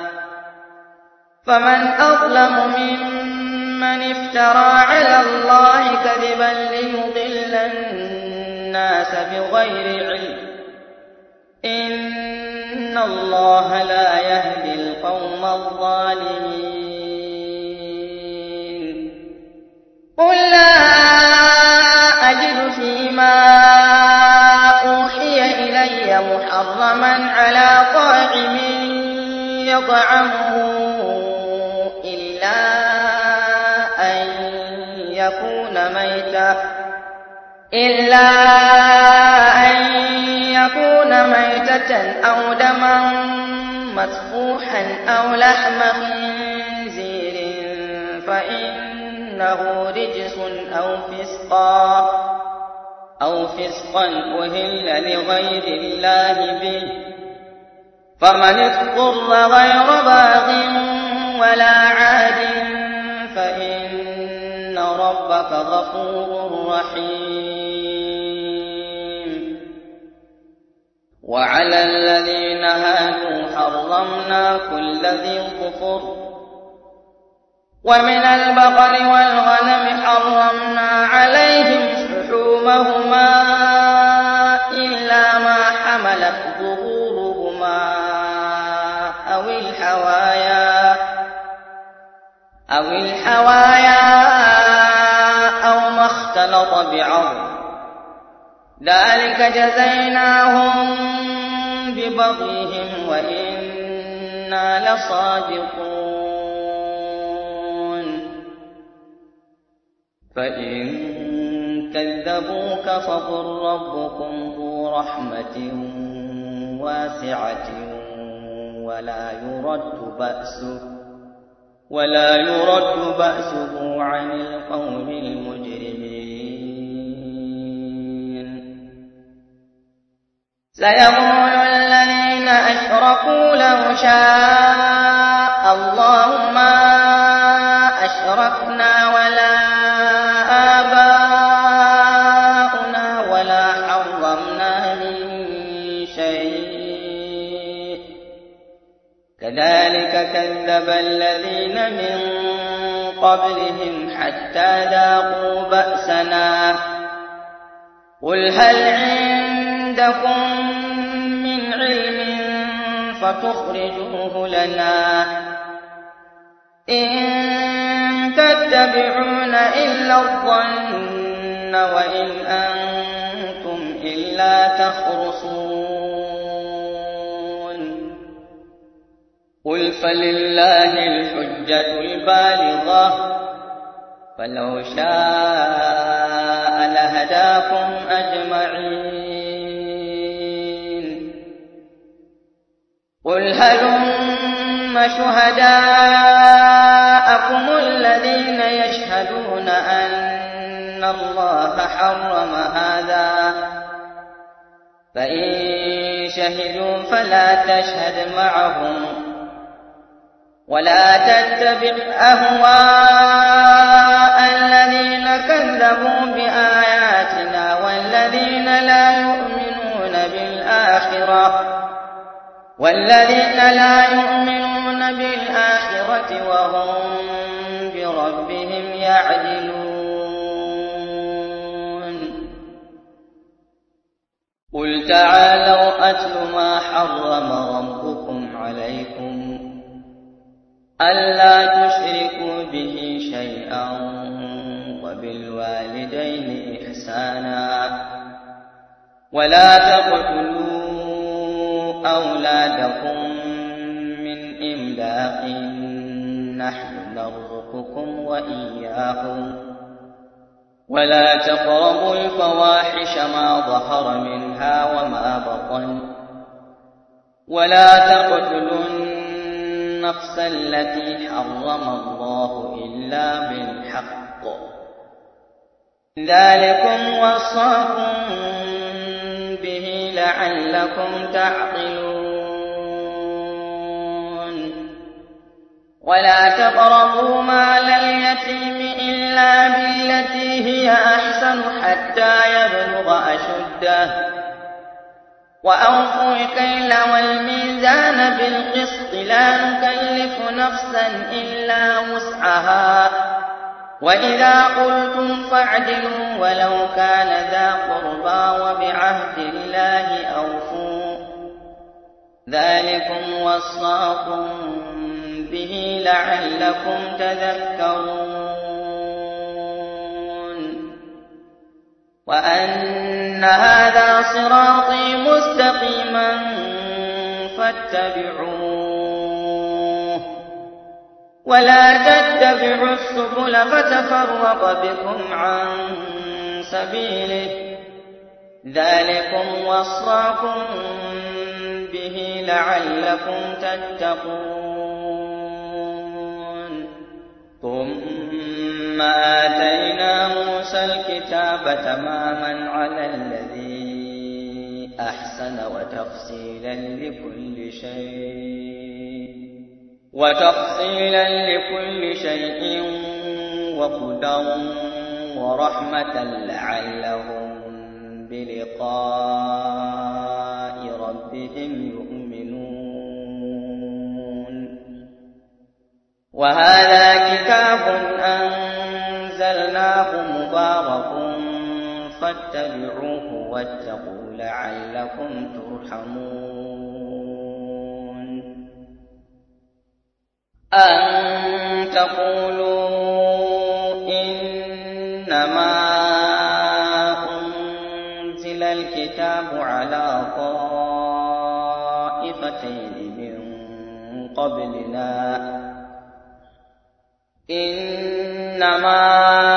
فمن أظلم ممن افترى على الله كذبا ليضل الناس بغير علم إن الله لا يهدي القوم الظالمين. قل لا أجد فيما أوحي إلي محرما على طاعم يطعمه إلا أن يكون ميتا إلا أن يكون ميتة أو دما مسفوحا أو لحم خنزير فإنه رجس أو فسقا أو فسقا أهل لغير الله به فمن اضطر غير باغ ولا عاد فإن ربك غفور رحيم. وعلى الذين هادوا حرمنا كل ذي ظفر ومن البقر والغنم حرمنا عليهم شحومهما إلا ما حملت ظهورهما أو الحوايا أو الحوايا أو ما اختلط بعظم ذلك جزيناهم ببغيهم وإنا لصادقون. فإن كذبوك فقل ربكم ذو رحمة واسعة ولا يرد بأسه ولا يرد بأسه عن القوم المجرمين. سيقول الذين أشركوا لو شاء الله ما أشركنا ولا آباؤنا ولا حرمنا من شيء كذلك كذب الذين من قبلهم حتى ذاقوا بأسنا قل هل عندكم من علم فتخرجوه لنا إن تتبعون إلا الظن وإن أنتم إلا تخرصون. قل فلله الحجة البالغة فلو شاء لهداكم أجمعين. قل هلم شهداءكم الذين يشهدون أن الله حرم هذا، فإن شهدوا فلا تشهد معهم، ولا تتبع أهواء الذين كذبوا بآياتنا والذين لا يؤمنون بالآخرة والذين لا يؤمنون بالآخرة وهم بربهم يعدلون. قل تعالوا أتل ما حرم ربكم عليكم ألا تشركوا به شيئا وبالوالدين إحسانا ولا تقتلوا أولادكم من إملاق نحن نرزقكم وإياهم ولا تقربوا الفواحش ما ظهر منها وما بطن ولا تقتلوا النفس التي حرم الله إلا بالحق ذلكم وصاكم به لعلكم تعقلون. ولا تقربوا مال اليتيم إلا بالتي هي أحسن حتى يبلغ أشده وأوفوا الكيل والميزان بالقسط لا نكلف نفسا إلا وسعها وإذا قلتم فاعدلوا ولو كان ذا قربى وبعهد الله أوفوا ذلكم وصاكم به لعلكم تذكرون. وأن هذا صراطي مستقيما فاتبعوه ولا تتبعوا السبل فتفرق بكم عن سبيله ذلكم وصاكم به لعلكم تتقون. ثم آتينا موسى الكتاب تماما على الذي أحسن وتفصيلا لكل شيء وتفصيلا لكل شيء وهدى ورحمة لعلهم بلقاء ربهم يؤمنون. وهذا كتاب أنزلناه مبارك فاتبعوه واتقوا لعلكم ترحمون. أن تقولوا إنما أنزل الكتاب على طائفتين من قبلنا إنما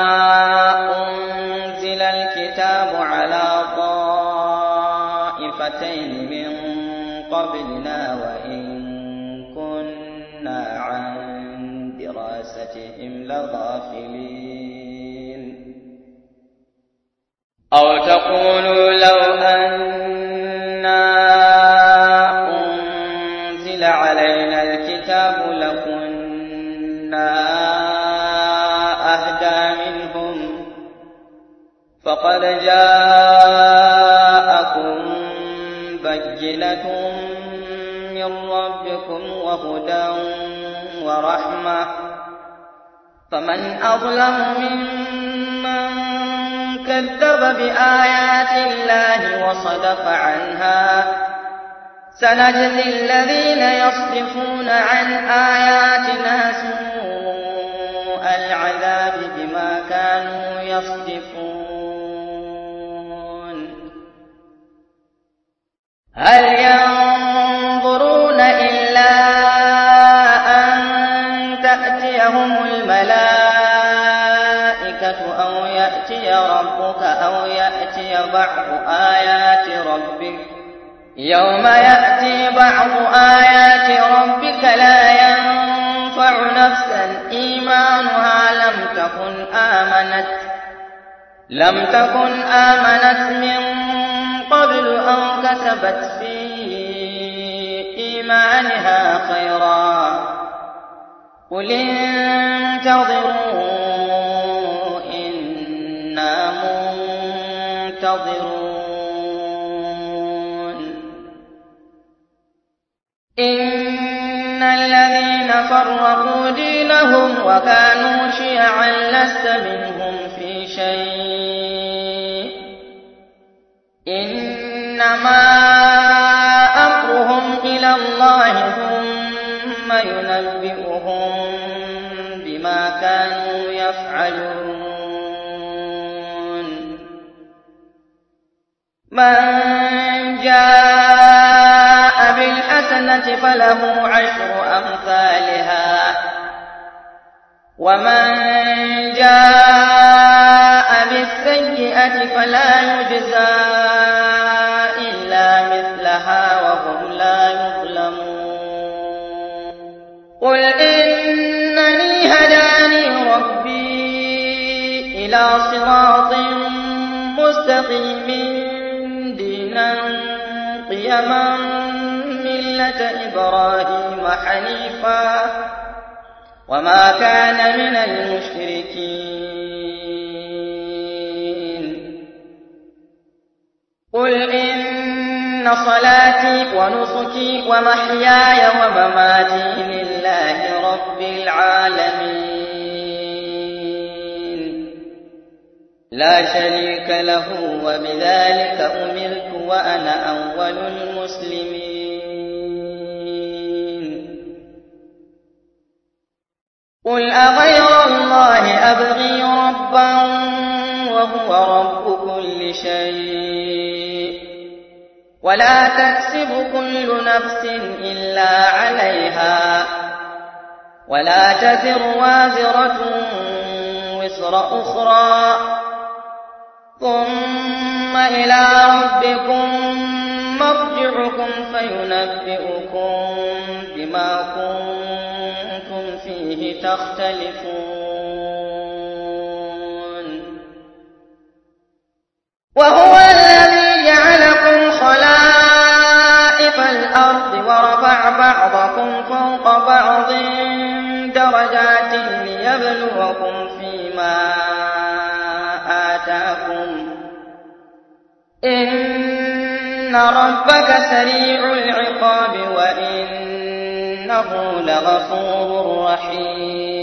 أنزل الكتاب على طائفتين من قبلنا وإن كنا عن دراستهم لغافلين. أو تقولوا لو أنا أنزل علينا الكتاب لكنا أهدى منهم فقد جاءكم بينة من ربكم وهدى ورحمة فمن أظلم ممن كذب بآيات الله وصدف عنها سنجزي الذين يصدفون عن آياتنا سوء العذاب بما كانوا يصدفون. هل ينظرون إلا أن تأتيهم الملائكة بعض آيات ربك يوم يأتي بعض آيات ربك لا ينفع نفسا إيمانها لم تكن آمنت لم تكن آمنت من قبل أو كسبت في إيمانها خيرا قل انتظروا إنا منتظرون إن الذين فرقوا دينهم وكانوا شيعا لست منهم في شيء إنما أمرهم إلى الله ثم ينبئهم بما كانوا يفعلون من جاء بالحسنة فله عشر أمثالها ومن جاء بالسيئة فلا يجزى إلا مثلها وهم لا يظلمون قل إنني هداني ربي إلى صراط مستقيم دينا قيما ملة إبراهيم حنيفا وما كان من المشركين قل إن صلاتي ونسكي ومحياي ومماتي لله رب العالمين لا شريك له وبذلك أمرت وأنا أول المسلمين قل أغير الله أبغي ربا وهو رب كل شيء ولا تكسب كل نفس إلا عليها ولا تزر وازرة وزر أخرى ثم إلى ربكم مرجعكم فينبئكم بما كنتم فيه تختلفون وهو الذي جعلكم خلائف الأرض ورفع بعضكم فوق بعض درجات ليبلوكم فيما آتاكم إن ربك سريع العقاب وإنه لغفور رحيم